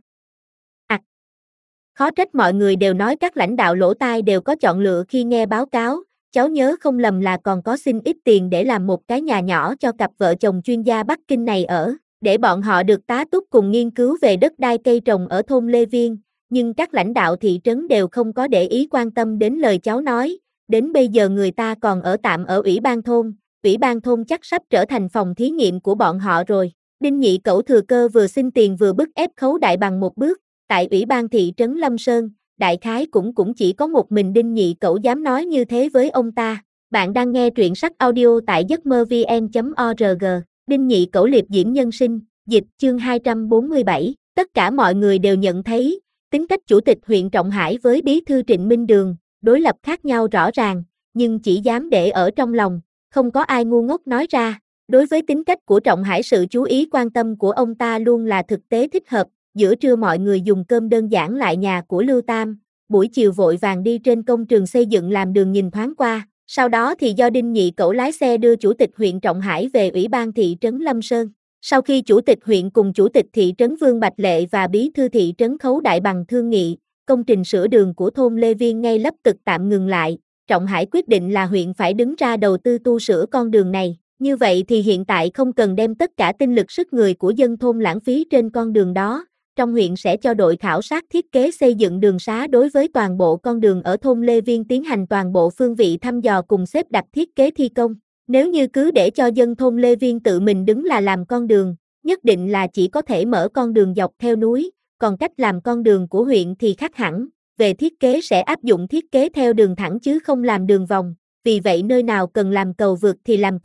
Khó trách mọi người đều nói các lãnh đạo lỗ tai đều có chọn lựa khi nghe báo cáo, cháu nhớ không lầm là còn có xin ít tiền để làm một cái nhà nhỏ cho cặp vợ chồng chuyên gia Bắc Kinh này ở, để bọn họ được tá túc cùng nghiên cứu về đất đai cây trồng ở thôn Lê Viên, nhưng các lãnh đạo thị trấn đều không có để ý quan tâm đến lời cháu nói, đến bây giờ người ta còn ở tạm ở ủy ban thôn chắc sắp trở thành phòng thí nghiệm của bọn họ rồi. Đinh Nhị Cẩu thừa cơ vừa xin tiền vừa bức ép Khấu Đại Bằng một bước. Tại ủy ban thị trấn Lâm Sơn, đại khái cũng chỉ có một mình Đinh Nhị Cẩu dám nói như thế với ông ta. Bạn đang nghe truyện sách audio tại giấcmơ-vn.org. Đinh Nhị Cẩu liệp diễm nhân sinh, dịch chương 247. Tất cả mọi người đều nhận thấy, tính cách chủ tịch huyện Trọng Hải với bí thư Trịnh Minh Đường, đối lập khác nhau rõ ràng, nhưng chỉ dám để ở trong lòng, không có ai ngu ngốc nói ra. Đối với tính cách của Trọng Hải, sự chú ý quan tâm của ông ta luôn là thực tế thích hợp. Giữa trưa mọi người dùng cơm đơn giản lại nhà của Lưu Tam, buổi chiều vội vàng đi trên công trường xây dựng làm đường nhìn thoáng qua, sau đó thì do Đinh Nhị Cẩu lái xe đưa chủ tịch huyện Trọng Hải về ủy ban thị trấn Lâm Sơn. Sau khi chủ tịch huyện cùng chủ tịch thị trấn Vương Bạch Lệ và bí thư thị trấn Khấu Đại Bằng thương nghị, công trình sửa đường của thôn Lê Viên ngay lập tức tạm ngừng lại, Trọng Hải quyết định là huyện phải đứng ra đầu tư tu sửa con đường này. Như vậy thì hiện tại không cần đem tất cả tinh lực sức người của dân thôn lãng phí trên con đường đó. Trong huyện sẽ cho đội khảo sát thiết kế xây dựng đường xá đối với toàn bộ con đường ở thôn Lê Viên tiến hành toàn bộ phương vị thăm dò cùng xếp đặt thiết kế thi công. Nếu như cứ để cho dân thôn Lê Viên tự mình đứng là làm con đường, nhất định là chỉ có thể mở con đường dọc theo núi, còn cách làm con đường của huyện thì khác hẳn, về thiết kế sẽ áp dụng thiết kế theo đường thẳng chứ không làm đường vòng, vì vậy nơi nào cần làm cầu vượt thì làm cầu,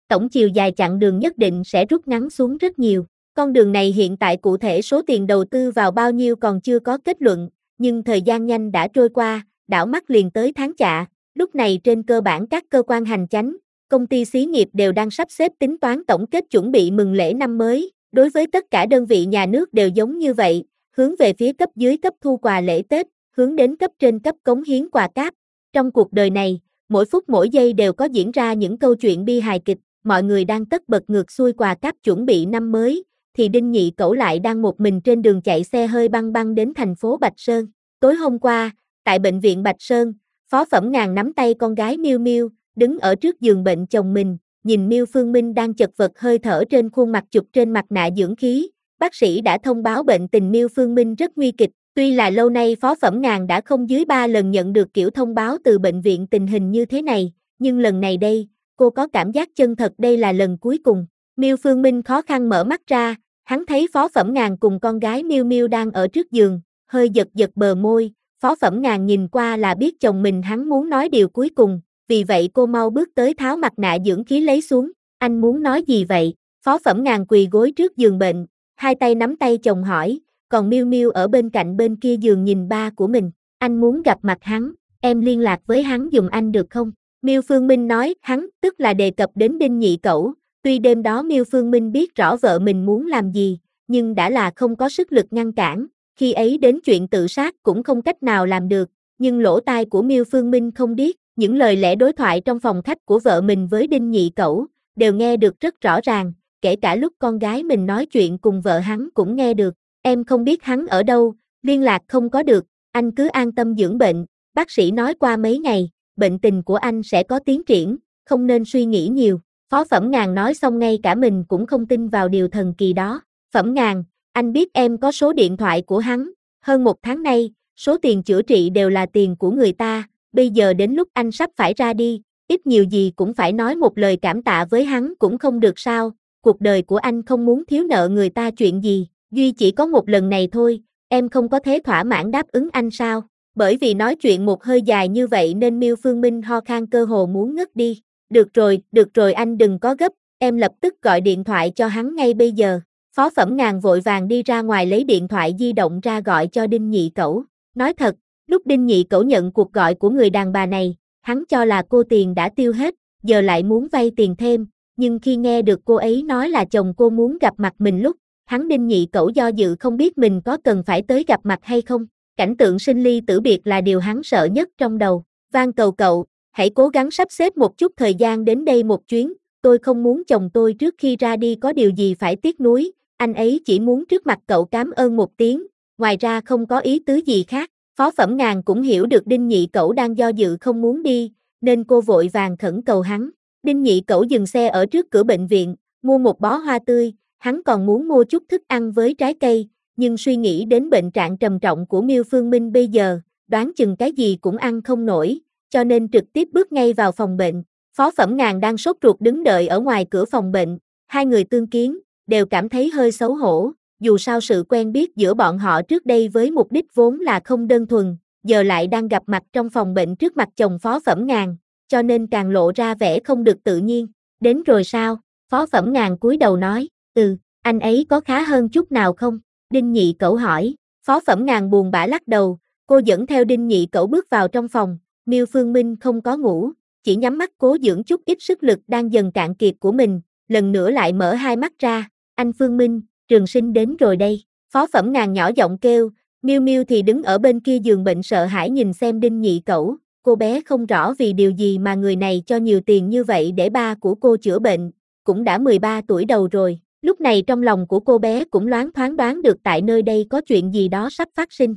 tổng chiều dài chặng đường nhất định sẽ rút ngắn xuống rất nhiều. Con đường này hiện tại cụ thể số tiền đầu tư vào bao nhiêu còn chưa có kết luận, nhưng thời gian nhanh đã trôi qua, đảo mắt liền tới tháng Chạp. Lúc này trên cơ bản các cơ quan hành chánh, công ty xí nghiệp đều đang sắp xếp tính toán tổng kết chuẩn bị mừng lễ năm mới. Đối với tất cả đơn vị nhà nước đều giống như vậy, hướng về phía cấp dưới cấp thu quà lễ Tết, hướng đến cấp trên cấp cống hiến quà cáp. Trong cuộc đời này, mỗi phút mỗi giây đều có diễn ra những câu chuyện bi hài kịch, mọi người đang tất bật ngược xuôi quà cáp chuẩn bị năm mới, thì Đinh Nhị Cẩu lại đang một mình trên đường chạy xe hơi băng băng đến thành phố Bạch Sơn. Tối hôm qua, tại bệnh viện Bạch Sơn, Phó Phẩm Ngàn nắm tay con gái Miêu Miêu, đứng ở trước giường bệnh chồng mình, nhìn Miêu Phương Minh đang chật vật hơi thở trên khuôn mặt chụp trên mặt nạ dưỡng khí. Bác sĩ đã thông báo bệnh tình Miêu Phương Minh rất nguy kịch, tuy là lâu nay Phó Phẩm Ngàn đã không dưới 3 lần nhận được kiểu thông báo từ bệnh viện tình hình như thế này, nhưng lần này đây, cô có cảm giác chân thật đây là lần cuối cùng. Miêu Phương Minh khó khăn mở mắt ra, hắn thấy Phó Phẩm Ngàn cùng con gái Miêu Miêu đang ở trước giường, hơi giật giật bờ môi. Phó Phẩm Ngàn nhìn qua là biết chồng mình hắn muốn nói điều cuối cùng, vì vậy cô mau bước tới tháo mặt nạ dưỡng khí lấy xuống. Anh muốn nói gì vậy? Phó Phẩm Ngàn quỳ gối trước giường bệnh, hai tay nắm tay chồng hỏi, còn Miêu Miêu ở bên cạnh bên kia giường nhìn ba của mình. Anh muốn gặp mặt hắn, em liên lạc với hắn giùm anh được không? Miêu Phương Minh nói, hắn tức là đề cập đến Đinh Nhị Cẩu. Tuy đêm đó Miêu Phương Minh biết rõ vợ mình muốn làm gì, nhưng đã là không có sức lực ngăn cản. Khi ấy đến chuyện tự sát cũng không cách nào làm được, nhưng lỗ tai của Miêu Phương Minh không điếc, những lời lẽ đối thoại trong phòng khách của vợ mình với Đinh Nhị Cẩu đều nghe được rất rõ ràng, kể cả lúc con gái mình nói chuyện cùng vợ hắn cũng nghe được. Em không biết hắn ở đâu, liên lạc không có được, anh cứ an tâm dưỡng bệnh, bác sĩ nói qua mấy ngày, bệnh tình của anh sẽ có tiến triển, không nên suy nghĩ nhiều. Phó Phẩm Ngàn nói xong ngay cả mình cũng không tin vào điều thần kỳ đó. Phẩm Ngàn, anh biết em có số điện thoại của hắn, hơn 1 tháng nay, số tiền chữa trị đều là tiền của người ta, bây giờ đến lúc anh sắp phải ra đi, ít nhiều gì cũng phải nói một lời cảm tạ với hắn cũng không được sao, cuộc đời của anh không muốn thiếu nợ người ta chuyện gì, duy chỉ có một lần này thôi, em không có thế thỏa mãn đáp ứng anh sao? Bởi vì nói chuyện một hơi dài như vậy nên Miêu Phương Minh ho khan cơ hồ muốn ngất đi. Được rồi anh đừng có gấp, em lập tức gọi điện thoại cho hắn ngay bây giờ. Phó Phẩm Ngàn vội vàng đi ra ngoài lấy điện thoại di động ra gọi cho Đinh Nhị Cẩu. Nói thật, lúc Đinh Nhị Cẩu nhận cuộc gọi của người đàn bà này, hắn cho là cô tiền đã tiêu hết, giờ lại muốn vay tiền thêm, nhưng khi nghe được cô ấy nói là chồng cô muốn gặp mặt mình lúc, hắn Đinh Nhị Cẩu do dự không biết mình có cần phải tới gặp mặt hay không. Cảnh tượng sinh ly tử biệt là điều hắn sợ nhất trong đầu. Van cầu cậu, hãy cố gắng sắp xếp một chút thời gian đến đây một chuyến, tôi không muốn chồng tôi trước khi ra đi có điều gì phải tiếc nuối, anh ấy chỉ muốn trước mặt cậu cảm ơn một tiếng, ngoài ra không có ý tứ gì khác. Phó Phẩm Ngàn cũng hiểu được Đinh Nhị Cẩu đang do dự không muốn đi, nên cô vội vàng khẩn cầu hắn. Đinh Nhị Cẩu dừng xe ở trước cửa bệnh viện, mua một bó hoa tươi, hắn còn muốn mua chút thức ăn với trái cây, nhưng suy nghĩ đến bệnh trạng trầm trọng của Miêu Phương Minh bây giờ, đoán chừng cái gì cũng ăn không nổi, cho nên trực tiếp bước ngay vào phòng bệnh. Phó Phẩm Ngàn đang sốt ruột đứng đợi ở ngoài cửa phòng bệnh, hai người tương kiến, đều cảm thấy hơi xấu hổ, dù sao sự quen biết giữa bọn họ trước đây với mục đích vốn là không đơn thuần, giờ lại đang gặp mặt trong phòng bệnh trước mặt chồng Phó Phẩm Ngàn, cho nên càng lộ ra vẻ không được tự nhiên. Đến rồi sao? Phó Phẩm Ngàn cúi đầu nói, anh ấy có khá hơn chút nào không? Đinh Nhị Cẩu hỏi. Phó Phẩm Ngàn buồn bã lắc đầu, cô dẫn theo Đinh Nhị Cẩu bước vào trong phòng. Miêu Phương Minh không có ngủ, chỉ nhắm mắt cố dưỡng chút ít sức lực đang dần cạn kiệt của mình, lần nữa lại mở hai mắt ra. Anh Phương Minh, Trường Sinh đến rồi đây. Phó Phẩm Ngàn nhỏ giọng kêu, Miêu Miêu thì đứng ở bên kia giường bệnh sợ hãi nhìn xem Đinh Nhị Cẩu. Cô bé không rõ vì điều gì mà người này cho nhiều tiền như vậy để ba của cô chữa bệnh, cũng đã 13 tuổi đầu rồi. Lúc này trong lòng của cô bé cũng loáng thoáng đoán được tại nơi đây có chuyện gì đó sắp phát sinh.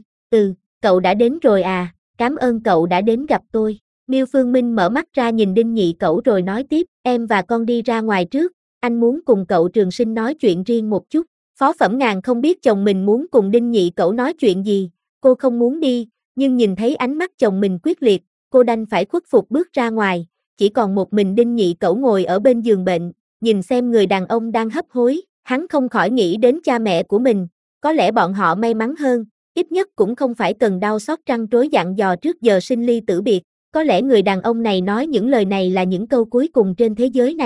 Cậu đã đến rồi à, cảm ơn cậu đã đến gặp tôi. Miêu Phương Minh mở mắt ra nhìn Đinh Nhị Cẩu rồi nói tiếp, em và con đi ra ngoài trước, anh muốn cùng cậu Trường Sinh nói chuyện riêng một chút. Phó Phẩm Ngàn không biết chồng mình muốn cùng Đinh Nhị Cẩu nói chuyện gì, cô không muốn đi, nhưng nhìn thấy ánh mắt chồng mình quyết liệt, cô đành phải khuất phục bước ra ngoài, chỉ còn một mình Đinh Nhị Cẩu ngồi ở bên giường bệnh, nhìn xem người đàn ông đang hấp hối, hắn không khỏi nghĩ đến cha mẹ của mình, có lẽ bọn họ may mắn hơn, ít nhất cũng không phải cần đau xót trăn trối dặn dò trước giờ sinh ly tử biệt, có lẽ người đàn ông này nói những lời này là những câu cuối cùng trên thế giới này,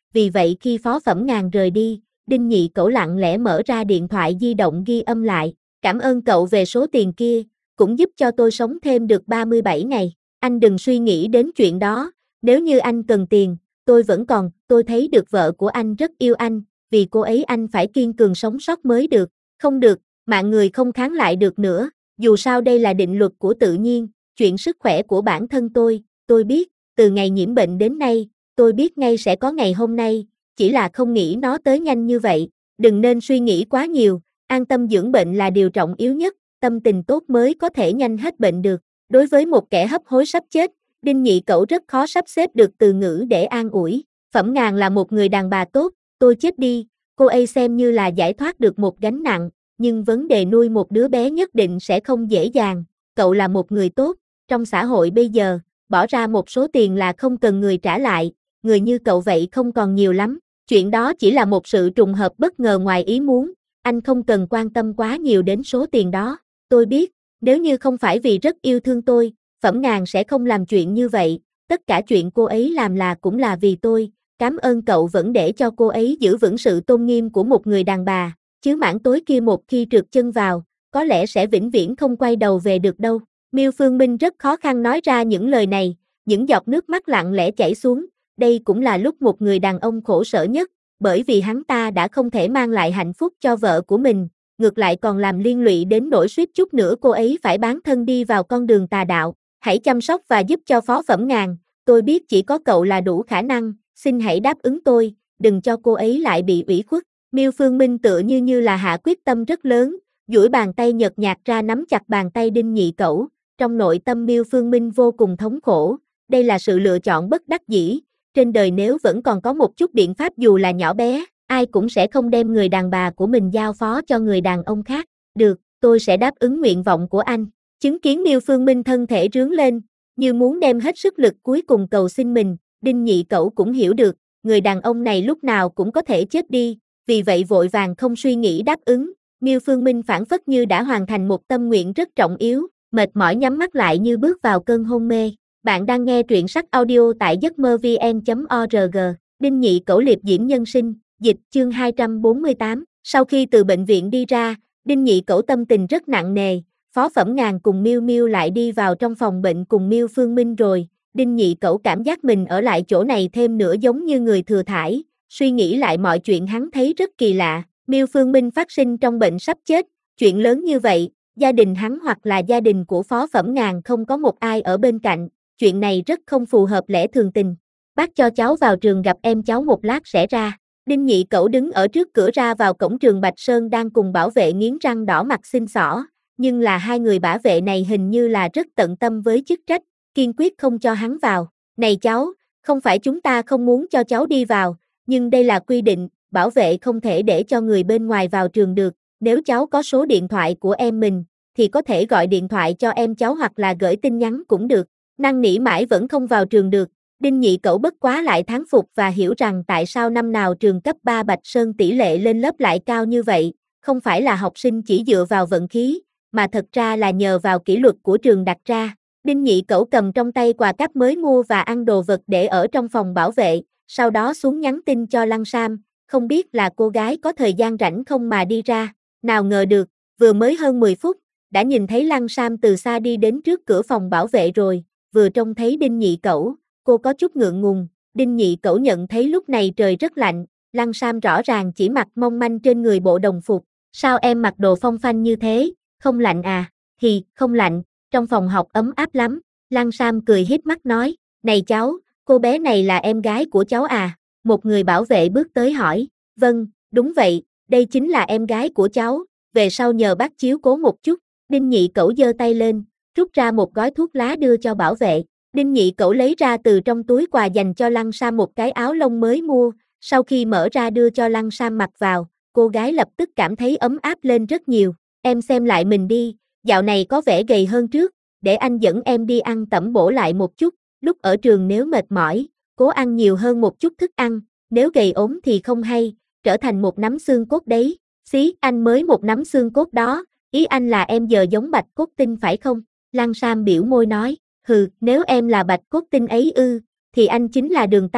vì vậy khi Phó Phẩm Ngàn rời đi, Đinh Nhị Cẩu lặng lẽ mở ra điện thoại di động ghi âm lại, cảm ơn cậu về số tiền kia, cũng giúp cho tôi sống thêm được 37 ngày, anh đừng suy nghĩ đến chuyện đó, nếu như anh cần tiền, tôi vẫn còn, tôi thấy được vợ của anh rất yêu anh, vì cô ấy anh phải kiên cường sống sót mới được, không được, mạng người không kháng lại được nữa, dù sao đây là định luật của tự nhiên, chuyện sức khỏe của bản thân tôi biết, từ ngày nhiễm bệnh đến nay, tôi biết ngay sẽ có ngày hôm nay, chỉ là không nghĩ nó tới nhanh như vậy, đừng nên suy nghĩ quá nhiều, an tâm dưỡng bệnh là điều trọng yếu nhất, tâm tình tốt mới có thể nhanh hết bệnh được. Đối với một kẻ hấp hối sắp chết, Đinh Nhị Cẩu rất khó sắp xếp được từ ngữ để an ủi. Phẩm Ngàn là một người đàn bà tốt, tôi chết đi, cô ấy xem như là giải thoát được một gánh nặng, nhưng vấn đề nuôi một đứa bé nhất định sẽ không dễ dàng, cậu là một người tốt, trong xã hội bây giờ, bỏ ra một số tiền là không cần người trả lại, người như cậu vậy không còn nhiều lắm, chuyện đó chỉ là một sự trùng hợp bất ngờ ngoài ý muốn, anh không cần quan tâm quá nhiều đến số tiền đó, tôi biết, nếu như không phải vì rất yêu thương tôi, Phẩm Ngàn sẽ không làm chuyện như vậy, tất cả chuyện cô ấy làm là cũng là vì tôi, cảm ơn cậu vẫn để cho cô ấy giữ vững sự tôn nghiêm của một người đàn bà, chứ mảng tối kia một khi trượt chân vào, có lẽ sẽ vĩnh viễn không quay đầu về được đâu. Miêu Phương Minh rất khó khăn nói ra những lời này, những giọt nước mắt lặng lẽ chảy xuống, đây cũng là lúc một người đàn ông khổ sở nhất, bởi vì hắn ta đã không thể mang lại hạnh phúc cho vợ của mình, ngược lại còn làm liên lụy đến nỗi suýt chút nữa cô ấy phải bán thân đi vào con đường tà đạo. Hãy chăm sóc và giúp cho Phó Phẩm Ngàn, tôi biết chỉ có cậu là đủ khả năng, xin hãy đáp ứng tôi, đừng cho cô ấy lại bị ủy khuất. Miêu Phương Minh tựa như là hạ quyết tâm rất lớn, duỗi bàn tay nhợt nhạt ra nắm chặt bàn tay Đinh Nhị Cẩu, trong nội tâm Miêu Phương Minh vô cùng thống khổ, đây là sự lựa chọn bất đắc dĩ, trên đời nếu vẫn còn có một chút biện pháp dù là nhỏ bé, ai cũng sẽ không đem người đàn bà của mình giao phó cho người đàn ông khác, được, tôi sẽ đáp ứng nguyện vọng của anh. Chứng kiến Miêu Phương Minh thân thể rướn lên, như muốn đem hết sức lực cuối cùng cầu xin mình, Đinh Nhị Cẩu cũng hiểu được, người đàn ông này lúc nào cũng có thể chết đi, vì vậy vội vàng không suy nghĩ đáp ứng. Miêu Phương Minh phảng phất như đã hoàn thành một tâm nguyện rất trọng yếu, mệt mỏi nhắm mắt lại như bước vào cơn hôn mê. Bạn đang nghe truyện sách audio tại giấc mơ vn.org. Đinh Nhị Cẩu liệp diễm nhân sinh, dịch chương 248. Sau khi từ bệnh viện đi ra, Đinh Nhị Cẩu tâm tình rất nặng nề. Phó Phẩm Ngàn cùng Miêu Miêu lại đi vào trong phòng bệnh cùng Miêu Phương Minh rồi, Đinh Nhị Cẩu cảm giác mình ở lại chỗ này thêm nữa giống như người thừa thải, suy nghĩ lại mọi chuyện hắn thấy rất kỳ lạ, Miêu Phương Minh phát sinh trong bệnh sắp chết, chuyện lớn như vậy, gia đình hắn hoặc là gia đình của Phó Phẩm Ngàn không có một ai ở bên cạnh, chuyện này rất không phù hợp lẽ thường tình. Bác cho cháu vào trường gặp em cháu một lát sẽ ra. Đinh Nhị Cẩu đứng ở trước cửa ra vào cổng trường Bạch Sơn đang cùng bảo vệ nghiến răng đỏ mặt xin xỏ, nhưng là hai người bảo vệ này hình như là rất tận tâm với chức trách, kiên quyết không cho hắn vào. Này cháu, không phải chúng ta không muốn cho cháu đi vào, nhưng đây là quy định, bảo vệ không thể để cho người bên ngoài vào trường được, nếu cháu có số điện thoại của em mình, thì có thể gọi điện thoại cho em cháu hoặc là gửi tin nhắn cũng được. Năn nỉ mãi vẫn không vào trường được, Đinh Nhị Cẩu bất quá lại thán phục và hiểu rằng tại sao năm nào trường cấp 3 Bạch Sơn tỷ lệ lên lớp lại cao như vậy, không phải là học sinh chỉ dựa vào vận khí, mà thật ra là nhờ vào kỷ luật của trường đặt ra. Đinh Nhị Cẩu cầm trong tay quà cáp mới mua và ăn đồ vật để ở trong phòng bảo vệ, sau đó xuống nhắn tin cho Lăng Sam, không biết là cô gái có thời gian rảnh không mà đi ra, nào ngờ được, vừa mới hơn 10 phút, đã nhìn thấy Lăng Sam từ xa đi đến trước cửa phòng bảo vệ rồi, vừa trông thấy Đinh Nhị Cẩu, cô có chút ngượng ngùng, Đinh Nhị Cẩu nhận thấy lúc này trời rất lạnh, Lăng Sam rõ ràng chỉ mặc mong manh trên người bộ đồng phục, sao em mặc đồ phong phanh như thế, không lạnh à, thì không lạnh, trong phòng học ấm áp lắm, Lăng Sam cười híp mắt nói, này cháu, cô bé này là em gái của cháu à, một người bảo vệ bước tới hỏi, vâng, đúng vậy, đây chính là em gái của cháu, về sau nhờ bác chiếu cố một chút, Đinh Nhị Cẩu giơ tay lên, rút ra một gói thuốc lá đưa cho bảo vệ, Đinh Nhị Cẩu lấy ra từ trong túi quà dành cho Lăng Sam một cái áo lông mới mua, sau khi mở ra đưa cho Lăng Sam mặc vào, cô gái lập tức cảm thấy ấm áp lên rất nhiều, em xem lại mình đi, dạo này có vẻ gầy hơn trước, để anh dẫn em đi ăn tẩm bổ lại một chút, lúc ở trường nếu mệt mỏi, cố ăn nhiều hơn một chút thức ăn, nếu gầy ốm thì không hay, trở thành một nắm xương cốt đấy, xí, anh mới một nắm xương cốt đó, ý anh là em giờ giống Bạch Cốt Tinh phải không? Lăng Sam biểu môi nói, hừ, nếu em là Bạch Cốt Tinh ấy ư, thì anh chính là Đường Tăng,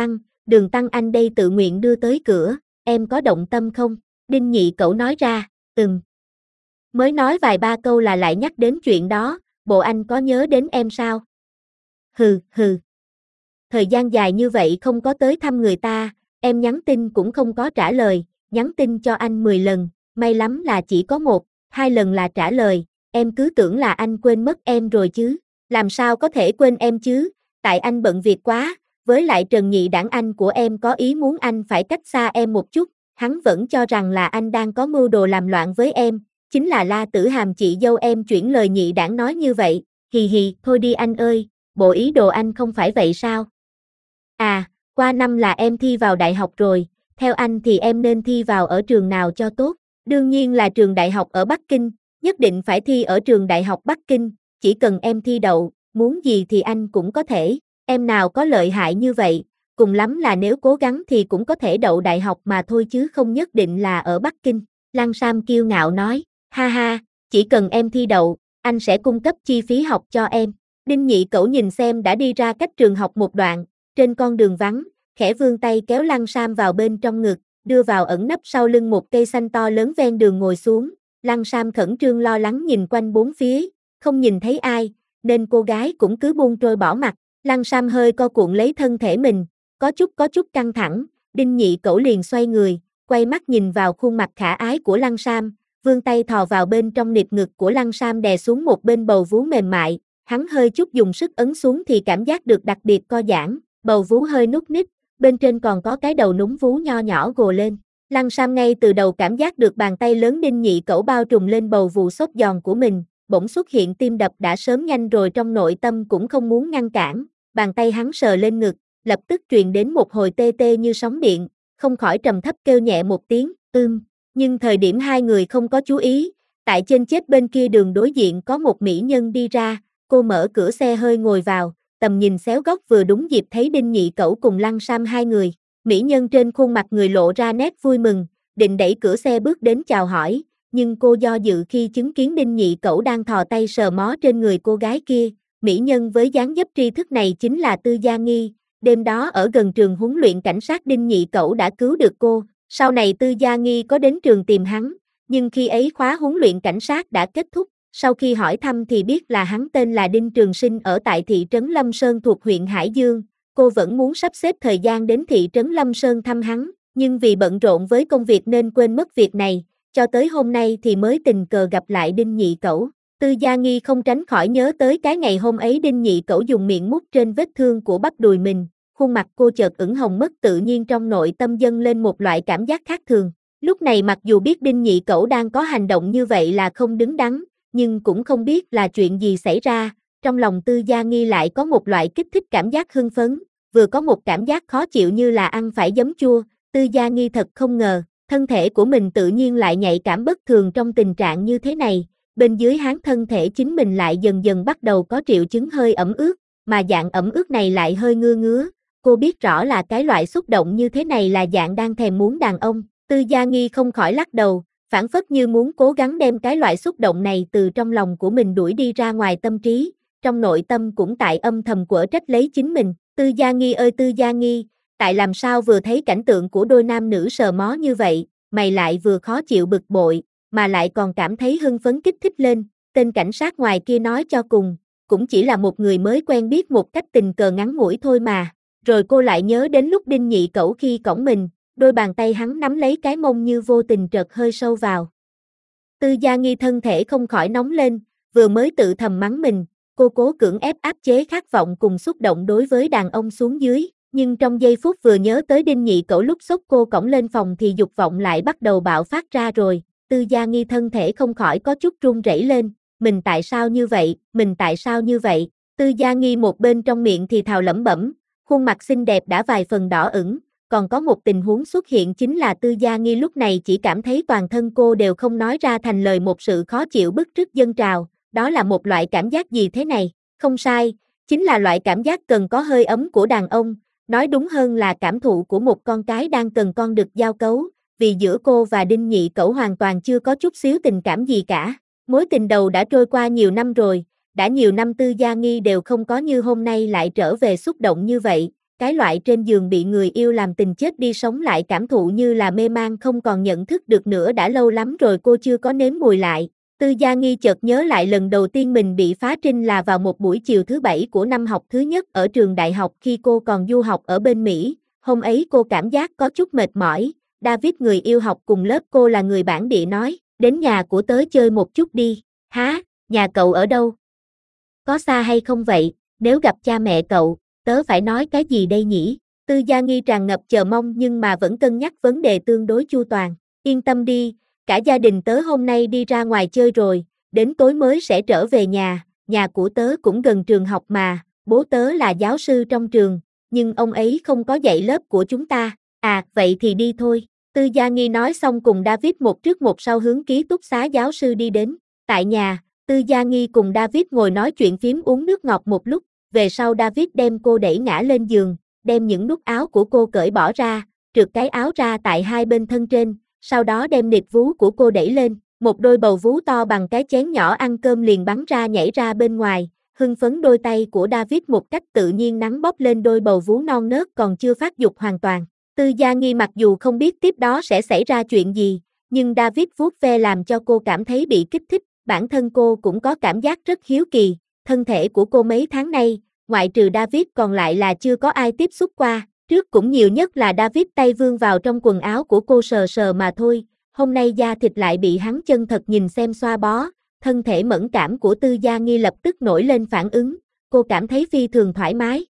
Đường Tăng Anh đây tự nguyện đưa tới cửa, em có động tâm không? Đinh Nhị Cẩu nói ra, Mới nói vài ba câu là lại nhắc đến chuyện đó, bộ anh có nhớ đến em sao? Hừ, hừ. Thời gian dài như vậy không có tới thăm người ta, em nhắn tin cũng không có trả lời, nhắn tin cho anh 10 lần, may lắm là chỉ có 1, 2 lần là trả lời, em cứ tưởng là anh quên mất em rồi chứ, làm sao có thể quên em chứ, tại anh bận việc quá, với lại Trần Nhị Đảng anh của em có ý muốn anh phải cách xa em một chút, hắn vẫn cho rằng là anh đang có mưu đồ làm loạn với em, chính là La Tử Hàm chị dâu em chuyển lời Nhị Đảng nói như vậy, hì hì, thôi đi anh ơi, bộ ý đồ anh không phải vậy sao? À, qua năm là em thi vào đại học rồi, theo anh thì em nên thi vào ở trường nào cho tốt? Đương nhiên là trường đại học ở Bắc Kinh, nhất định phải thi ở trường đại học Bắc Kinh, chỉ cần em thi đậu, muốn gì thì anh cũng có thể, em nào có lợi hại như vậy, cùng lắm là nếu cố gắng thì cũng có thể đậu đại học mà thôi chứ không nhất định là ở Bắc Kinh. Lăng Sam kiêu ngạo nói, ha ha, chỉ cần em thi đậu, anh sẽ cung cấp chi phí học cho em. Đinh Nhị Cẩu nhìn xem đã đi ra cách trường học một đoạn, trên con đường vắng, khẽ vươn tay kéo Lăng Sam vào bên trong ngực, đưa vào ẩn nấp sau lưng một cây xanh to lớn ven đường ngồi xuống. Lăng Sam khẩn trương lo lắng nhìn quanh bốn phía, không nhìn thấy ai, nên cô gái cũng cứ buông trôi bỏ mặc. Lăng Sam hơi co cuộn lấy thân thể mình, có chút căng thẳng, Đinh Nhị Cẩu liền xoay người, quay mắt nhìn vào khuôn mặt khả ái của Lăng Sam, vươn tay thò vào bên trong nịt ngực của Lăng Sam đè xuống một bên bầu vú mềm mại, hắn hơi chút dùng sức ấn xuống thì cảm giác được đặc biệt co giãn, bầu vú hơi nút nít, bên trên còn có cái đầu núng vú nho nhỏ gồ lên. Lăng Sam ngay từ đầu cảm giác được bàn tay lớn Đinh Nhị Cẩu bao trùm lên bầu vú xốp giòn của mình, bỗng xuất hiện tim đập đã sớm nhanh rồi trong nội tâm cũng không muốn ngăn cản, bàn tay hắn sờ lên ngực, lập tức truyền đến một hồi tê tê như sóng điện, không khỏi trầm thấp kêu nhẹ một tiếng, nhưng thời điểm hai người không có chú ý, tại trên chết bên kia đường đối diện có một mỹ nhân đi ra, cô mở cửa xe hơi ngồi vào, tầm nhìn xéo góc vừa đúng dịp thấy Đinh Nhị Cẩu cùng Lăng Sam hai người, mỹ nhân trên khuôn mặt người lộ ra nét vui mừng, định đẩy cửa xe bước đến chào hỏi, nhưng cô do dự khi chứng kiến Đinh Nhị Cẩu đang thò tay sờ mó trên người cô gái kia, mỹ nhân với dáng dấp tri thức này chính là Tư Gia Nghi, đêm đó ở gần trường huấn luyện cảnh sát Đinh Nhị Cẩu đã cứu được cô, sau này Tư Gia Nghi có đến trường tìm hắn, nhưng khi ấy khóa huấn luyện cảnh sát đã kết thúc, sau khi hỏi thăm thì biết là hắn tên là Đinh Trường Sinh ở tại thị trấn Lâm Sơn thuộc huyện Hải Dương, cô vẫn muốn sắp xếp thời gian đến thị trấn Lâm Sơn thăm hắn, nhưng vì bận rộn với công việc nên quên mất việc này, cho tới hôm nay thì mới tình cờ gặp lại Đinh Nhị Cẩu. Tư Gia Nghi không tránh khỏi nhớ tới cái ngày hôm ấy Đinh Nhị Cẩu dùng miệng mút trên vết thương của bắp đùi mình, khuôn mặt cô chợt ửng hồng mất tự nhiên trong nội tâm dâng lên một loại cảm giác khác thường. Lúc này mặc dù biết Đinh Nhị Cẩu đang có hành động như vậy là không đứng đắn, nhưng cũng không biết là chuyện gì xảy ra, trong lòng Tư Gia Nghi lại có một loại kích thích cảm giác hưng phấn, vừa có một cảm giác khó chịu như là ăn phải giấm chua, Tư Gia Nghi thật không ngờ, thân thể của mình tự nhiên lại nhạy cảm bất thường trong tình trạng như thế này, bên dưới háng thân thể chính mình lại dần dần bắt đầu có triệu chứng hơi ẩm ướt, mà dạng ẩm ướt này lại hơi ngứa ngứa, cô biết rõ là cái loại xúc động như thế này là dạng đang thèm muốn đàn ông, Tư Gia Nghi không khỏi lắc đầu, phảng phất như muốn cố gắng đem cái loại xúc động này từ trong lòng của mình đuổi đi ra ngoài tâm trí, trong nội tâm cũng tại âm thầm quở trách lấy chính mình, Tư Gia Nghi ơi Tư Gia Nghi, tại làm sao vừa thấy cảnh tượng của đôi nam nữ sờ mó như vậy, mày lại vừa khó chịu bực bội, mà lại còn cảm thấy hưng phấn kích thích lên, tên cảnh sát ngoài kia nói cho cùng, cũng chỉ là một người mới quen biết một cách tình cờ ngắn ngủi thôi mà, rồi cô lại nhớ đến lúc Đinh Nhị Cẩu khi cõng mình, đôi bàn tay hắn nắm lấy cái mông như vô tình trật hơi sâu vào. Tư Gia Nghi thân thể không khỏi nóng lên, vừa mới tự thầm mắng mình, cô cố cưỡng ép áp chế khát vọng cùng xúc động đối với đàn ông xuống dưới, nhưng trong giây phút vừa nhớ tới Đinh Nhị Cẩu lúc xốc cô cõng lên phòng thì dục vọng lại bắt đầu bạo phát ra rồi, Tư Gia Nghi thân thể không khỏi có chút run rẩy lên, mình tại sao như vậy, mình tại sao như vậy, Tư Gia Nghi một bên trong miệng thì thào lẩm bẩm, khuôn mặt xinh đẹp đã vài phần đỏ ửng, còn có một tình huống xuất hiện chính là Tư Gia Nghi lúc này chỉ cảm thấy toàn thân cô đều không nói ra thành lời một sự khó chịu bức rứt dâng trào, đó là một loại cảm giác gì thế này, không sai, chính là loại cảm giác cần có hơi ấm của đàn ông, nói đúng hơn là cảm thụ của một con cái đang cần con đực giao cấu, vì giữa cô và Đinh Nhị Cẩu hoàn toàn chưa có chút xíu tình cảm gì cả, mối tình đầu đã trôi qua nhiều năm rồi, đã nhiều năm Tư Gia Nghi đều không có như hôm nay lại trở về xúc động như vậy, cái loại trên giường bị người yêu làm tình chết đi sống lại cảm thụ như là mê man không còn nhận thức được nữa đã lâu lắm rồi cô chưa có nếm mùi lại. Tư Gia Nghi chợt nhớ lại lần đầu tiên mình bị phá trinh là vào một buổi chiều thứ 7 của năm học thứ nhất ở trường đại học khi cô còn du học ở bên Mỹ. Hôm ấy cô cảm giác có chút mệt mỏi. David người yêu học cùng lớp cô là người bản địa nói, đến nhà của tớ chơi một chút đi. Hả, nhà cậu ở đâu? Có xa hay không vậy? Nếu gặp cha mẹ cậu, tớ phải nói cái gì đây nhỉ? Tư Gia Nghi tràn ngập chờ mong nhưng mà vẫn cân nhắc vấn đề tương đối chu toàn. Yên tâm đi, cả gia đình tớ hôm nay đi ra ngoài chơi rồi, đến tối mới sẽ trở về nhà của tớ cũng gần trường học mà, bố tớ là giáo sư trong trường, nhưng ông ấy không có dạy lớp của chúng ta. À, vậy thì đi thôi. Tư Gia Nghi nói xong cùng David một trước một sau hướng ký túc xá giáo sư đi đến. Tại nhà, Tư Gia Nghi cùng David ngồi nói chuyện phím uống nước ngọt một lúc, về sau David đem cô đẩy ngã lên giường, đem những nút áo của cô cởi bỏ ra, trượt cái áo ra tại hai bên thân trên, sau đó đem nịt vú của cô đẩy lên, một đôi bầu vú to bằng cái chén nhỏ ăn cơm liền bắn ra nhảy ra bên ngoài, hưng phấn đôi tay của David một cách tự nhiên nắn bóp lên đôi bầu vú non nớt còn chưa phát dục hoàn toàn. Tư Gia Nghi mặc dù không biết tiếp đó sẽ xảy ra chuyện gì, nhưng David vuốt ve làm cho cô cảm thấy bị kích thích, bản thân cô cũng có cảm giác rất hiếu kỳ, thân thể của cô mấy tháng nay, ngoại trừ David còn lại là chưa có ai tiếp xúc qua, trước cũng nhiều nhất là David tay vươn vào trong quần áo của cô sờ sờ mà thôi, hôm nay da thịt lại bị hắn chân thật nhìn xem xoa bó, thân thể mẫn cảm của Tư Gia Nghi lập tức nổi lên phản ứng, cô cảm thấy phi thường thoải mái,